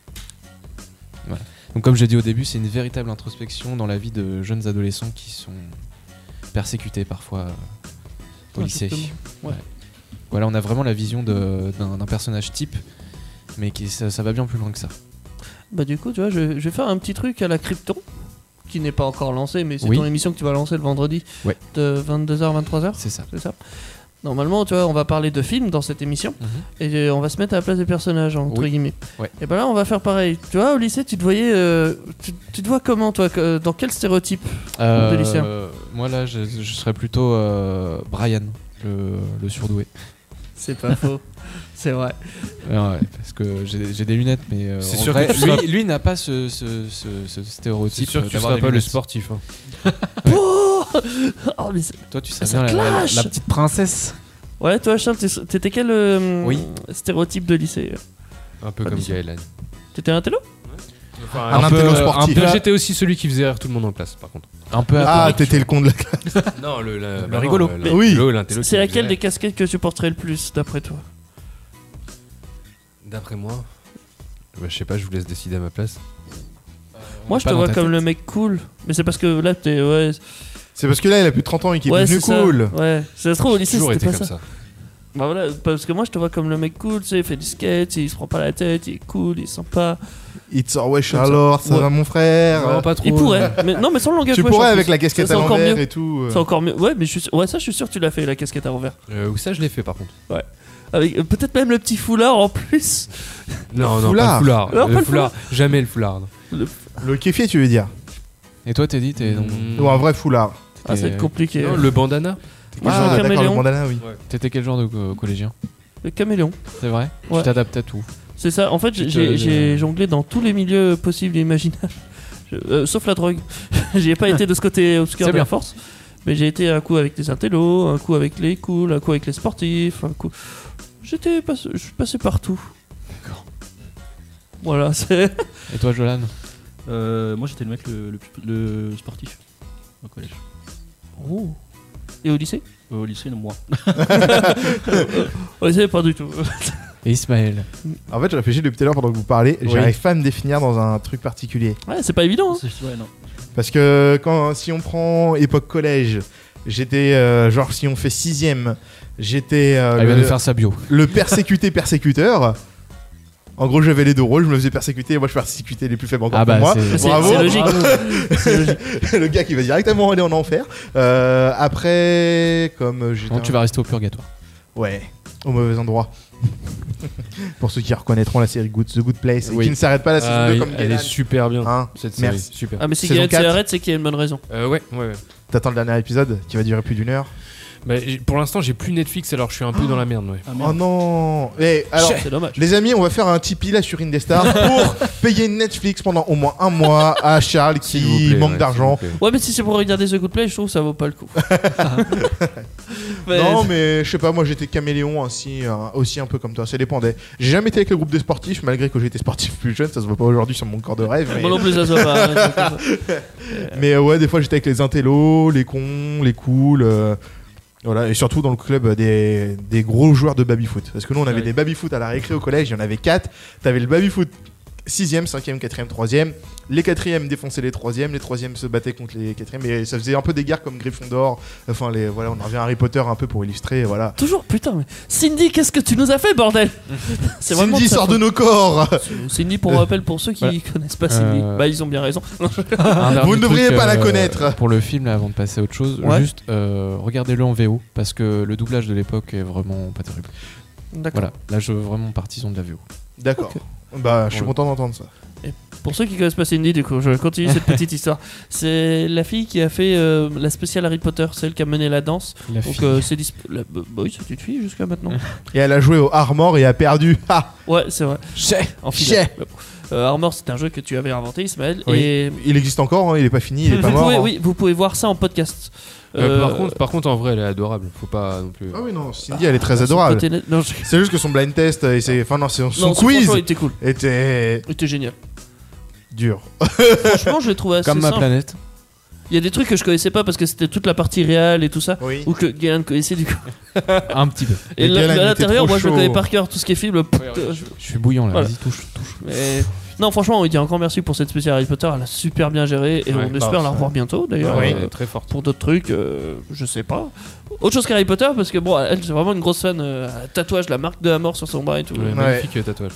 Voilà. Donc, comme j'ai dit au début, c'est une véritable introspection dans la vie de jeunes adolescents qui sont persécutés parfois euh, au Ouais, lycée. justement. Ouais. Voilà, on a vraiment la vision de- d'un d'un personnage type, mais qui, ça, ça va bien plus loin que ça. Bah du coup, tu vois, je, je vais faire un petit truc à la Krypton, qui n'est pas encore lancé, mais c'est Oui. ton émission que tu vas lancer le vendredi Ouais. de vingt-deux heures à vingt-trois heures, C'est ça. c'est ça. Normalement, tu vois, on va parler de films dans cette émission, et euh, on va se mettre à la place des personnages, entre Oui. guillemets. Ouais. Et bah là, on va faire pareil. Tu vois, au lycée, tu te voyais... euh, tu, tu te vois comment, toi que- Dans quel stéréotype de lycéen. Euh, moi là, je, je serais plutôt euh, Brian, le, le surdoué. C'est pas faux. C'est vrai. Ah ouais, parce que j'ai j'ai des lunettes, mais euh, C'est en sûr vrai, que tu seras- lui, lui n'a pas ce, ce, ce, ce C'est stéréotype. sûr que tu d'avoir seras des pas le lunettes. sportif. hein. Oh, oh, mais c'est- Toi, tu serais Ça bien la, la- clash. la petite princesse. Ouais, toi, Charles, t'es- t'étais quel euh, Oui. stéréotype de lycée? Un peu Pas comme lycée. Gaëlan. T'étais un télo? Enfin, Un intello peu- sportif. un peu- J'étais aussi celui qui faisait rire tout le monde en classe, par contre. Un peu Ah, apéritif. t'étais le con de la classe. Non, le, le, Le rigolo. Oui. C'est laquelle des casquettes que tu porterais le plus, d'après toi? D'après moi, bah, je sais pas, je vous laisse décider à ma place. Moi, je Pas te dans vois ta comme tête. le mec cool. Mais c'est parce que là, t'es. Ouais, C'est parce que là, il a plus de trente ans et qu'il est ouais devenu c'est ça. cool. Ouais, ça se trouve au J'ai lycée, toujours c'était été pas comme ça. ça. Bah voilà, parce que moi, je te vois comme le mec cool, tu sais, il fait du skate, il se prend pas la tête, il est cool, il est sympa. It's wesh alors, ça Ouais. va mon frère. Non, pas trop. Il pourrait, mais non, mais sans le langage. Tu wesh, pourrais en avec plus. la casquette C'est à encore l'envers mieux. et tout. euh. C'est encore mieux. Ouais, mais je suis sûr- ouais, ça, je suis sûr que tu l'as fait, la casquette à l'envers. Euh, ou ça, je l'ai fait par contre. Avec euh, peut-être même le petit foulard en plus. Non, non, foulard. pas le foulard. Non, le pas le foulard. Jamais le foulard. non. Le kéfier, tu veux dire? Et toi, Teddy, t'es donc- Mm. Ou un vrai foulard? Ah, ça va être compliqué. Non, le bandana. Moi, je suis un Ah, d'accord, le caméléon. bandana, oui. t'étais quel genre de co- collégien? Le caméléon. C'est vrai? Ouais. Tu t'adaptes à tout. C'est ça, en fait, Tu te- j'ai j'ai jonglé dans tous les milieux possibles et imaginables. Je- euh, sauf la drogue. J'y ai pas été de ce côté obscur C'est de la bien. force. Mais j'ai été un coup avec les intellos, un coup avec les cools, un coup avec les sportifs, un coup. J'étais passé, je suis passé partout. D'accord. Voilà, c'est. Et toi, Jolan? Euh, moi j'étais le mec le, le, plus- le sportif au collège. Oh. Et au lycée? Au lycée, non, moi. Au lycée, pas du tout. Et Ismaël. En fait, je réfléchis depuis tout à l'heure pendant que vous parlez. Oui. J'arrive pas à me définir dans un truc particulier. Ouais, c'est pas évident. Hein. C'est- ouais, non. Parce que quand, si on prend époque collège, j'étais euh, genre si on fait sixième, j'étais euh, Elle vient le, de faire sa bio. le persécuté persécuteur. En gros, j'avais les deux rôles, je me faisais persécuter et moi je persécutais les plus faibles encore Ah bah pour moi. c'est. C'est Bravo. c'est logique. C'est logique. Le gars qui va directement aller en enfer. Euh, après, comme j'étais. Non, un- tu vas rester au purgatoire. Ouais, au mauvais endroit. Pour ceux qui reconnaîtront la série Good, The Good Place et Oui. qui ne s'arrête pas la saison Ah, deux oui, comme elle Galen. est super bien. Hein, Cette série, merci. super. Ah, mais si Saison Galen quatre. s'arrête, c'est qu'il y a une bonne raison. Euh, ouais, ouais, ouais. T'attends le dernier épisode qui va durer plus d'une heure. Bah, j'ai- pour l'instant, j'ai plus Netflix, alors je suis un peu dans la merde. Ouais. Ah, Oh merde. non. Eh, alors, C'est dommage. les amis, on va faire un Tipeee là sur Indestar pour payer Netflix pendant au moins un mois à Charles S'il vous qui plaît, manque ouais, d'argent. s'il vous plaît. Ouais, mais si c'est pour regarder The Good Place, je trouve que ça vaut pas le coup. Mais- Non, mais je sais pas, moi j'étais caméléon ainsi, euh, aussi un peu comme toi, ça dépendait. J'ai jamais été avec le groupe des sportifs, malgré que j'étais sportif plus jeune, ça se voit pas aujourd'hui sur mon corps de rêve. Mais, Moi non plus, ça se voit pas. hein, donc, euh, mais, euh, ouais, des fois j'étais avec les intellos, les cons, les cools. euh, Voilà, et surtout dans le club des, des gros joueurs de baby-foot. Parce que nous on avait Ouais. des baby-foot à la récré au collège, il y en avait quatre. T'avais le baby-foot sixième, cinquième, quatrième, troisième. Les quatrièmes défonçaient les troisièmes, les troisièmes se battaient contre les quatrièmes. Et ça faisait un peu des guerres comme Gryffondor. Enfin, les, voilà, on en revient à Harry Potter un peu pour illustrer. Voilà. Toujours, putain, mais Cindy, qu'est-ce que tu nous as fait, bordel? C'est vraiment Cindy de sa sort de faute. nos corps. Cindy, pour rappel, pour ceux qui Voilà. connaissent pas Cindy, Euh, bah ils ont bien raison. Un Vous dernier ne devriez truc, pas la euh, connaître. Pour le film, là, avant de passer à autre chose, Ouais. juste euh, regardez-le en V O parce que le doublage de l'époque est vraiment pas terrible. D'accord. Voilà, là je veux vraiment partisan de la V O. D'accord. Ok. Bah, je suis Ouais. content d'entendre ça. Pour ceux qui connaissent pas Cindy, du coup, je continue cette petite histoire. C'est la fille qui a fait euh, la spéciale Harry Potter, celle qui a mené la danse. La Donc fille. euh, c'est disp- la- bah oui, c'est une fille jusqu'à maintenant. Et elle a joué au Armor et a perdu. Ah, Ouais, c'est vrai. En finale. Chais. Euh, Armor, c'est un jeu que tu avais inventé, Ismaël. Oui. Et Il existe encore, hein, il est pas fini, il est pas vous mort. pouvez, hein. oui, vous pouvez voir ça en podcast. Euh, Euh, par, contre, par contre, en vrai, elle est adorable. Faut pas non plus. Ah oui, non, Cindy, elle est très son adorable. côté net- Non, je- C'est juste que son blind test et c'est. Enfin, non, c'est son non, quiz franchement, il était cool. était Il était génial. dur. Franchement, je l'ai trouvé assez Comme ma simple. planète. Il y a des trucs que je connaissais pas parce que c'était toute la partie réelle et tout ça. Oui. Ou que Galen connaissait du coup. Un petit peu. Et Et là, Galen à était l'intérieur, trop moi je le chaud. connais par cœur, tout ce qui est film. pff, euh, je- Je suis bouillant là, Voilà. vas-y, touche, touche. mais- Non, franchement, on dit encore merci pour cette spéciale Harry Potter. Elle a super bien géré et Ouais, on bah, espère la ça- revoir bientôt d'ailleurs. Ouais, euh, elle est très forte. pour d'autres trucs, euh, je sais pas. Autre chose qu'Harry Potter, parce que bon, elle, c'est vraiment une grosse fan. Euh, elle a tatouage, la marque de la mort sur son bras et tout. Ouais, Ouais. Magnifique euh, tatouage.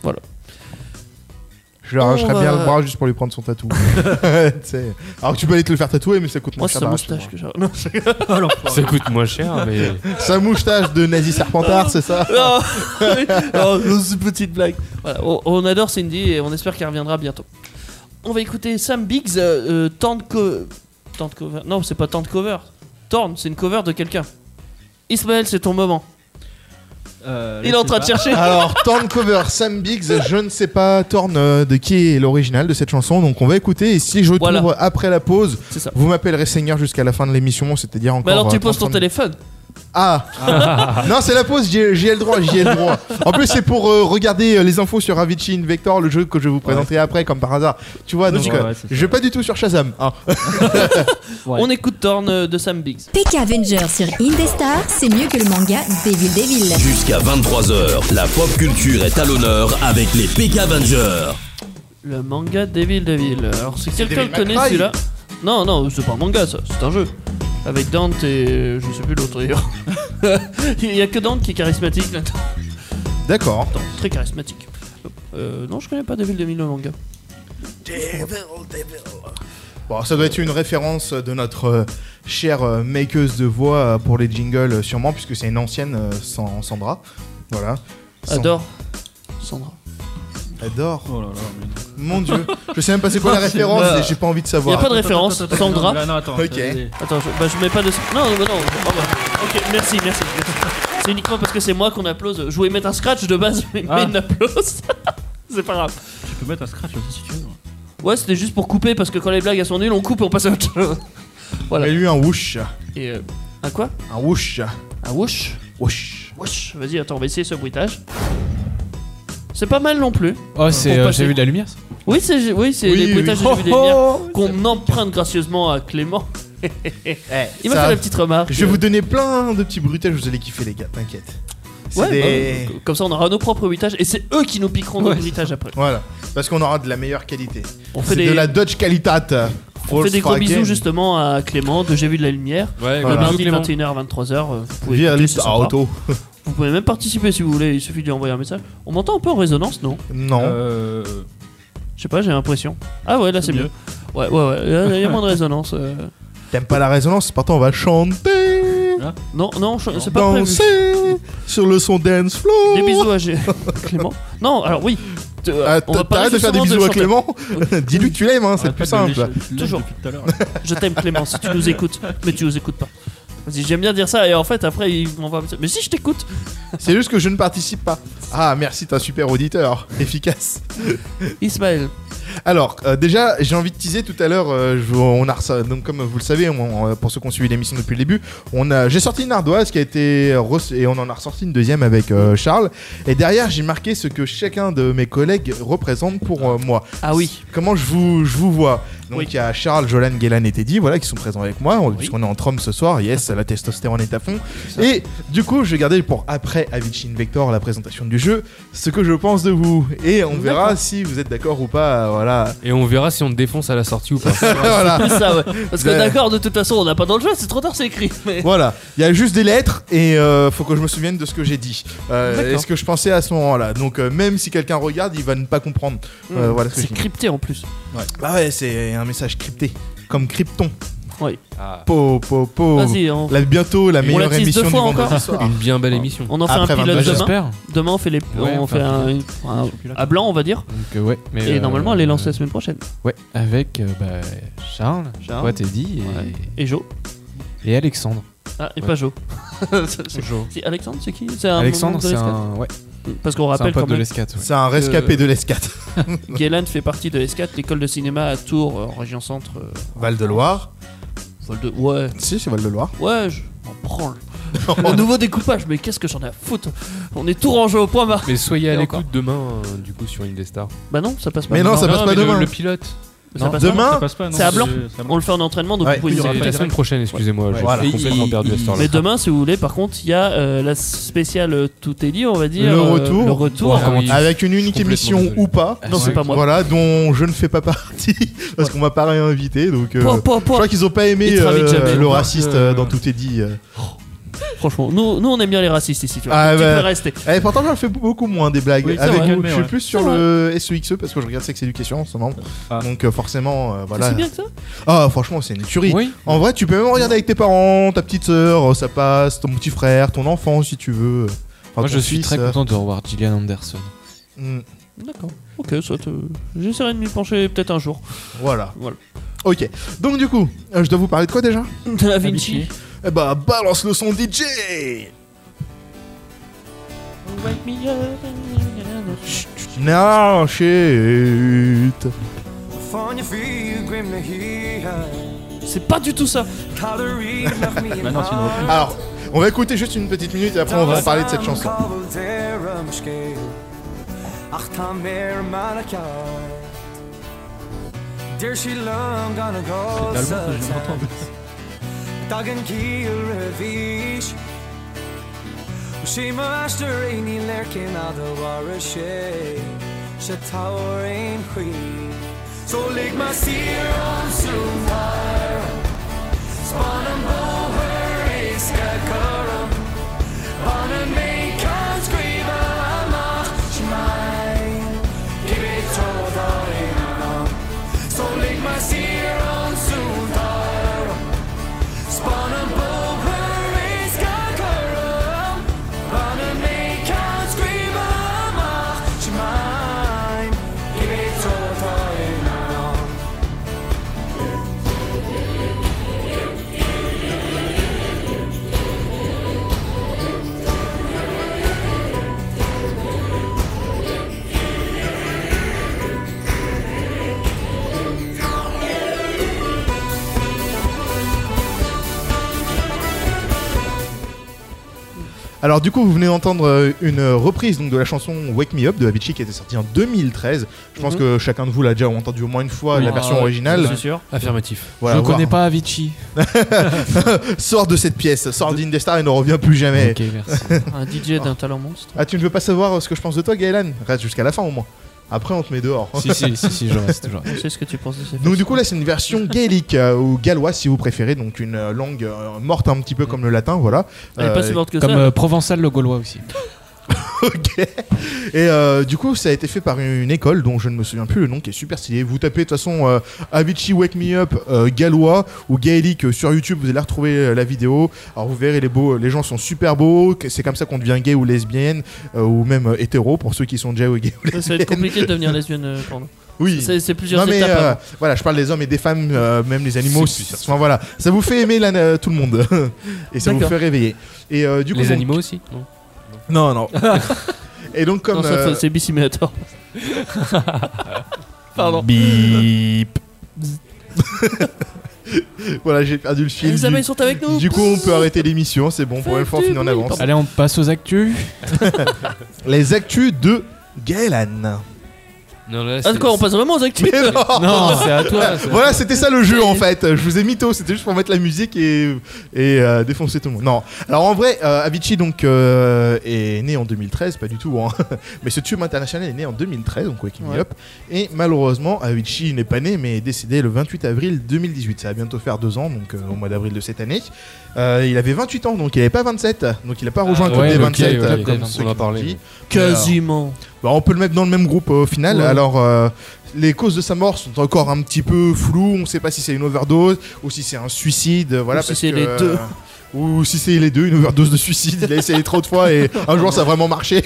Je lui arracherais On bien va- le bras juste pour lui prendre son tatou. Tu sais. Alors que tu peux aller te le faire tatouer, mais ça coûte moins Moi, cher. c'est sa d'arracher le moustache que j'ai. Non, je- Oh, l'enfoiré. Ça coûte moins cher, mais. bras. Sa moustache de nazi serpentard, c'est ça non, non, non, c'est une petite blague. Voilà, on, on adore Cindy et on espère qu'elle reviendra bientôt. On va écouter Sam Biggs, euh, euh, Tant de co- Tant de cover. Non, c'est pas Tant de cover. Torn, c'est une cover de quelqu'un. Ismaël, c'est ton moment. Euh, Il est en train de chercher. Alors, Torn cover, Sam Biggs, je ne sais pas Torn euh, de qui est l'original de cette chanson, donc on va écouter. Et si je Voilà. trouve après la pause, C'est ça. vous m'appellerez Seigneur jusqu'à la fin de l'émission, c'est-à-dire encore. Mais alors, tu euh, poses ton trente téléphone. Ah Non, c'est la pause, j'y ai, j'y ai le droit, j'y ai le droit. En plus, c'est pour euh, regarder euh, les infos sur Avicii Invector, le jeu que je vais vous présenter après, comme par hasard. Tu vois, donc Ouais, euh, ouais, c'est ça. je vais pas du tout sur Shazam. hein. Ouais. On écoute Torn euh, de Sam Biggs. P K Avenger sur Indestar, c'est mieux que le manga Devil Devil. Jusqu'à vingt-trois heures, la pop culture est à l'honneur avec les P K Avengers. Le manga Devil Devil. Alors, si quelqu'un Devil le connaît May Cry. celui-là. Non, non, c'est pas un manga ça, c'est un jeu. Avec Dante et. euh, je sais plus l'autre d'ailleurs. Il y a que Dante qui est charismatique là-dedans. D'accord. Dante, très charismatique. Euh, non, je connais pas Devil Devil le manga. Bon, ça doit être une référence de notre euh, chère euh, makeuse de voix euh, pour les jingles, euh, sûrement, puisque c'est une ancienne euh, San- Sandra. Voilà. San- Adore. Sandra. Adore. Oh là là, mais non. Mon dieu. Je sais même pas c'est quoi la C'est- référence bah, et j'ai pas envie de Y a savoir. pas de référence, Attends, attends, attends, Sandra. Non, non, attends. Ok. attendez. Attends, je, bah, je mets pas de. Non, bah non. oh, bah, ok, merci, merci. merci. C'est uniquement parce que c'est moi qu'on applause. Je voulais mettre un scratch de base, mais Ah. il n'applause. C'est pas grave. Tu peux mettre un scratch aussi si tu veux. Ouais, c'était juste pour couper parce que quand les blagues elles sont nulles, on coupe et on passe à autre chose. Voilà. Il y a eu un whoosh. Et euh, un quoi? Un whoosh. Un whoosh? Whoosh. Whoosh. Vas-y, attends, on va essayer ce bruitage. C'est pas mal non plus. Oh, c'est. Pour euh, passer. J'ai vu de la lumière ça. Oui, c'est oui, c'est Oui, les oui. bruitages de Oh, J'ai vu des lumières oh, qu'on emprunte gracieusement à Clément. Eh, Il m'a ça- fait la petite remarque. Je vais vous donner plein de petits bruitages, vous allez kiffer les gars, t'inquiète. C'est Ouais, des... bah, comme ça on aura nos propres bruitages et c'est eux qui nous piqueront nos Ouais, bruitages après. Voilà, parce qu'on aura de la meilleure qualité. On fait C'est des, de la Dodge Qualitat. on fait des gros Volkswagen. bisous justement à Clément de J'ai vu de la lumière. Ouais, Le Voilà. mardi Clément. vingt et une heures vingt-trois heures. Vous pouvez, Via écouter, c'est sympa. Auto. Vous pouvez même participer si vous voulez. Il suffit de lui envoyer un message. On m'entend un peu en résonance, non? Non. Euh, Je sais pas, j'ai l'impression. Ah ouais, là c'est C'est mieux. mieux. Ouais, ouais, ouais. Il y a moins de résonance. euh. T'aimes pas la résonance? Pourtant, on va chanter. Non, non, je- c'est pas prévu. Danser sur le son dance floor. Des bisous à G- Clément. Non, alors oui. T- euh, Ah, on va parler T'arrêtes de faire des justement bisous à chanter. Clément. Dis-lui que tu l'aimes, hein, c'est arrête plus pas de simple. lécher- tu lèches Toujours. depuis tout à l'heure. Je t'aime Clément si tu nous écoutes. Mais tu nous écoutes pas. Vas-y, j'aime bien dire ça et en fait après il m'envoie un message. Mais si je t'écoute. C'est juste que je ne participe pas. Ah, merci, t'es un super auditeur. Efficace. Ismaël. Alors, euh, déjà, j'ai envie de teaser tout à l'heure. euh, je- on a reço- donc comme vous le savez, on- euh, pour ceux qui ont suivi l'émission depuis le début, on a, j'ai sorti une ardoise qui a été re- et on en a ressorti une deuxième avec euh, Charles. Et derrière, j'ai marqué ce que chacun de mes collègues représente pour euh, moi. Ah oui. Comment je vous, je vous vois. Donc Oui. il y a Charles, Jolan, Guélan et Teddy, voilà, qui sont présents avec moi, on- puisqu'on est en trom ce soir. Yes, la testostérone est à fond. Et du coup, je vais garder pour après Avicii Invector, la présentation du jeu, ce que je pense de vous. Et on verra D'accord. si vous êtes d'accord ou pas. Voilà. Et on verra si on te défonce à la sortie ou pas. voilà. C'est ça, ouais. Parce que Ouais. d'accord, de toute façon, on n'a pas dans le jeu, c'est trop tard, c'est écrit. Mais... Voilà, il y a juste des lettres et euh, faut que je me souvienne de ce que j'ai dit. Euh, D'accord. et ce que je pensais à ce moment-là. Donc euh, même si quelqu'un regarde, il va ne pas comprendre. Euh, Mmh. voilà ce que C'est j'ai dit. crypté en plus. Bah ouais, c'est un message crypté, comme Krypton. Oui. Ah, Po, po, po. Vas-y, on... Là, bientôt la On meilleure la tease émission deux du fois vendredi encore soir. une bien belle émission. on en fait Après un pilote vingt-deux, demain. J'espère. Demain, on fait les, Ouais, on fait un, un, à blanc, on va dire. Donc, euh, ouais, mais, Et euh, normalement, elle est lancée la semaine prochaine. Ouais, avec euh, bah, Charles, Charles. toi Teddy Ouais. et, Et Jo. et Alexandre. Ah, et Ouais. pas Jo. C'est- Jo. c'est Alexandre, c'est qui? C'est un Alexandre, membre de c'est l'escadre. un, ouais, Parce qu'on c'est un rappelle pote quand de même, l'escate. Ouais. C'est un rescapé Euh, de l'escate. Guélan fait partie de l'E S C A T, l'école de cinéma à Tours, euh, en région centre. euh, Val-de-Loire. Val de... Ouais, Si, c'est Val-de-Loire. ouais, je m'en branle. Le nouveau découpage, mais qu'est-ce que j'en ai à foutre? On est tout rangé au point barre. Mais soyez à Et l'écoute encore. demain, euh, du coup, sur Indestar. Bah non, ça passe pas. Mais non, ça passe pas mais le- demain. Le pilote. Ça Non, passe demain, pas. Ça passe pas, non, c'est à blanc. c'est à On le fait en entraînement, donc Ouais, vous pouvez il y nous aura C'est rappeler. la semaine prochaine, excusez-moi. Je Voilà. suis complètement Et- perdu à cette heure-là. Mais demain, si vous voulez, par contre, il y a euh, la spéciale euh, Tout est dit, on va dire. Le euh, retour. le retour. Ouais, comment tu- Avec une unique complètement émission désolé. ou pas. Non, c'est pas moi. Voilà, dont je ne fais pas partie parce qu'on m'a pas réinvité. Donc, euh, Po, po, je po. crois qu'ils ont pas aimé Ils te invitent euh, jamais. le Ouais. raciste euh, dans Tout est dit. euh. Franchement, nous, nous, on aime bien les racistes ici. Tu vois. Ah, tu bah. peux rester. Eh, pourtant, j'en fais beaucoup moins des blagues. Oui, c'est Avec vrai. vous, je suis Ouais. plus sur C'est le S E X E parce que je regarde Sex Education en ce moment. Ah. Donc, euh, forcément, euh, C'est voilà. si bien que ça? Ah, franchement, c'est une tuerie. Oui. En vrai, tu peux même regarder avec tes parents, ta petite sœur, euh, ça passe, ton petit frère, ton enfant si tu veux. Enfin, Moi, ton je suis fils, très euh, content de revoir Gillian Anderson. hmm, D'accord. Ok, ça te... j'essaierai de m'y pencher peut-être un jour. Voilà. Voilà. Ok. Donc, du coup, euh, je dois vous parler de quoi déjà? De la Vinci. Eh bah, balance le son D J. Wake me up. Non, shit. C'est pas du tout ça. Bah non, c'est une reprise. Alors, on va écouter juste une petite minute et après on va parler de cette chanson. C'est de l'allemand que j'ai entendu. Dagen kiel revish Shima ashter eini lerkin ada wara she Shataurin hui So lig ma sier on sumar Spannen boher iska karam Bannen me kan skriva amach Shmain Gibit todarin am So lig ma sier on sumar Spannen boher iska karam Bannen me kan skriva amach Shmain Gibit todarin am Alors du coup, vous venez d'entendre euh, une reprise donc, de la chanson Wake Me Up de Avicii qui était sortie en deux mille treize. Je pense Mhm. que chacun de vous l'a déjà entendu au moins une fois, la Ah, version ouais, originale. C'est sûr. Affirmatif. Voilà, je voir. connais pas Avicii. Sors de cette pièce, sors d'Indestar et ne reviens plus jamais. Ok, merci. Un D J d'un talent monstre. Ah, tu ne veux pas savoir ce que je pense de toi, Gaëlan? Reste jusqu'à la fin au moins. Après, on te met dehors. si, si, si, si, je reste, je reste. Je sais ce que tu penses de ces Donc du coup là c'est une version gaélique euh, ou gallois si vous préférez, donc une euh, langue euh, morte un petit peu comme le latin, voilà. Elle est pas Euh, si morte que Comme ça. euh, provençal le gaulois aussi. Ok. Et euh, du coup, ça a été fait par une école dont je ne me souviens plus le nom, qui est super stylé. Vous tapez de toute façon euh, Avicii Wake Me Up euh, gallois ou gaélique euh, sur YouTube, vous allez retrouver euh, la vidéo. Alors vous verrez les beaux, les gens sont super beaux. que C'est comme ça qu'on devient gay ou lesbienne euh, ou même euh, hétéro pour ceux qui sont déjà gays ou Ça va être lesbiennes. compliqué de devenir lesbienne euh, pendant. Oui. C'est c'est plusieurs Non mais étapes. euh, avant. voilà, je parle des hommes et des femmes, euh, même les animaux. C'est plus Enfin voilà, ça vous fait aimer la, euh, tout le monde et ça vous D'accord. fait réveiller. Et euh, du coup, Les donc- animaux aussi non. Non non. Et donc comme Non, ça, euh, c'est B-Simulator. Pardon. Bip. Voilà, j'ai perdu le fil. Les Du, abeilles sont avec nous. du coup, on peut arrêter l'émission, c'est bon, pour une fois, on finit en avance. Allez, on passe aux actus. Les actus de Gaëlan. Non, là, Ah, de quoi on passe vraiment aux actus? Mais non. Non, c'est à toi. c'est à Voilà, c'était ça le jeu en fait. Je vous ai mytho, c'était juste pour mettre la musique et, et euh, défoncer tout le monde. Non. Alors en vrai, euh, Avicii donc euh, est né en deux mille treize, pas du tout. Hein. Mais ce tube international est né en deux mille treize, donc Wake Me Ouais. Up. Et malheureusement, Avicii n'est pas né, mais est décédé le vingt-huit avril deux mille dix-huit. Ça va bientôt faire deux ans, donc euh, au mois d'avril de cette année. Euh, il avait vingt-huit ans, donc il n'avait pas vingt-sept. Donc il n'a pas rejoint Ah, le club ouais, des ok, vingt-sept, ouais, euh, ouais, comme on ceux en a qui parlé, l'ont dit. ouais. Quasiment. Bah, on peut le mettre dans le même groupe euh, au final. Ouais. Alors, euh, les causes de sa mort sont encore un petit peu floues. On ne sait pas si c'est une overdose ou si c'est un suicide. euh, Voilà, Ou si parce c'est que, les euh, deux. Ou si c'est les deux, une overdose de suicide. Il a essayé trop de fois et un jour ça a vraiment marché.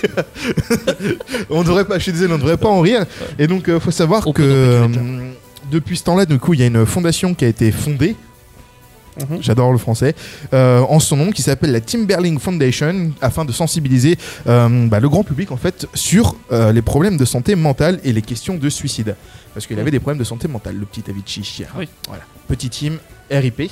On devrait pas, je suis désolé, on ne devrait pas en rire. Et donc, il faut savoir On que peut donc écrire. euh, depuis ce temps-là, du coup, il y a une fondation qui a été fondée. Mhm. J'adore le français, euh, en son nom qui s'appelle la Timberling Foundation afin de sensibiliser euh, bah, le grand public en fait sur euh, les problèmes de santé mentale et les questions de suicide parce qu'il avait des problèmes de santé mentale, le petit Avicii. Oui. Voilà, petit Tim, R I P.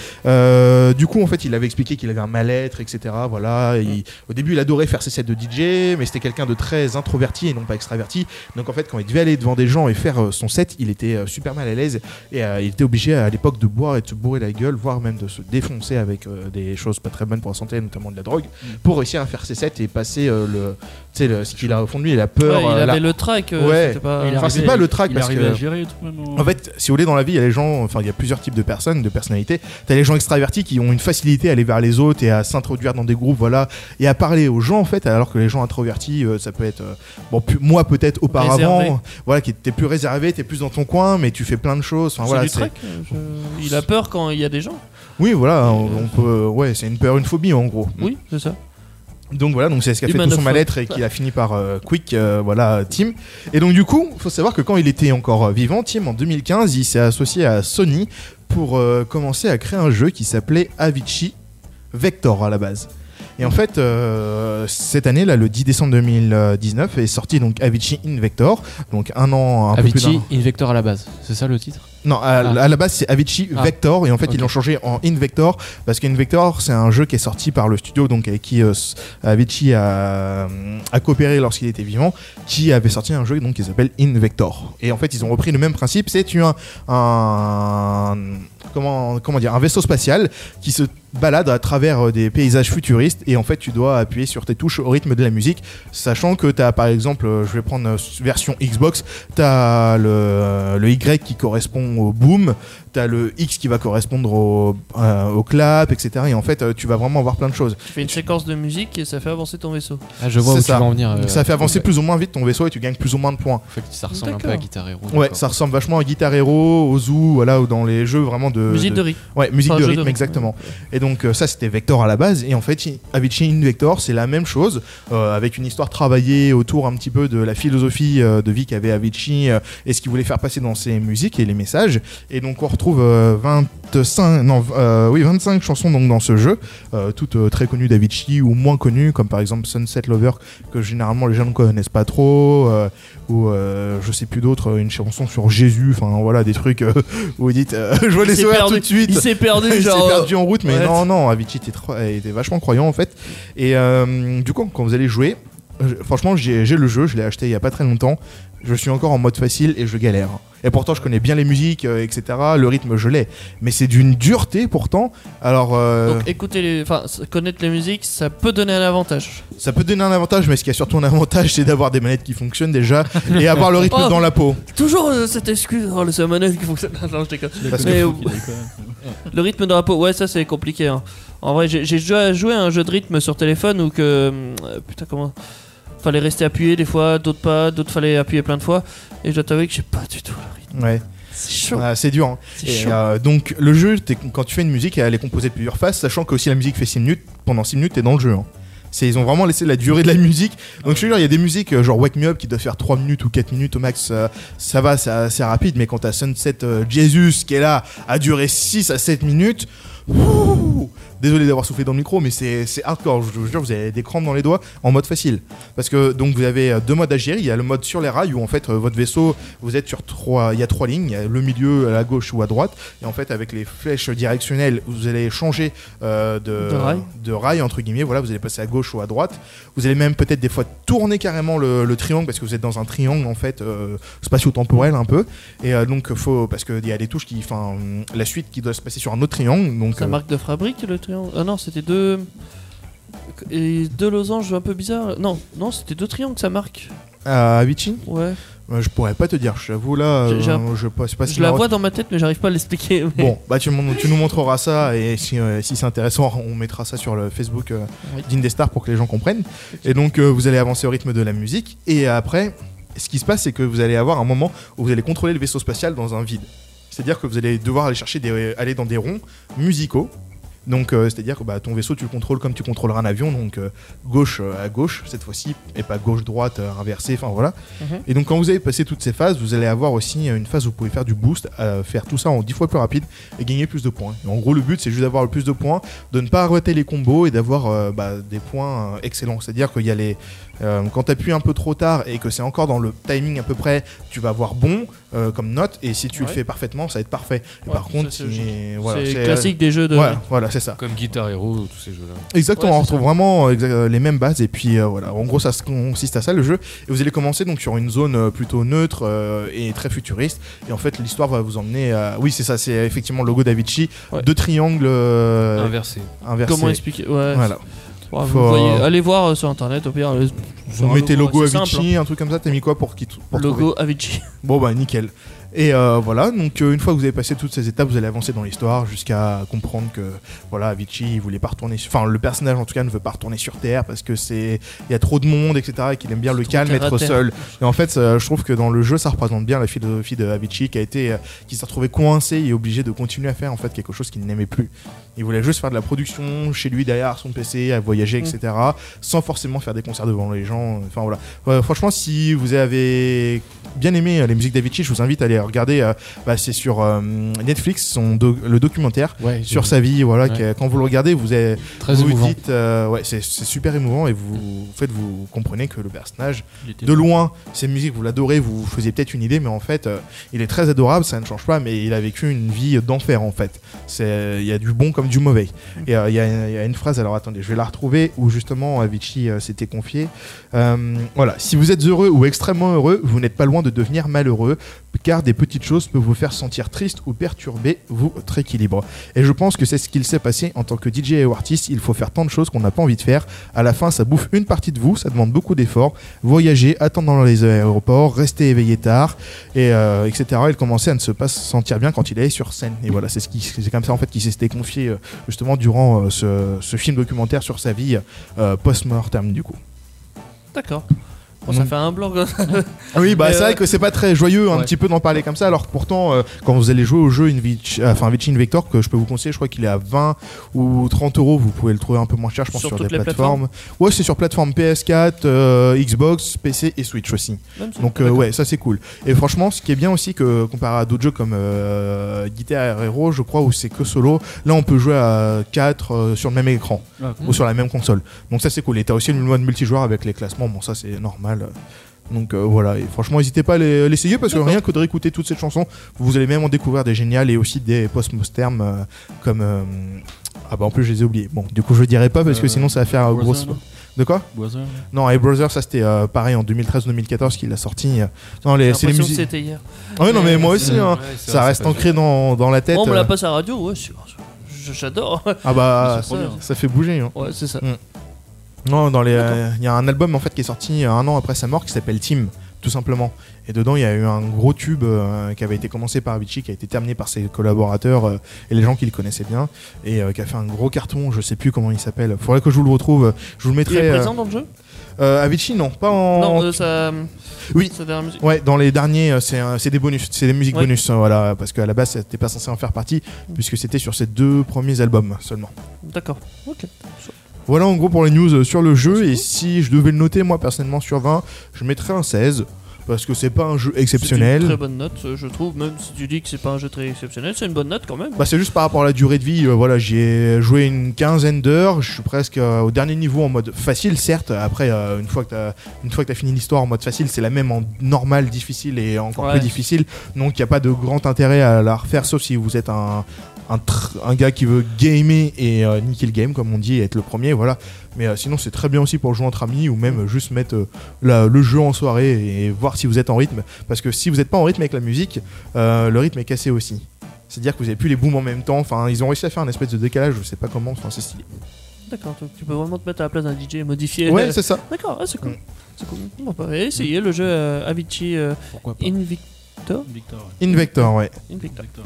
Euh, du coup en fait il avait expliqué qu'il avait un mal-être, etc. Voilà, il- au début il adorait faire ses sets de D J, mais c'était quelqu'un de très introverti et non pas extraverti. Donc en fait quand il devait aller devant des gens et faire euh, son set, il était euh, super mal à l'aise et euh, il était obligé à l'époque de boire et de se bourrer la gueule, voire même de se défoncer avec euh, des choses pas très bonnes pour la santé, notamment de la drogue, pour réussir à faire ses sets et passer euh, le, tu sais, le- ce qu'il a au fond de lui, la peur. Ouais, il euh, la- avait le track. euh, Ouais. c'était pas- Il Enfin, c'est arrivait- pas le track il parce arrivait que- à gérer tout même. En fait, si vous voulez, dans la vie, il y a les gens, enfin, il y a plusieurs types de personnes, de personnalités. T'as les gens extravertis qui ont une facilité à aller vers les autres et à s'introduire dans des groupes, voilà, et à parler aux gens, en fait, alors que les gens introvertis, euh, ça peut être, euh, bon, pu- moi peut-être auparavant, Réservé. voilà, qui t'es plus réservé, t'es plus dans ton coin, mais tu fais plein de choses. Enfin, C'est voilà, du c'est- track. euh, je- Il a peur quand il y a des gens. Oui, voilà, on, on peut, ouais, c'est une peur, une phobie en gros. Oui, c'est ça. Donc voilà, donc c'est ce qui a fait tout son Humanophone. mal-être et qui a fini par euh, Quick, euh, voilà, Tim. Et donc du coup, faut savoir que quand il était encore euh, vivant, Tim, en deux mille quinze, il s'est associé à Sony pour euh, commencer à créer un jeu qui s'appelait Avicii Vector à la base. Et en fait, euh, cette année, là, le dix décembre deux mille dix-neuf, est sorti donc Avicii Invector, donc un an, un peu plus d'un Avicii an. Invector à la base, c'est ça le titre? Non, à, Ah. à la base c'est Avicii Ah. Vector et en fait Ok. ils l'ont changé en Invector parce qu'Invector c'est un jeu qui est sorti par le studio donc avec qui euh, s- Avicii a, a coopéré lorsqu'il était vivant, qui avait sorti un jeu donc qui s'appelle Invector. Et en fait ils ont repris le même principe, c'est tu as un, un comment comment dire un vaisseau spatial qui se balade à travers euh, des paysages futuristes et en fait tu dois appuyer sur tes touches au rythme de la musique, sachant que tu as par exemple, euh, je vais prendre euh, version Xbox, tu as le, le Y qui correspond au boom, tu as le X qui va correspondre au, euh, au clap, et cetera. Et en fait euh, tu vas vraiment avoir plein de choses. Tu fais une séquence de musique et ça fait avancer ton vaisseau. Ah, je vois C'est où ça. tu vas en venir. euh, Ça fait avancer ouais. plus ou moins vite ton vaisseau et tu gagnes plus ou moins de points. Fait que ça ressemble un peu D'accord. à Guitar Hero. Ouais, d'accord. ça ressemble vachement à Guitar Hero, au Zoo, voilà, ou dans les jeux vraiment de... Musique de- de rythme. Ouais, musique Enfin, de jeu de rythme, rythme. exactement. Et donc euh, ça c'était Vector à la base et en fait i- Avicii Invector c'est la même chose euh, avec une histoire travaillée autour un petit peu de la philosophie euh, de vie qu'avait Avicii euh, et ce qu'il voulait faire passer dans ses musiques et les messages. Et donc on retrouve euh, vingt-cinq non euh, oui vingt-cinq chansons donc dans ce jeu, euh, toutes euh, très connues d'Avicii ou moins connues comme par exemple Sunset Lover que généralement les gens ne connaissent pas trop euh, ou euh, je sais plus d'autres, une chanson sur Jésus, enfin voilà des trucs euh, où vous dites euh, je vois les C'est s'est O R perdu. tout de suite. Il s'est perdu, Il genre. s'est perdu en route, mais ouais. non, non, Avicii était, trop- était vachement croyant en fait. Et euh, du coup, quand vous allez jouer, je- franchement, j'ai, j'ai le jeu, je l'ai acheté il y a pas très longtemps. Je suis encore en mode facile et je galère. Et pourtant, je connais bien les musiques, euh, et cetera. Le rythme, je l'ai. Mais c'est d'une dureté pourtant. Alors, euh, Donc écouter les, enfin connaître les musiques, ça peut donner un avantage. ça peut donner un avantage, mais ce qui a surtout un avantage, c'est d'avoir des manettes qui fonctionnent déjà et avoir le rythme Oh. dans la peau. Toujours euh, cette excuse, oh, le seul manette qui fonctionne. Non, je déconne. Parce Mais, que- euh, le rythme dans la peau, ouais, ça c'est compliqué. Hein. En vrai, j'ai, j'ai déjà joué à un jeu de rythme sur téléphone où que euh, putain comment. Fallait rester appuyé des fois, d'autres pas, d'autres fallait appuyer plein de fois. Et je dois t'avouer que j'ai pas du tout le rythme. Ouais. C'est chaud. Ah, c'est dur. Hein. C'est Et, chaud. euh, donc le jeu, t'es- quand tu fais une musique, elle est composée de plusieurs phases, sachant que aussi la musique fait six minutes. Pendant six minutes, t'es dans le jeu. Hein. C'est, ils ont vraiment laissé la durée de la musique. Donc je te jure, il y a des musiques euh, genre Wake Me Up qui doivent faire trois minutes ou quatre minutes au max. euh, ça va, c'est assez rapide. Mais quand t'as Sunset euh, Jesus qui est là à durer six à sept minutes. ouh, Désolé d'avoir soufflé dans le micro, mais c'est, c'est hardcore. Je vous jure, vous avez des crampes dans les doigts en mode facile. Parce que donc vous avez euh, deux modes à gérer. Il y a le mode sur les rails où en fait euh, votre vaisseau, vous êtes sur trois, il y a trois lignes, il y a le milieu, à la gauche ou à droite. Et en fait avec les flèches directionnelles, vous allez changer euh, de, De rail. de rail entre guillemets. Voilà, vous allez passer à gauche ou à droite. Vous allez même peut-être des fois tourner carrément le, le triangle parce que vous êtes dans un triangle en fait euh, spatio-temporel un peu. Et euh, donc faut parce qu'il y a des touches qui, enfin la suite qui doit se passer sur un autre triangle. Donc Ça euh, marque de fabrique le triangle. Ah non, c'était deux. Et deux losanges un peu bizarres. Non, non, c'était deux triangles ça marque. à Avicii, Ouais. euh, je pourrais pas te dire. J'avoue là, J'ai- j'ai euh, un- je sais pas, c'est pas si Je la marrant. vois dans ma tête, mais j'arrive pas à l'expliquer. mais- Bon, bah tu, mon- tu nous montreras ça et si, euh, si c'est intéressant, on mettra ça sur le Facebook euh, Oui. d'Indestar pour que les gens comprennent. Et donc euh, vous allez avancer au rythme de la musique et après, ce qui se passe, c'est que vous allez avoir un moment où vous allez contrôler le vaisseau spatial dans un vide. C'est-à-dire que vous allez devoir aller chercher des, aller dans des ronds musicaux. Donc euh, c'est-à-dire que bah, ton vaisseau tu le contrôles comme tu contrôleras un avion, donc euh, gauche euh, à gauche cette fois-ci et pas gauche droite euh, inversé, enfin voilà. Mhm. Et donc quand vous avez passé toutes ces phases, vous allez avoir aussi une phase où vous pouvez faire du boost, euh, faire tout ça en dix fois plus rapide et gagner plus de points. Et en gros le but c'est juste d'avoir le plus de points, de ne pas arrêter les combos et d'avoir euh, bah, des points euh, excellents. C'est-à-dire qu'il y a les euh, quand tu appuies un peu trop tard et que c'est encore dans le timing à peu près, tu vas avoir bon euh, comme note et si tu Ouais. le fais parfaitement ça va être parfait. Et Ouais, par contre ça, c'est si- logique. voilà, c'est c'est- classique des jeux de. Ouais, voilà, c'est ça. Comme Guitar Hero, tous ces jeux-là. Exactement, Ouais, on c'est retrouve ça. vraiment euh, exa- euh, les mêmes bases et puis euh, voilà, en gros ça se consiste à ça le jeu et vous allez commencer donc sur une zone euh, plutôt neutre euh, et très futuriste et en fait l'histoire va vous emmener à... Oui c'est ça, c'est effectivement le logo d'Avicii, Ouais. deux triangles euh, Inversé. inversés. Comment expliquer Ouais. Voilà. Ouais, vous Faut, voyez, euh, allez voir euh, sur internet au pire. euh, sur Vous un mettez logo c'est Avicii, simple, un truc comme ça, t'as mis quoi pour qui hein. pour trouver Logo Avicii. Bon bah nickel. Et euh, voilà, donc euh, une fois que vous avez passé toutes ces étapes, vous allez avancer dans l'histoire jusqu'à comprendre que voilà, Avicii il voulait pas retourner, sur- enfin le personnage en tout cas ne veut pas retourner sur Terre parce que c'est il y a trop de monde, et cetera et qu'il aime bien le Trop calme, terre à être terre. seul. Et en fait, ça, je trouve que dans le jeu, ça représente bien la philosophie de Avicii qui a été, euh, qui s'est retrouvé coincé et obligé de continuer à faire en fait quelque chose qu'il n'aimait plus. Il voulait juste faire de la production chez lui derrière son P C, à voyager, et cetera. Sans forcément faire des concerts devant les gens. Enfin voilà. Euh, franchement, si vous avez bien aimé euh, les musiques d'Avicii, je vous invite à aller regarder. euh, bah, c'est sur euh, Netflix, son do- le documentaire Ouais, sur j'ai- sa vie. Voilà, Ouais. qui est- quand vous le regardez, vous avez, Très vous vous émouvant. dites, euh, ouais, c'est c'est super émouvant et vous, en fait, vous comprenez que le personnage, Il était de loin, ses musiques, vous l'adorez, vous vous faisiez peut-être une idée, mais en fait, euh, il est très adorable, ça ne change pas, mais il a vécu une vie d'enfer en fait. C'est, il y a du bon comme du mauvais. Et euh, il y, a- il y a une phrase, alors attendez, je vais la retrouver, où justement Avicii euh, s'était confié. Euh, voilà, si vous êtes heureux ou extrêmement heureux, vous n'êtes pas loin de devenir malheureux, car des petites choses peuvent vous faire sentir triste ou perturber votre équilibre. Et je pense que c'est ce qu'il s'est passé en tant que D J et artiste. Il faut faire tant de choses qu'on n'a pas envie de faire. À la fin, ça bouffe une partie de vous, ça demande beaucoup d'efforts. Voyager, attendre dans les aéroports, rester éveillé tard, et euh, et cetera. Il commençait à ne se pas se sentir bien quand il allait sur scène. Et voilà, c'est ce qui, c'est comme ça en fait qu'il s'était confié euh, justement durant euh, ce, ce film documentaire sur sa vie euh, post-mortem du coup. D'accord. Bon, ça Donc- fait un blog. Oui, bah Mais, c'est euh, vrai que c'est pas très joyeux un ouais. petit peu d'en parler comme ça, alors que pourtant, euh, quand vous allez jouer au jeu Invicii, enfin Avicii Invictor, que je peux vous conseiller, je crois qu'il est à vingt ou trente euros, vous pouvez le trouver un peu moins cher, je pense, Sur sur, toutes des les plateformes. Ouais, c'est sur plateforme P S quatre, euh, Xbox, P C et Switch aussi. Même ça. Donc euh, D'accord. ouais, ça c'est cool. Et franchement, ce qui est bien aussi que comparé à d'autres jeux comme euh, Guitar Hero, je crois, où c'est que solo, là on peut jouer à quatre euh, sur le même écran Ah, ou sur la même console. Donc ça c'est cool. Et t'as aussi le mode multijoueur avec les classements. Bon, ça c'est normal. Donc euh, voilà, et franchement n'hésitez pas à les- l'essayer parce que D'accord. rien que de réécouter toutes ces chansons, vous allez même en découvrir des géniales et aussi des post-modernes euh, comme... euh, Ah bah en plus je les ai oubliés. Bon du coup je dirai pas parce que Euh, sinon ça va faire euh, Brother, grosse... non De quoi? Boiser, là. Non, Hey Brother, ça c'était euh, pareil en deux mille treize deux mille quatorze qu'il a sorti. euh. Non, les, J'ai c'est les l'impression que musiques. c'était hier. Ah oui, non, mais moi aussi, hein. Ouais, c'est Ça vrai, reste c'est pas ancré dans, dans la tête. Oh, on me euh. la passe à la radio, ouais, sûr. Je- J'adore. Ah bah, C'est trop ça, bien. ça fait bouger. Hein. Ouais, c'est ça. Non, dans les, euh, il y a un album en fait qui est sorti un an après sa mort qui s'appelle Team, tout simplement. Et dedans, il y a eu un gros tube euh, qui avait été commencé par Avicii, qui a été terminé par ses collaborateurs euh, et les gens qui le connaissaient bien, et euh, qui a fait un gros carton. Je sais plus comment il s'appelle. Faudrait que je vous le retrouve. Je vous le Il mettrai. est euh, présent dans le jeu euh, Avicii, non, pas en. Non, euh, ça. Oui. Sa dernière musique. Ouais, dans les derniers, euh, c'est un- c'est des bonus, c'est des musiques Ouais. bonus, euh, voilà, parce qu'à la base, c'était pas censé en faire partie, puisque c'était sur ces deux premiers albums seulement. D'accord. Ok. Voilà en gros pour les news euh, sur le jeu, et si je devais le noter moi personnellement sur vingt, je mettrais un seize, parce que c'est pas un jeu C'est une exceptionnel. très bonne note, euh, je trouve. Même si tu dis que c'est pas un jeu très exceptionnel, c'est une bonne note quand même. Bah c'est juste par rapport à la durée de vie, euh, voilà, j'y ai joué une quinzaine d'heures, je suis presque euh, au dernier niveau en mode facile certes, après euh, une fois que t'as une fois que t'as fini l'histoire en mode facile, c'est la même en normal, difficile et encore Ouais. plus difficile, donc il n'y a pas de grand intérêt à la refaire sauf si vous êtes un un, tr- un gars qui veut gamer et euh, niquer le game comme on dit et être le premier, voilà. Mais euh, sinon c'est très bien aussi pour jouer entre amis ou même euh, juste mettre euh, la- le jeu en soirée et voir si vous êtes en rythme, parce que si vous n'êtes pas en rythme avec la musique, euh, le rythme est cassé aussi. C'est-à-dire que vous avez plus les booms en même temps. Enfin, ils ont réussi à faire un espèce de décalage. Je sais pas comment. Enfin, c'est stylé. D'accord, donc tu peux vraiment te mettre à la place d'un D J et modifier. Ouais, le- c'est ça. D'accord, ah, c'est cool. Mm. C'est cool. On va essayer le jeu euh, Avicii euh, Pourquoi pas Invictor. Victor. ouais. Invector, ouais. Invictor. Victor.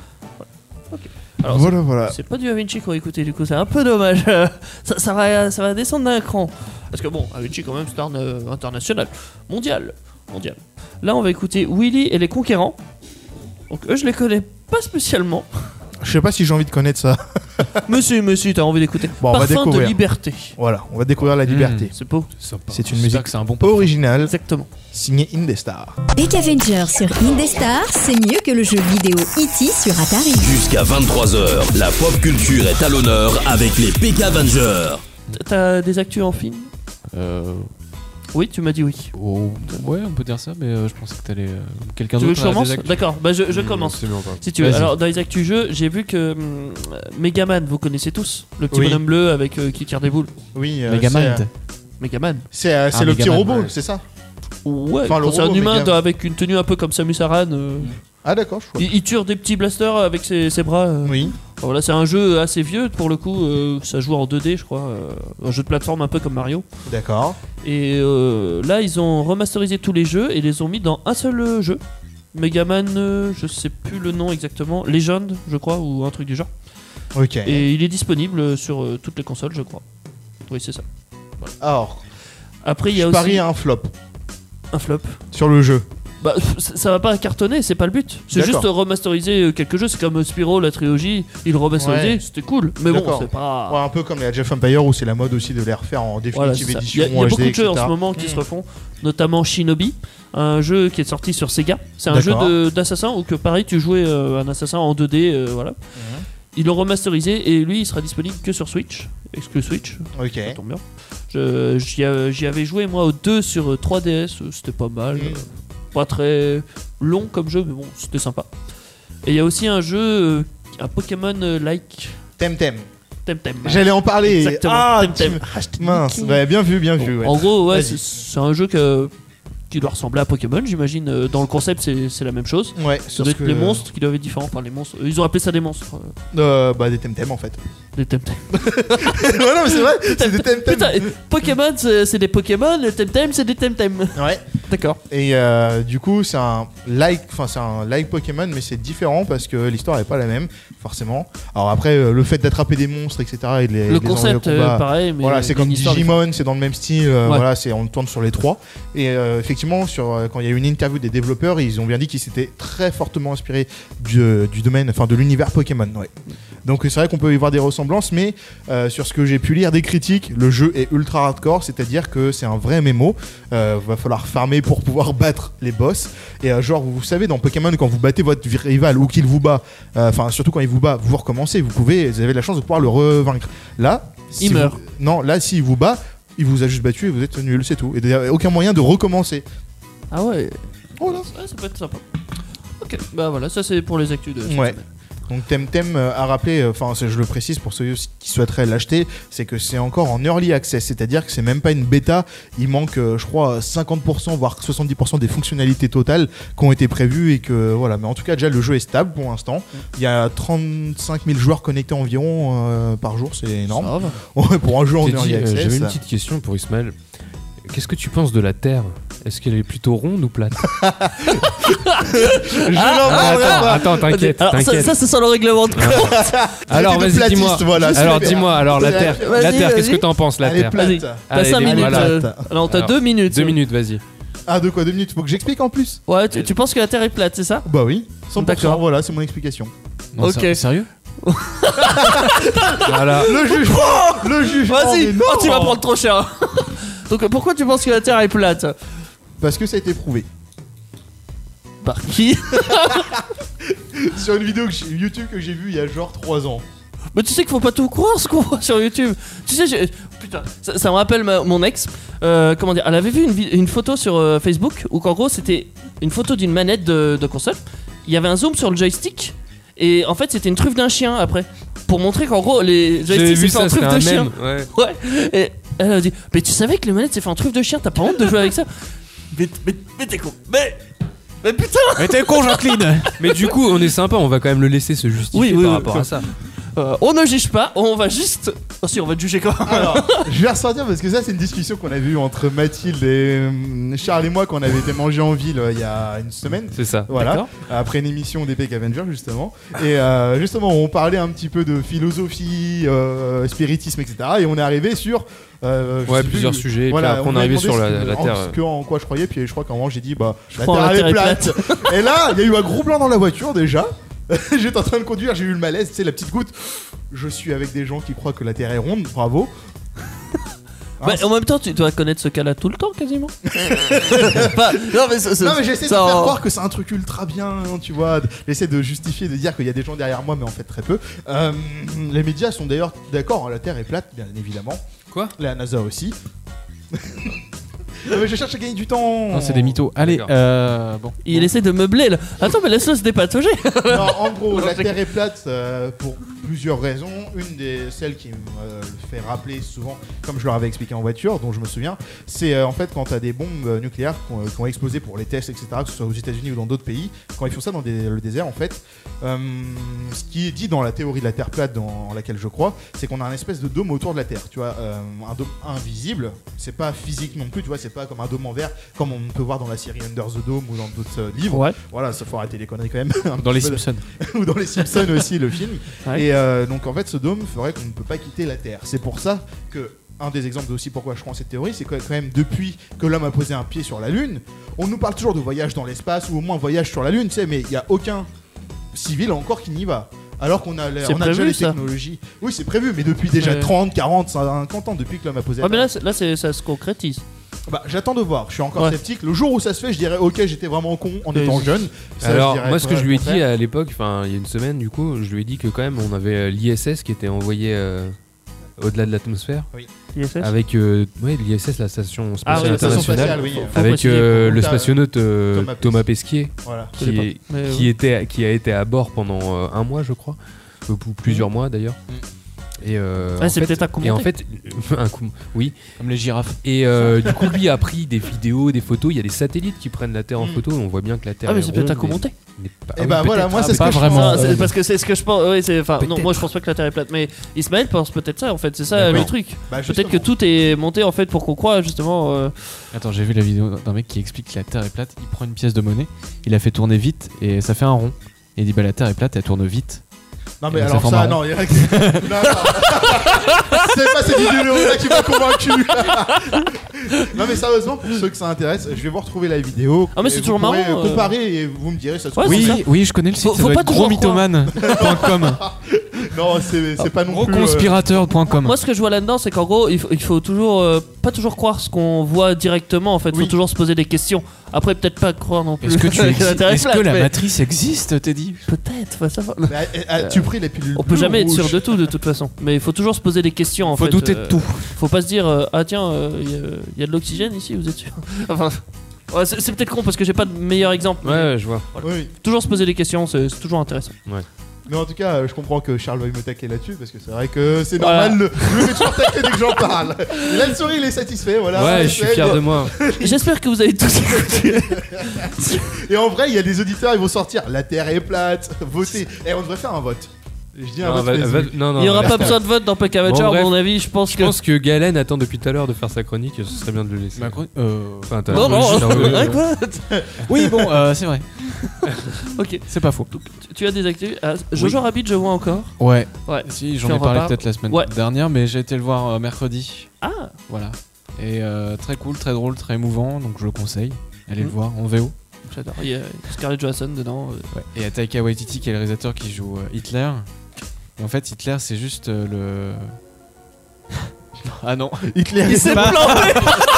Alors, Voilà, voilà. c'est pas du Avicii qu'on va écouter, du coup, c'est un peu dommage. ça, ça, va, ça va descendre d'un cran. Parce que bon, Avicii, quand même, star euh, international, mondial. mondial. Là, on va écouter Willy et les Conquérants. Donc, eux, je les connais pas spécialement. Je sais pas si j'ai envie de connaître ça. Monsieur, monsieur, t'as envie d'écouter Bon, on va Parfum de découvrir. liberté. Voilà, on va découvrir la liberté. C'est beau. Sympa. C'est une J'espère musique que c'est un bon originale Exactement. signée Indestar. Peck Avenger sur Indestar, c'est mieux que le jeu vidéo E T sur Atari. Jusqu'à vingt-trois heures, la pop culture est à l'honneur avec les P K Avengers. T'as des actus en film Euh, Oui, tu m'as dit oui. oh, ouais, on peut dire ça, mais euh, je pensais que t'allais. Euh, quelqu'un Tu veux que d'autre. je a commence des actus. D'accord, bah je, je Mmh, commence. absolument pas. Si tu veux. Vas-y. Alors, dans les actus jeux, j'ai vu que hum, Megaman, vous connaissez tous Le petit Oui. bonhomme bleu avec euh, qui tire des boules. Oui, euh, Megamind. Megaman. C'est euh, c'est Ah, le petit Megaman, robot, ouais. c'est ça? Ouais, Enfin, le c'est un robot, humain Megaman. avec une tenue un peu comme Samus Aran. euh, Ah d'accord, je crois. il, il tire des petits blasters avec ses, ses bras. euh. Oui. Enfin, voilà, c'est un jeu assez vieux pour le coup. euh, ça joue en deux D, je crois. euh, un jeu de plateforme un peu comme Mario. D'accord. Et euh, là, ils ont remasterisé tous les jeux et les ont mis dans un seul euh, jeu. Megaman, euh, je sais plus le nom exactement. Legend, je crois, ou un truc du genre. Ok. Et il est disponible sur euh, toutes les consoles, je crois. Oui, c'est ça. Alors, Après, il y a je aussi parie à un flop un flop. sur le jeu. Bah, ça ça va pas cartonner, c'est pas le but. C'est D'accord. juste remasteriser euh, quelques jeux. C'est comme euh, Spyro, la trilogie. Ils le remasterisaient, Ouais. c'était cool. Mais bon, D'accord. c'est pas. Ouais, un peu comme les Age of Empire où c'est la mode aussi de les refaire en Voilà, définitive c'est ça. Il édition. y a, il y a H D, beaucoup de jeux en et cetera. ce moment qui Mm. se refont, notamment Shinobi, un jeu qui est sorti sur Sega. C'est un jeu D'accord. de- d'assassin où que pareil tu jouais euh, un assassin en deux D, euh, voilà. Ils l'ont remasterisé et lui il sera disponible que sur Switch, exclu Switch. Ok. Ça tombe bien. Je- J'y a- j'y avais joué moi au deux sur euh, trois D S, euh, c'était pas mal. Mm. euh, Pas très long comme jeu, mais bon, c'était sympa. Et il y a aussi un jeu, euh, un Pokémon euh, like Temtem. Temtem. J'allais en parler. Exactement. Ah, Temtem. tu- mince. Ouais, bien vu, bien vu. ouais. En gros, ouais, Vas-y. c'est c'est un jeu que, qui doit ressembler à Pokémon, j'imagine. Euh, Dans le concept, c'est c'est la même chose. Ouais, Ça sur doit ce être que- les monstres qui doivent être différents. Enfin, les monstres. Ils ont appelé ça des monstres. euh, Euh, bah des Temtem en fait. des Temtem. ouais, non mais c'est vrai, c'est des Temtem. Putain, et Pokémon, c'est c'est des Pokémon. Les Temtem, c'est des Temtem. Ouais. D'accord. Et euh, du coup, c'est un like, enfin c'est un like Pokémon, mais c'est différent parce que l'histoire est pas la même, forcément. Alors après, euh, le fait d'attraper des monstres, et cetera, et de les, Le de les envoyer au concept, combat, euh, pareil, mais. voilà, c'est une comme histoire Digimon, c'est dans le même style. euh, Ouais. Voilà, c'est on tourne sur les trois. Et euh, effectivement, sur euh, quand il y a eu une interview des développeurs, ils ont bien dit qu'ils s'étaient très fortement inspirés du, euh, du domaine, enfin de l'univers Pokémon. Ouais. Donc c'est vrai qu'on peut y voir des ressemblances, mais euh, sur ce que j'ai pu lire des critiques, le jeu est ultra hardcore, c'est-à-dire que c'est un vrai M M O. Euh, va falloir farmer pour pouvoir battre les boss. Et euh, genre, vous savez, dans Pokémon, quand vous battez votre rival ou qu'il vous bat, euh, enfin surtout quand il vous bat, vous recommencez, vous pouvez, vous avez la chance de pouvoir le revaincre. Là, si Il vous- meurt. Non, là, s'il vous bat, il vous a juste battu et vous êtes nul, c'est tout. Et il n'y a aucun moyen de recommencer. Ah ouais. Oh là. Ouais, ça peut être sympa. Ok, bah voilà, ça c'est pour les actus de cette Ouais. semaine. Donc Temtem euh, a rappelé, enfin euh, je le précise pour ceux qui souhaiteraient l'acheter, c'est que c'est encore en early access, c'est-à-dire que c'est même pas une bêta, il manque euh, je crois cinquante pour cent voire soixante-dix pour cent des fonctionnalités totales qui ont été prévues et que voilà, mais en tout cas déjà le jeu est stable pour l'instant, il y a trente-cinq mille joueurs connectés environ euh, par jour, c'est énorme. Ça va. Ouais, pour un jeu en T'es early dit, euh, access. J'avais une petite question pour Ismaël. Qu'est-ce que tu penses de la Terre? Est-ce qu'elle est plutôt ronde ou plate? Je n'en Ah, parlerai attends, pas. attends, t'inquiète, Alors ça, t'inquiète. ça c'est sur le règlement de compte. Alors J'étais vas-y, platiste, dis-moi. voilà, Alors super. dis-moi, alors la Vas-y, Terre, vas-y, la Terre, qu'est-ce vas-y. que t'en penses la Elle est Terre? Vas-y, plate. t'as Allez, cinq dis- minutes. voilà. euh, Non, t'as Alors, deux minutes. Deux minutes, vas-y. Ah de quoi, deux minutes, faut que j'explique en plus. Ouais, tu, tu penses que la Terre est plate, c'est ça? Bah oui, cent pour cent, D'accord. voilà, c'est mon explication. Non, Ok. ser- Sérieux? Voilà. Le jugement, le jugement. Vas-y, mais non. oh, tu vas prendre trop cher. Donc euh, pourquoi tu penses que la Terre est plate? Parce que ça a été prouvé. Par qui? Sur une vidéo que j'ai- YouTube que j'ai vue il y a genre trois ans. Mais tu sais qu'il faut pas tout croire ce qu'on voit sur YouTube. Tu sais, j'ai- putain, ça, ça me rappelle ma- mon ex. Euh, comment dire? Elle avait vu une, vi- une photo sur euh, Facebook où qu'en gros c'était une photo d'une manette de, de console. Il y avait un zoom sur le joystick et en fait c'était une truffe d'un chien après pour montrer qu'en gros les J'avais joysticks vu c'est fait en ça, c'était truffe de un chien. mème. Ouais. Ouais. Et elle a dit mais tu savais que les manettes c'est fait en truffe de chien? T'as pas honte de jouer avec ça? Mais, mais, mais t'es con. Mais mais putain. Mais t'es con, Jacqueline! Mais du coup, on est sympa, on va quand même le laisser se justifier Oui, oui, par oui. rapport à ça. Euh, on ne juge pas, on va juste. Oh si, on va te juger quand même. Alors, je vais ressortir parce que ça, c'est une discussion qu'on avait eue entre Mathilde et euh, Charles et moi quand on avait été manger en ville euh, il y a une semaine. C'est ça. Voilà, D'accord. après une émission d'Epic Avenger justement. Et euh, justement, on parlait un petit peu de philosophie, euh, spiritisme, et cetera. Et on est arrivé sur. Euh, je Ouais, sais plusieurs plus, sujets. Et voilà, puis après, on est m'a arrivé demandé sur ce la, que- la en- Terre. ce que- en quoi je croyais. Puis je crois qu'à un moment, j'ai dit bah, la crois Terre la elle est Terre est plate. Et là, il y a eu un gros blanc dans la voiture déjà. J'étais en train de conduire, j'ai eu le malaise, tu sais, la petite goutte. Je suis avec des gens qui croient que la Terre est ronde, bravo. Bah, en même temps, tu dois connaître ce cas-là tout le temps quasiment. Bah, non, mais, ça- ça- Non mais j'essaie de ça faire en- croire que c'est un truc ultra bien, tu vois. J'essaie de justifier, de dire qu'il y a des gens derrière moi, mais en fait très peu. Euh, les médias sont d'ailleurs d'accord, hein, la Terre est plate, bien évidemment. Quoi? La NASA aussi. Non, mais je cherche à gagner du temps. Non, c'est des mythos. Allez, D'accord. euh, bon. Il essaie de meubler là. Attends, mais laisse-le se dépatauger. Non, en gros, la Terre est plate euh, pour plusieurs raisons. Une des celles qui me euh, fait rappeler souvent, comme je leur avais expliqué en voiture, dont je me souviens, c'est euh, en fait quand tu as des bombes euh, nucléaires qui ont, qui ont explosé pour les tests, et cetera, que ce soit aux États-Unis ou dans d'autres pays, quand ils font ça dans des- le désert, en fait, euh, ce qui est dit dans la théorie de la Terre plate, dans laquelle je crois, c'est qu'on a un espèce de dôme autour de la Terre, tu vois, euh, un dôme invisible. C'est pas physique non plus, tu vois, c'est pas comme un dôme en verre, comme on peut voir dans la série Under the Dome ou dans d'autres euh, livres. Ouais. Voilà, ça faut arrêter les conneries quand même. Un Dans les petit peu de- Simpsons. ou dans les Simpsons aussi, le film. Ouais. Et euh, donc en fait, ce dôme ferait qu'on ne peut pas quitter la Terre. C'est pour ça que un des exemples aussi pourquoi je crois en cette théorie, c'est que quand même depuis que l'homme a posé un pied sur la Lune, on nous parle toujours de voyage dans l'espace ou au moins voyage sur la Lune, tu sais, mais il n'y a aucun civil encore qui n'y va. Alors qu'on a, les- C'est on a déjà prévu, les ça. technologies. Oui, c'est prévu, mais depuis déjà Ouais. trente, quarante, cinquante ans depuis que l'homme a posé Ouais, la mais Terre. là, c'est- là c'est- ça se concrétise. Bah, j'attends de voir. Je suis encore Ouais. sceptique. Le jour où ça se fait, je dirais ok, j'étais vraiment con en Ouais, étant c'est- jeune. Ça, je Alors, dirais moi, ce que pas je le lui ai dit contraire. à l'époque, enfin, il y a une semaine, du coup, je lui ai dit que quand même, on avait euh, l'I S S qui était envoyé euh, au-delà de l'atmosphère. I S S. Avec euh, ouais, l'I S S, la station Ah spatiale oui, la station internationale. spatiale, oui. Faut- faut Avec préciser, euh, pour- le T'as- spationaute euh, Thomas Thomas Pesquet, Voilà. Je connais qui, est- pas. Mais, qui ouais. était, qui a été à bord pendant euh, un mois, je crois, ou ou plusieurs mois d'ailleurs. Et euh, Ah, en c'est fait- peut-être à Et en commenter. fait, un coup, oui. Comme les girafes. Et euh, du coup, lui a pris des vidéos, des photos. Il y a des satellites qui prennent la Terre en Mm. photo. On voit bien que la Terre Ah, mais est c'est peut-être à ronde, mais- commenter. mais pas- Et ah oui, bah voilà, peut-être. moi Ah, c'est ce pas que je vraiment. pense. Non, c'est parce que c'est ce que je pense. Oui, c'est. Enfin, non, Peut-être. moi je pense pas que la Terre est plate, mais Ismaël pense peut-être ça en fait. C'est ça D'accord. le truc. Bah, Peut-être que justement. tout est monté en fait pour qu'on croie justement. euh, Attends, j'ai vu la vidéo d'un mec qui explique que la Terre est plate. Il prend une pièce de monnaie, il la fait tourner vite et ça fait un rond. Et il dit bah la Terre est plate, elle tourne vite. Non mais Et ça alors forme ça, un non, il y a... non, non. C'est pas cette vidéo-là qui m'a convaincu. Non mais sérieusement, pour ceux que ça intéresse, je vais vous retrouver la vidéo. Ah, mais c'est Et toujours vous pourrez marrant, euh. comparer et vous me direz ça se Ouais, trouve. c'est Oui, oui, je connais le site. Faut- ça faut doit pas être toujours gros mythomane point com. Non, c'est c'est pas non plus. euh, Gros-conspirateur point com. Moi, ce que je vois là-dedans, c'est qu'en gros, il faut, il faut toujours euh, pas toujours croire ce qu'on voit directement. En fait, il Oui. faut toujours se poser des questions. Après, peut-être pas croire non plus. Est-ce que, tu la exi- Terre est est-ce que plate, la mais matrice existe, t'es dit? peut-être. Faut savoir. mais, euh, euh, tu pris la pilule. On peut bleue jamais ou être sûr rouge de tout de toute façon. Mais il faut toujours se poser des questions. En Faut fait. douter de Euh, tout. Faut pas se dire euh, ah tiens, il y, a de l'oxygène ici, vous êtes sûr? Enfin, Ouais, c'est, c'est peut-être con parce que j'ai pas de meilleur exemple. Ouais, ouais, je vois. Oui. Toujours se poser des questions, c'est, c'est toujours intéressant. Mais en tout cas, euh, je comprends que Charles veuille me taquer là-dessus parce que c'est vrai que c'est Voilà. normal. Le, je me fais toujours taquer dès que j'en parle. Là, le souris, il est satisfait. Voilà. Ouais, je C'est- suis fier de moi. J'espère que vous avez tous écouté. Et en vrai, il y a des auditeurs, ils vont sortir. La Terre est plate. Votez. Et on devrait faire un vote. Je dis un Non, vote. va- Facebook. va- non, non, Il y aura va- pas besoin de vote dans P K Matcher, Bon, à bref. mon avis, je pense Je que. pense que Galen attend depuis tout à l'heure de faire sa chronique, ce serait bien de le laisser. Macron, euh, Enfin, t'as- Non, non, t'as- t'as- hein, quoi Oui, bon, euh, c'est vrai. Ok, C'est pas faux. tu- tu as des actus. Ah, Jojo Rabbit, je vois encore. Ouais. Ouais. Si, j'en Tu ai en parlé reparles peut-être la semaine Ouais. dernière, mais j'ai été le voir euh, mercredi. Ah, Voilà. Et euh, très cool, très drôle, très émouvant, donc je le conseille. Allez Mm. le voir en V O. j'adore. Il y a Scarlett Johansson dedans. euh. Ouais. Et il y a Taika Waititi qui est le réalisateur qui joue euh, Hitler. Et en fait, Hitler, c'est juste euh, le. Ah non. Hitler Il est s'est pas- planté.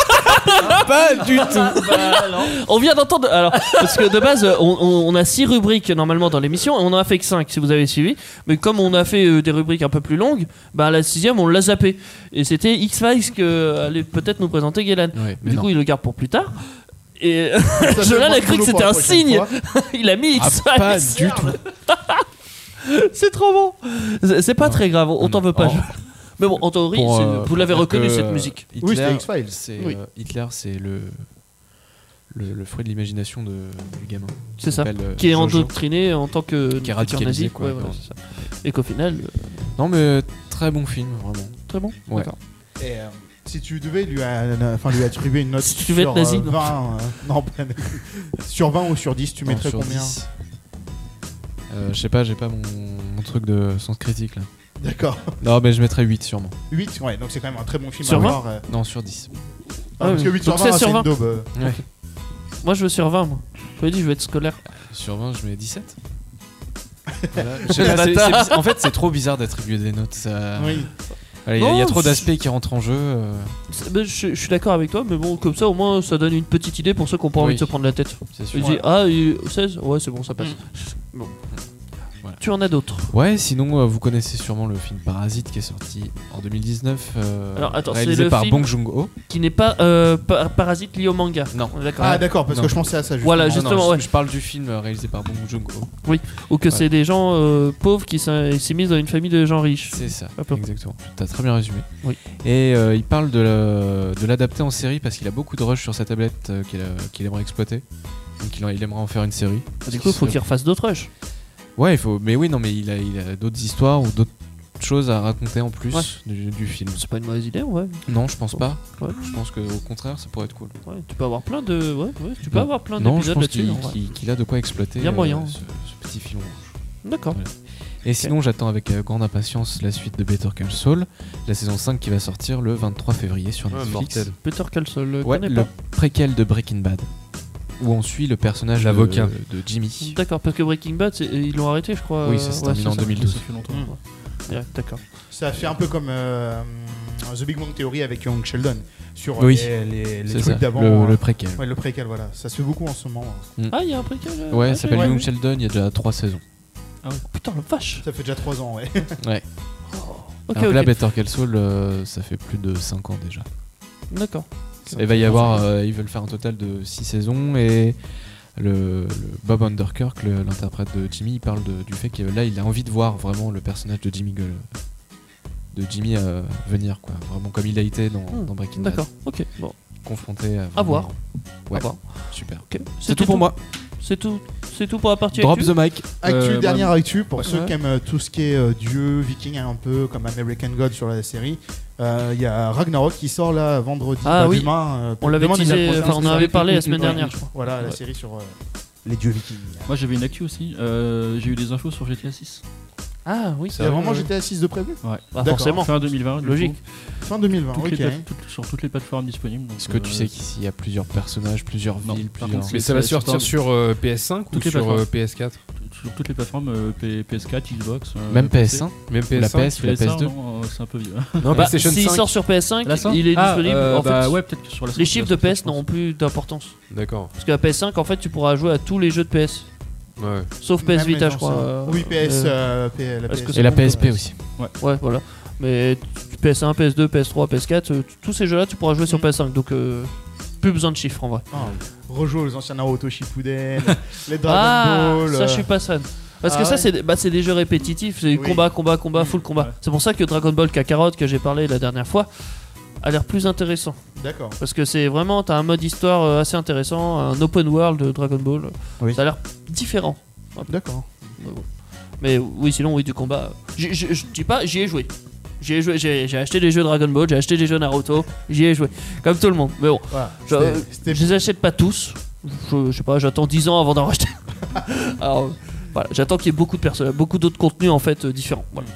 Pas du tout. On vient d'entendre. Alors, parce que de base, on, on- on a six rubriques normalement dans l'émission, et on en a fait que cinq si vous avez suivi. Mais comme on a fait euh, des rubriques un peu plus longues, bah la sixième on l'a zappé. Et c'était X-Files que allait peut-être nous présenter Galen. Ouais, mais Du non. coup, il le garde pour plus tard. Et Ça fait Jolan moins a de cru que boulot pour c'était la un prochaine signe. fois. Il a mis Ah, X-Files. pas du tout. C'est trop bon. C'est- C'est pas Non. très grave, on t'en veut pas. Oh. Jolan. Mais bon, en théorie, Pour, c'est- euh, vous l'avez pour reconnu dire que cette musique. Oui, Hitler, c'était X-Files. c'est, Oui. euh, Hitler, c'est le, le le fruit de l'imagination de, du gamin. C'est ça. s'appelle, euh, Qui est Jojo. endoctriné en tant que Qui est futur radicalisé, nazi, quoi, ouais, voilà, quand- c'est ça. Et qu'au final, euh, Non, mais très bon film, vraiment. très bon. Ouais. D'accord. Et, euh, si tu devais lui, euh, enfin, lui attribuer une note Si tu veux sur être nazi, euh, non. vingt, euh, non, pas nazi. sur vingt ou sur dix, tu Non, mettrais sur combien? dix. Euh, Je sais pas, j'ai pas mon, mon truc de sens critique là. D'accord. Non, mais je mettrais huit sûrement. huit, ouais, donc c'est quand même un très bon film Sur à vingt voir. euh. Non, sur dix. Ah, parce oui. que huit sur Donc vingt, c'est sur c'est une vingt. daube. euh. Ouais. Moi, je veux sur vingt, moi. Je vous ai dit, je veux être scolaire. Sur vingt, je mets dix-sept. Voilà. Je sais pas, c'est- c'est bizarre- en fait, c'est trop bizarre d'attribuer des notes. ça- Oui. Voilà, Il y, a- il y a Non, trop je- d'aspects qui rentrent en jeu. euh, C'est- ben, je, je suis d'accord avec toi, mais bon, comme ça, au moins, ça donne une petite idée pour ceux qui n'ont pas envie Oui. de se prendre la tête. C'est Tu sûr. dis, ah, il- seize Ouais, c'est bon, ça passe. Bon. Voilà. Tu en as d'autres. Ouais, sinon, euh, vous connaissez sûrement le film Parasite qui est sorti en deux mille dix-neuf. euh, Alors, attends, c'est réalisé le par film- Bong Joon-ho. Qui n'est pas euh, pa- Parasite lié au manga. Non. On est D'accord. Ah, d'accord, parce Non. que je pensais à ça justement. Voilà, Non, non, justement, je, ouais. je parle du film euh, réalisé par Bong Joon-ho. Ou que Ouais. c'est des gens euh, pauvres qui s'in- s'immiscent dans une famille de gens riches. C'est ça, À peu près. exactement. T'as très bien résumé. Oui. Et euh, il parle de la- de l'adapter en série parce qu'il a beaucoup de rush sur sa tablette euh, qu'il a- qu'il aimerait exploiter. Donc il, en- il aimerait en faire une série. Du coup, il faut qu'il refasse d'autres rushs. Ouais, il faut. Mais oui, non, mais il a, il a d'autres histoires ou d'autres choses à raconter en plus Ouais. du, du film. C'est pas une mauvaise idée, ouais. Non, je pense pas. Ouais. Je pense qu'au contraire, ça pourrait être cool. Ouais, tu peux avoir plein de. Ouais, ouais, tu peux Non. avoir plein Non, je d'épisodes pense là-dessus. qu'il en vrai. qu'il- qu'il a de quoi exploiter Il y a euh, moyen. ce, ce petit filon rouge. D'accord. Voilà. Et sinon, j'attends avec euh, grande impatience la suite de Better Call Saul, la saison cinq qui va sortir le vingt-trois février sur Ouais, Netflix. mortel. Peter Call Saul, le Ouais, connais le pas. préquel de Breaking Bad, où on suit le personnage de, L'avocat. de Jimmy. D'accord, parce que Breaking Bad, c'est- ils l'ont arrêté, je crois. Oui, ça euh, s'est ouais, terminé en ça. deux mille douze. Ça fait longtemps. Ouais, d'accord. Ça fait un peu comme euh, The Big Bang Theory avec Young Sheldon sur euh, Oui. les, les, les C'est trucs ça, d'avant. le, euh, le préquel. Ouais, le préquel, voilà. Ça se fait beaucoup en ce moment. Ah, il y a un préquel. euh, Ouais, ok, ça s'appelle ouais. Young Sheldon, il y a déjà trois saisons. Putain, la vache. Ça fait déjà trois ans, ouais. Ouais. Ok, Alors que là, ok. Better Call Saul, euh, ça fait plus de cinq ans déjà. D'accord. Il va y avoir, euh, ils veulent faire un total de six saisons et le, le Bob Underkirk, le- l'interprète de Jimmy, il parle de- du fait que là, il a envie de voir vraiment le personnage de Jimmy, Gull- de Jimmy euh, venir, quoi. Vraiment comme il a été dans, Hmm, dans Breaking Bad. D'accord, ok. Bon, Confronté à. À vraiment- voir. Ouais. à voir. Super. Ok. C'est C'était tout pour moi. C'est tout. C'est tout pour la partie Drop actu the mic. Actu, Euh, dernière bah, actu, pour ouais. ceux Ouais. qui aiment euh, tout ce qui est euh, dieu, viking, un peu comme American God sur la série. Euh, Il y a Ragnarok qui sort là vendredi. Ah pas oui. demain, euh, On l'avait demain, teasé, déjà prochain, enfin, on en c'est avait ça. parlé la semaine Ouais. dernière, je crois. Voilà, la Ouais. série sur euh, les dieux vikings. Moi j'avais une actu aussi. Euh, J'ai eu des infos sur G T A six. Ah oui, Il y a vraiment G T A six de prévu Ouais. Bah, D'accord. forcément. Fin deux mille vingt. du Logique. coup. Fin deux mille vingt, Toutes ok. les plate- toutes- sur toutes les plateformes disponibles. donc, Est-ce que tu euh, sais qu'ici il y a plusieurs personnages, plusieurs Non, villes, par plusieurs. contre, Mais c'est- ça va c'est- sortir c'est- sur euh, P S cinq ou Toutes les sur plateformes. euh, P S quatre? sur toutes les plateformes euh, P- PS4, Xbox. euh, Même P S P C. un, Même P S la cinq? P S ou la P S un, P S deux. non, euh, c'est un peu vieux. Non, Bah, PlayStation s'il cinq. sort sur P S cinq, La cinq il est Ah, disponible. euh, en bah fait, ouais, peut-être que sur la les cinq, chiffres la de P S cinq, je n'auront plus d'importance. D'accord. Parce que la P S cinq, en fait, tu pourras jouer à tous les jeux de P S. Ouais. Sauf P S Même Vita, les je crois. anciens. euh, Oui, P S. euh, euh, P- la est-ce P S. que c'est Et la bon, P S P ouais. aussi. Ouais, voilà. Mais tu- P S un, P S deux, P S trois, P S quatre, euh, tous ces jeux-là, tu pourras jouer sur Mm. P S cinq. Donc, euh, plus besoin de chiffres en vrai. Ah, rejouer aux anciens Naruto Shippuden, les Dragon Ah, Ball. ça euh, je suis pas fan. Parce Ah que ça, ouais. c'est des, bah, c'est des jeux répétitifs, c'est Oui. combat, combat, combat, full combat. Ouais. C'est pour ça que Dragon Ball Kakarot, que j'ai parlé la dernière fois, a l'air plus intéressant. D'accord. Parce que c'est vraiment, t'as un mode histoire euh, assez intéressant, un open world de Dragon Ball. Oui. Ça a l'air différent. D'accord. Mais oui, sinon, oui, du combat. J'y- Je je dis pas, j'y ai joué. J'y ai joué, j'ai j'ai acheté des jeux Dragon Ball, j'ai acheté des jeux Naruto, j'y ai joué. Comme tout le monde. Mais bon, Voilà. je, C'était- euh, c'était- je les achète pas tous. Je, je sais pas, j'attends dix ans avant d'en racheter. Alors, euh, voilà, j'attends qu'il y ait beaucoup de personnes, beaucoup d'autres contenus en fait euh, différents. Voilà.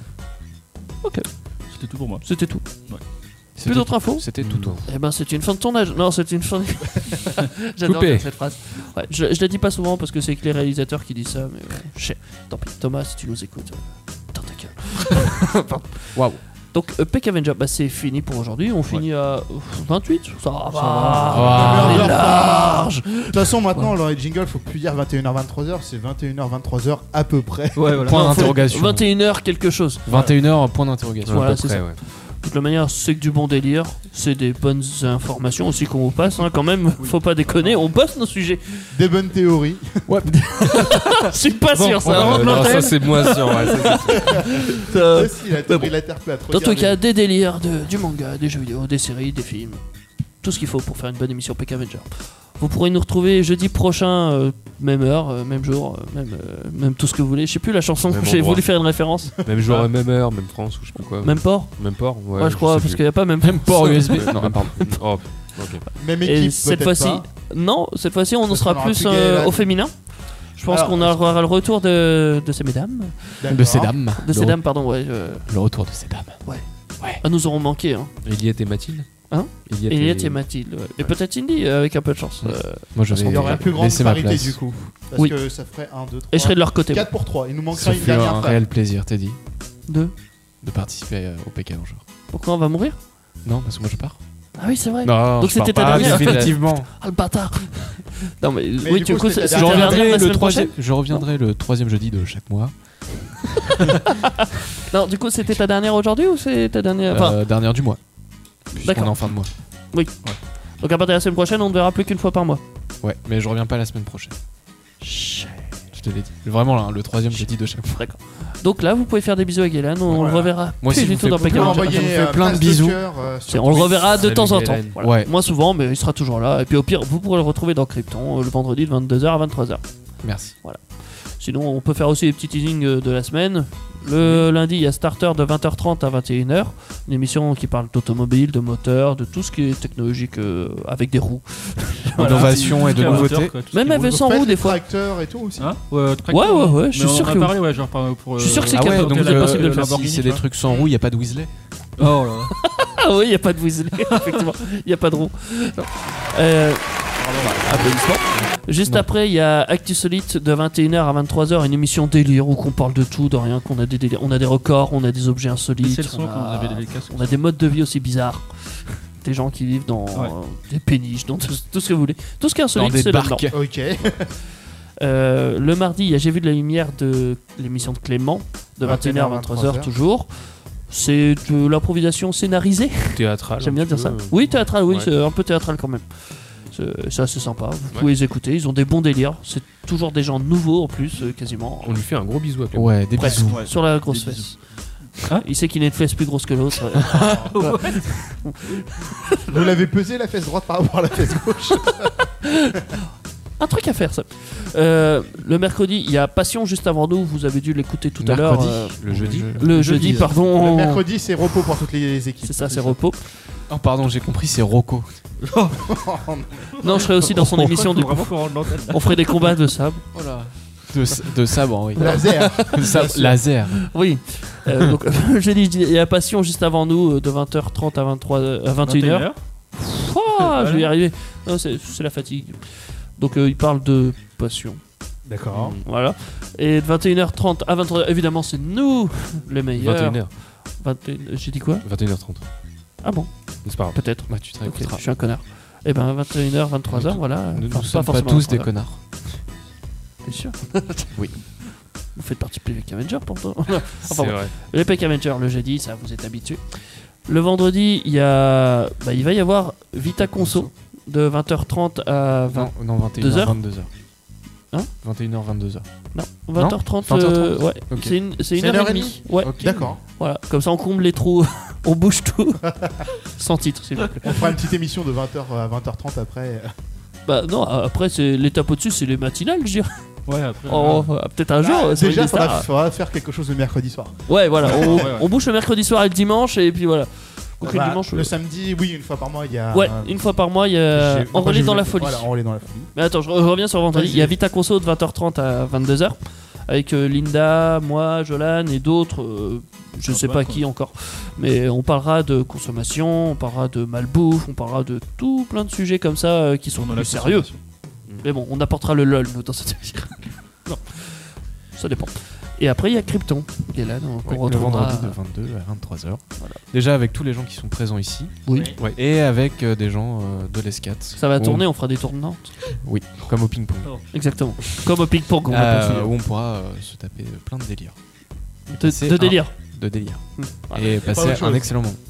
Ok, C'était tout pour moi. c'était tout. C'était Plus d'autres infos C'était tout. toi. Eh ben, c'est une fin de tournage. Non, c'est une fin. J'adore Coupé. cette phrase. Ouais, je, je la dis pas souvent parce que c'est que les réalisateurs qui disent ça, mais ouais, je sais. Tant pis, Thomas, si tu nous écoutes, euh, dans ta gueule. Pardon. Waouh. Donc, euh, Peck Avenger, bah, c'est fini pour aujourd'hui. On finit à euh, vingt-huit. Ça va. va. On est Ah. large. De toute façon, maintenant, dans les jingles, faut plus dire vingt et une heures vingt-trois heures, c'est vingt et une heures vingt-trois heures à peu près. Ouais, voilà. Point Non, faut- d'interrogation. vingt et une heures quelque chose. vingt et une heures, point d'interrogation. Voilà, à peu c'est près, ça. ouais. De toute manière, c'est que du bon délire. C'est des bonnes informations aussi qu'on vous passe. Hein, quand même, faut pas déconner. On bosse nos sujets. Des bonnes théories. Je suis pas sûr, ça. Euh, rentre non, l'antenne. ça c'est moins sûr. Ouais, ça, c'est- Euh, Aussi, la théorie de la Terre plate. Dans tout regardez. cas, des délires, de- du manga, des jeux vidéo, des séries, des films. Tout ce qu'il faut pour faire une bonne émission Peck Avenger. Vous pourrez nous retrouver jeudi prochain, euh, même heure, euh, même jour, euh, même, euh, même tout ce que vous voulez. Je sais plus la chanson, Même j'ai endroit. voulu faire une référence. Même jour, même heure, même France ou je sais pas quoi. Même port. Même port. Ouais, Ouais, je crois, sais parce plus. qu'il n'y a pas même, Même port U S B. Ouais, Non, même- pardon. Oh, ok. Même Et équipe, cette peut-être fois-ci, pas. non, cette fois-ci, on en Parce sera qu'on aura plus plus euh, Gaëlan. au féminin. Je pense Alors, qu'on aura le retour de, de ces mesdames. D'accord. De ces dames. De ces Le- dames, pardon, ouais. euh, Le retour de ces dames. ah, nous aurons manqué, hein. Eliette et Mathilde. Hein Eliette Eliette et Mathilde. ouais. Et peut-être Cindy, euh, avec un peu de chance. Ouais. euh, Moi, je Il y aurait une plus grande laisser ma parité place. du coup. Parce Oui. que ça ferait un, deux, trois. Et je serai de leur côté. quatre pour trois. Il nous manquera Ça une fut dernière un femme. réel plaisir, Teddy, Deux. de participer euh, au Peck Avenger. Pourquoi on va mourir? Non, parce que moi je pars. Ah oui, c'est vrai. Non, Donc je pars c'était ta pas, dernière. définitivement. Ah le bâtard. Non mais, Mais oui, du du coup, coup, c'était c'est- ta c'était Je dernière la dernière reviendrai, la le semaine troisième, prochaine. je reviendrai le troisième jeudi de chaque mois. Non, du coup, c'était ta dernière aujourd'hui ou c'est ta dernière Enfin, Euh, dernière du mois. Puisqu'on D'accord. est en fin de mois. donc à partir de la semaine prochaine, on ne verra plus qu'une fois par mois. Ouais, mais je reviens pas la semaine prochaine. Je te l'ai dit. Vraiment, là, le troisième jeudi de chaque mois. D'accord. Donc là, vous pouvez faire des bisous à Gaëlan. On Voilà. le reverra Moi plus aussi, du je tout vous dans fais Peck On peut Avenger. envoyer Ça me fait euh, plein de masse bisous. cœur, euh, sur C'est- On le Twitter. reverra de Salut, temps en temps. Gaëlan. Voilà. Ouais. Moins souvent, mais il sera toujours là. Et puis au pire, vous pourrez le retrouver dans Krypton euh, le vendredi de vingt-deux heures à vingt-trois heures. Merci. Sinon, on peut faire aussi les petits teasings euh, de la semaine. Le lundi, il y a Starter de vingt heures trente à vingt et une heures. Une émission qui parle d'automobile, de moteur, de tout ce qui est technologique euh, avec des roues. Voilà. Innovation et de Jusqu'à nouveautés. vingt heures, quoi, tout ce Même qui avec roule. sans Vous faites roue, des les fois. tracteurs et tout aussi. Hein ouais, tracteur, Ouais, ouais, non. ouais, je suis Mais on sûr en a que- parlé, ouais, genre par- pour. Je suis sûr que c'est Ah capable, ouais, donc donc c'est euh, possible de le faire. Lamborghini, si c'est tu des vois. trucs sans roue, il n'y a pas de Weasley. Oh là. Ah oui, il n'y a pas de Weasley, effectivement. Il n'y a pas de roue. Non. Euh, applaudissements. Juste Non. après, il y a Actu Solite de vingt et une heures à vingt-trois heures, une émission délire où on parle de tout, de rien, qu'on a des délires. On a des records, on a des objets insolites. C'est le son on, quand a... vous avez les casques. on a des modes de vie aussi bizarres. Des gens qui vivent dans Ouais. euh, des péniches, dans tout, tout ce que vous voulez. Tout ce qui est Dans insolite, des c'est là-dedans. barques. Ok. Euh, le mardi, il y a J'ai vu de la lumière de l'émission de Clément, de vingt et une heures à vingt-trois heures toujours. C'est de l'improvisation scénarisée. Théâtral. J'aime bien un petit dire ça. peu. Oui, théâtral, oui, Ouais. c'est un peu théâtral quand même. C'est c'est assez sympa, vous Ouais. pouvez les écouter, ils ont des bons délires. C'est toujours des gens nouveaux en plus, euh, quasiment. On lui fait un gros bisou à Clément. Ouais, des Presque. bisous. Ouais. Sur la grosse Des fesse. Hein Il sait qu'il a une fesse plus grosse que l'autre. Vous l'avez pesé la fesse droite par rapport à la fesse gauche. Un truc à faire ça. Euh, le mercredi, il y a Passion juste avant nous, vous avez dû l'écouter tout à l'heure. Mercredi. euh, Le jeudi. le jeudi, pardon. Le mercredi, c'est repos pour toutes les équipes. C'est ça, c'est repos. Oh, pardon, j'ai compris, c'est Rocco. Non, je serai aussi dans son émission du coup. Vraiment fort en antenne. On ferait des combats de sable. De, de sabre, oui. Laser. De sabre- laser. Oui. Euh, donc, jeudi, il y a Passion juste avant nous, euh, de vingt heures trente à vingt-trois, euh, à vingt et une heures. Ouah, je vais y arriver. Non, c'est c'est la fatigue. Donc, euh, il parle de Passion. D'accord. Voilà. Et de vingt et une heures trente à vingt-trois heures, évidemment, c'est nous les meilleurs. vingt et une heures. vingt et une J'ai dit quoi? vingt et une heures trente. Ah bon? C'est pas grave. Peut-être. Bah, tu te Ok, réécouteras. je suis un connard. Et ben, vingt et une heures, vingt-trois heures, voilà. Nous ne Enfin, sommes pas, forcément tous des vingt-trois heures. connards. T'es sûr? Oui. Vous faites partie de Peck Avenger pourtant. C'est Enfin, bon. vrai. Les Peck Avenger le jeudi, ça vous êtes habitués. Le vendredi, il y a, bah, il va y avoir Vita Conso de vingt heures trente à vingt... Non, non vingt et une heures vingt-deux heures. Hein vingt et une heures vingt-deux heures. Non, vingt heures trente, vingt heures trente euh, ouais. Ok. C'est une, c'est une C'est heure, une heure et et demie. Ouais, Ok. D'accord. voilà. Comme ça, on comble les trous, on bouge tout. Sans titre, s'il vous plaît. On fera une petite émission de vingt heures à vingt heures trente après. Bah non, après, c'est l'étape au-dessus, c'est les matinales, je dirais. Ouais, après. Oh, euh, peut-être un jour. Ah, ça va déjà, être des faudra, stars. faudra faire quelque chose le mercredi soir. Ouais, voilà. On, Ouais, ouais. on bouge le mercredi soir et le dimanche, et puis voilà. Donc Bah, le dimanche. le euh, samedi, oui, une fois par mois, il y a. Ouais, une fois par mois, il y a J'ai- Enrôlé j'ai dans vu- la folie. Voilà, Enrôlé dans la folie. Mais attends, je re- je reviens sur vendredi. Vas-y. Il y a Vita Conso de vingt heures trente à vingt-deux heures avec euh, Linda, moi, Jolan et d'autres. euh, je Ah, sais bah, pas quoi. qui encore. Mais on parlera de consommation, on parlera de malbouffe, on parlera de tout plein de sujets comme ça euh, qui sont Dans plus la sérieux. consommation. Mais bon, on apportera le LOL nous dans cette émission. Non, ça dépend. Et après, il y a Krypton, qui est là, donc on Ouais, le retrouvera. vendredi de vingt-deux à vingt-trois heures. Voilà. Déjà avec tous les gens qui sont présents ici. Oui. Ouais. Et avec euh, des gens euh, de l'Escat. Ça va Où tourner, on fera des tournantes. on- Oui, comme au ping-pong. Exactement. Comme au ping-pong, on va Euh, continuer. où on pourra euh, se taper euh, plein de délires. De, passer de un- délire. De délire. Hmm. Et pas passer autre un chose. excellent moment.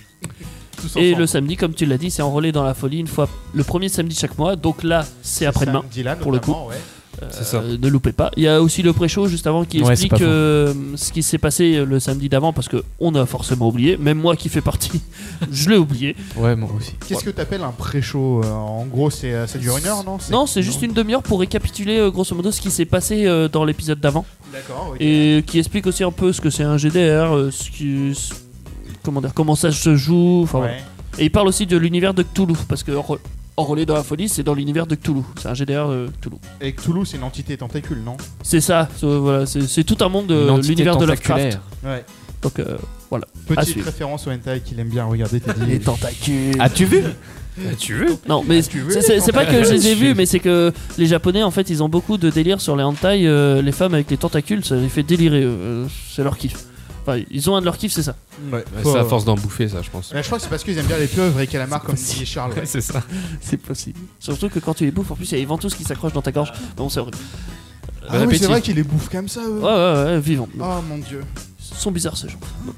Tous Et ensemble. le samedi, comme tu l'as dit, c'est Enrôlé dans la folie une fois le premier samedi de chaque mois. Donc là, c'est après-demain. Samedi là, pour le notamment, ouais. Euh, C'est ça. Ne loupez pas. Il y a aussi le pré-show juste avant qui Ouais, c'est explique pas faux. euh, ce qui s'est passé le samedi d'avant parce que on a forcément oublié. Même moi qui fais partie, je l'ai oublié. Ouais, moi aussi. Qu'est-ce que t'appelles un pré-show euh, En gros, c'est euh, ça dure une heure, non Non, c'est juste une demi-heure pour récapituler euh, grosso modo ce qui s'est passé euh, dans l'épisode d'avant D'accord, ok. et qui explique aussi un peu ce que c'est un G D R, euh, ce qui, ce- comment dire, comment ça se joue. Enfin, voilà. Ouais. Et il parle aussi de l'univers de Cthulhu parce que Enro- Enrôlé dans la folie, c'est dans l'univers de Cthulhu. C'est un G D R de Cthulhu. Et Cthulhu, c'est une entité tentacule, non C'est ça. c'est- voilà, c'est c'est tout un monde de Une entité l'univers de Lovecraft. tentaculaire. Ouais. Donc euh, voilà. À Petite suivre. référence au hentai qu'il aime bien regarder, t'as Les dit. tentacules. As-tu vu Tu veux Non, mais tu veux c'est- les c'est c'est pas que je les ai tentacules vus, mais c'est que les Japonais en fait ils ont beaucoup de délire sur les hentai. euh, les femmes avec les tentacules, ça les fait délirer. euh, c'est leur kiff. Enfin, ils ont un de leur kiff, c'est ça. Ouais. Ouais, Faut, C'est à euh, force d'en bouffer, ça, je pense. mais je crois que c'est parce qu'ils aiment bien les pieuvres et calamars comme disait Charles. ouais. c'est ça. C'est possible. Surtout que quand tu les bouffes, en plus il y a les ventouses qui s'accrochent dans ta gorge. Non, c'est horrible. Ah oui, appétit. c'est vrai qu'ils les bouffent comme ça, eux. Ouais, ouais, ouais, vivants. Oh mon dieu. Ils sont bizarres ces gens.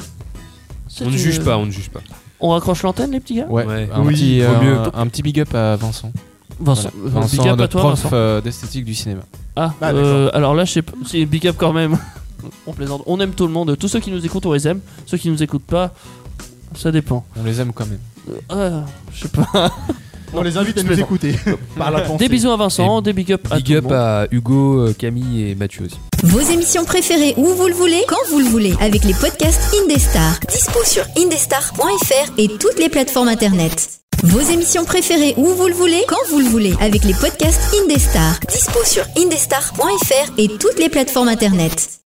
C'est On ne une- juge pas, on ne juge pas. On raccroche l'antenne, les petits gars Ouais, Ouais. Un, Oui, petit, vaut euh, mieux. un petit big up à Vincent. Vincent, Voilà. euh, Vincent, big up à notre toi, prof Vincent. euh, d'esthétique du cinéma. Ah, Ah, euh, alors là, je sais pas. C'est big up quand même. On plaisante. On aime tout le monde. Tous ceux qui nous écoutent, on les aime. Ceux qui nous écoutent pas, ça dépend. On les aime quand même. Euh, ah, je sais pas. On les invite à je nous plaisante. écouter. Par la pensée. Des bisous à Vincent, des big up à Big tout le up monde. à Hugo, euh, Camille et Mathieu aussi. Vos émissions préférées où vous le voulez, quand vous le voulez, avec les podcasts Indestar. Dispo sur indestar point f r et toutes les plateformes internet. Vos émissions préférées où vous le voulez, quand vous le voulez, avec les podcasts Indestar. Dispo sur indestar point f r et toutes les plateformes internet.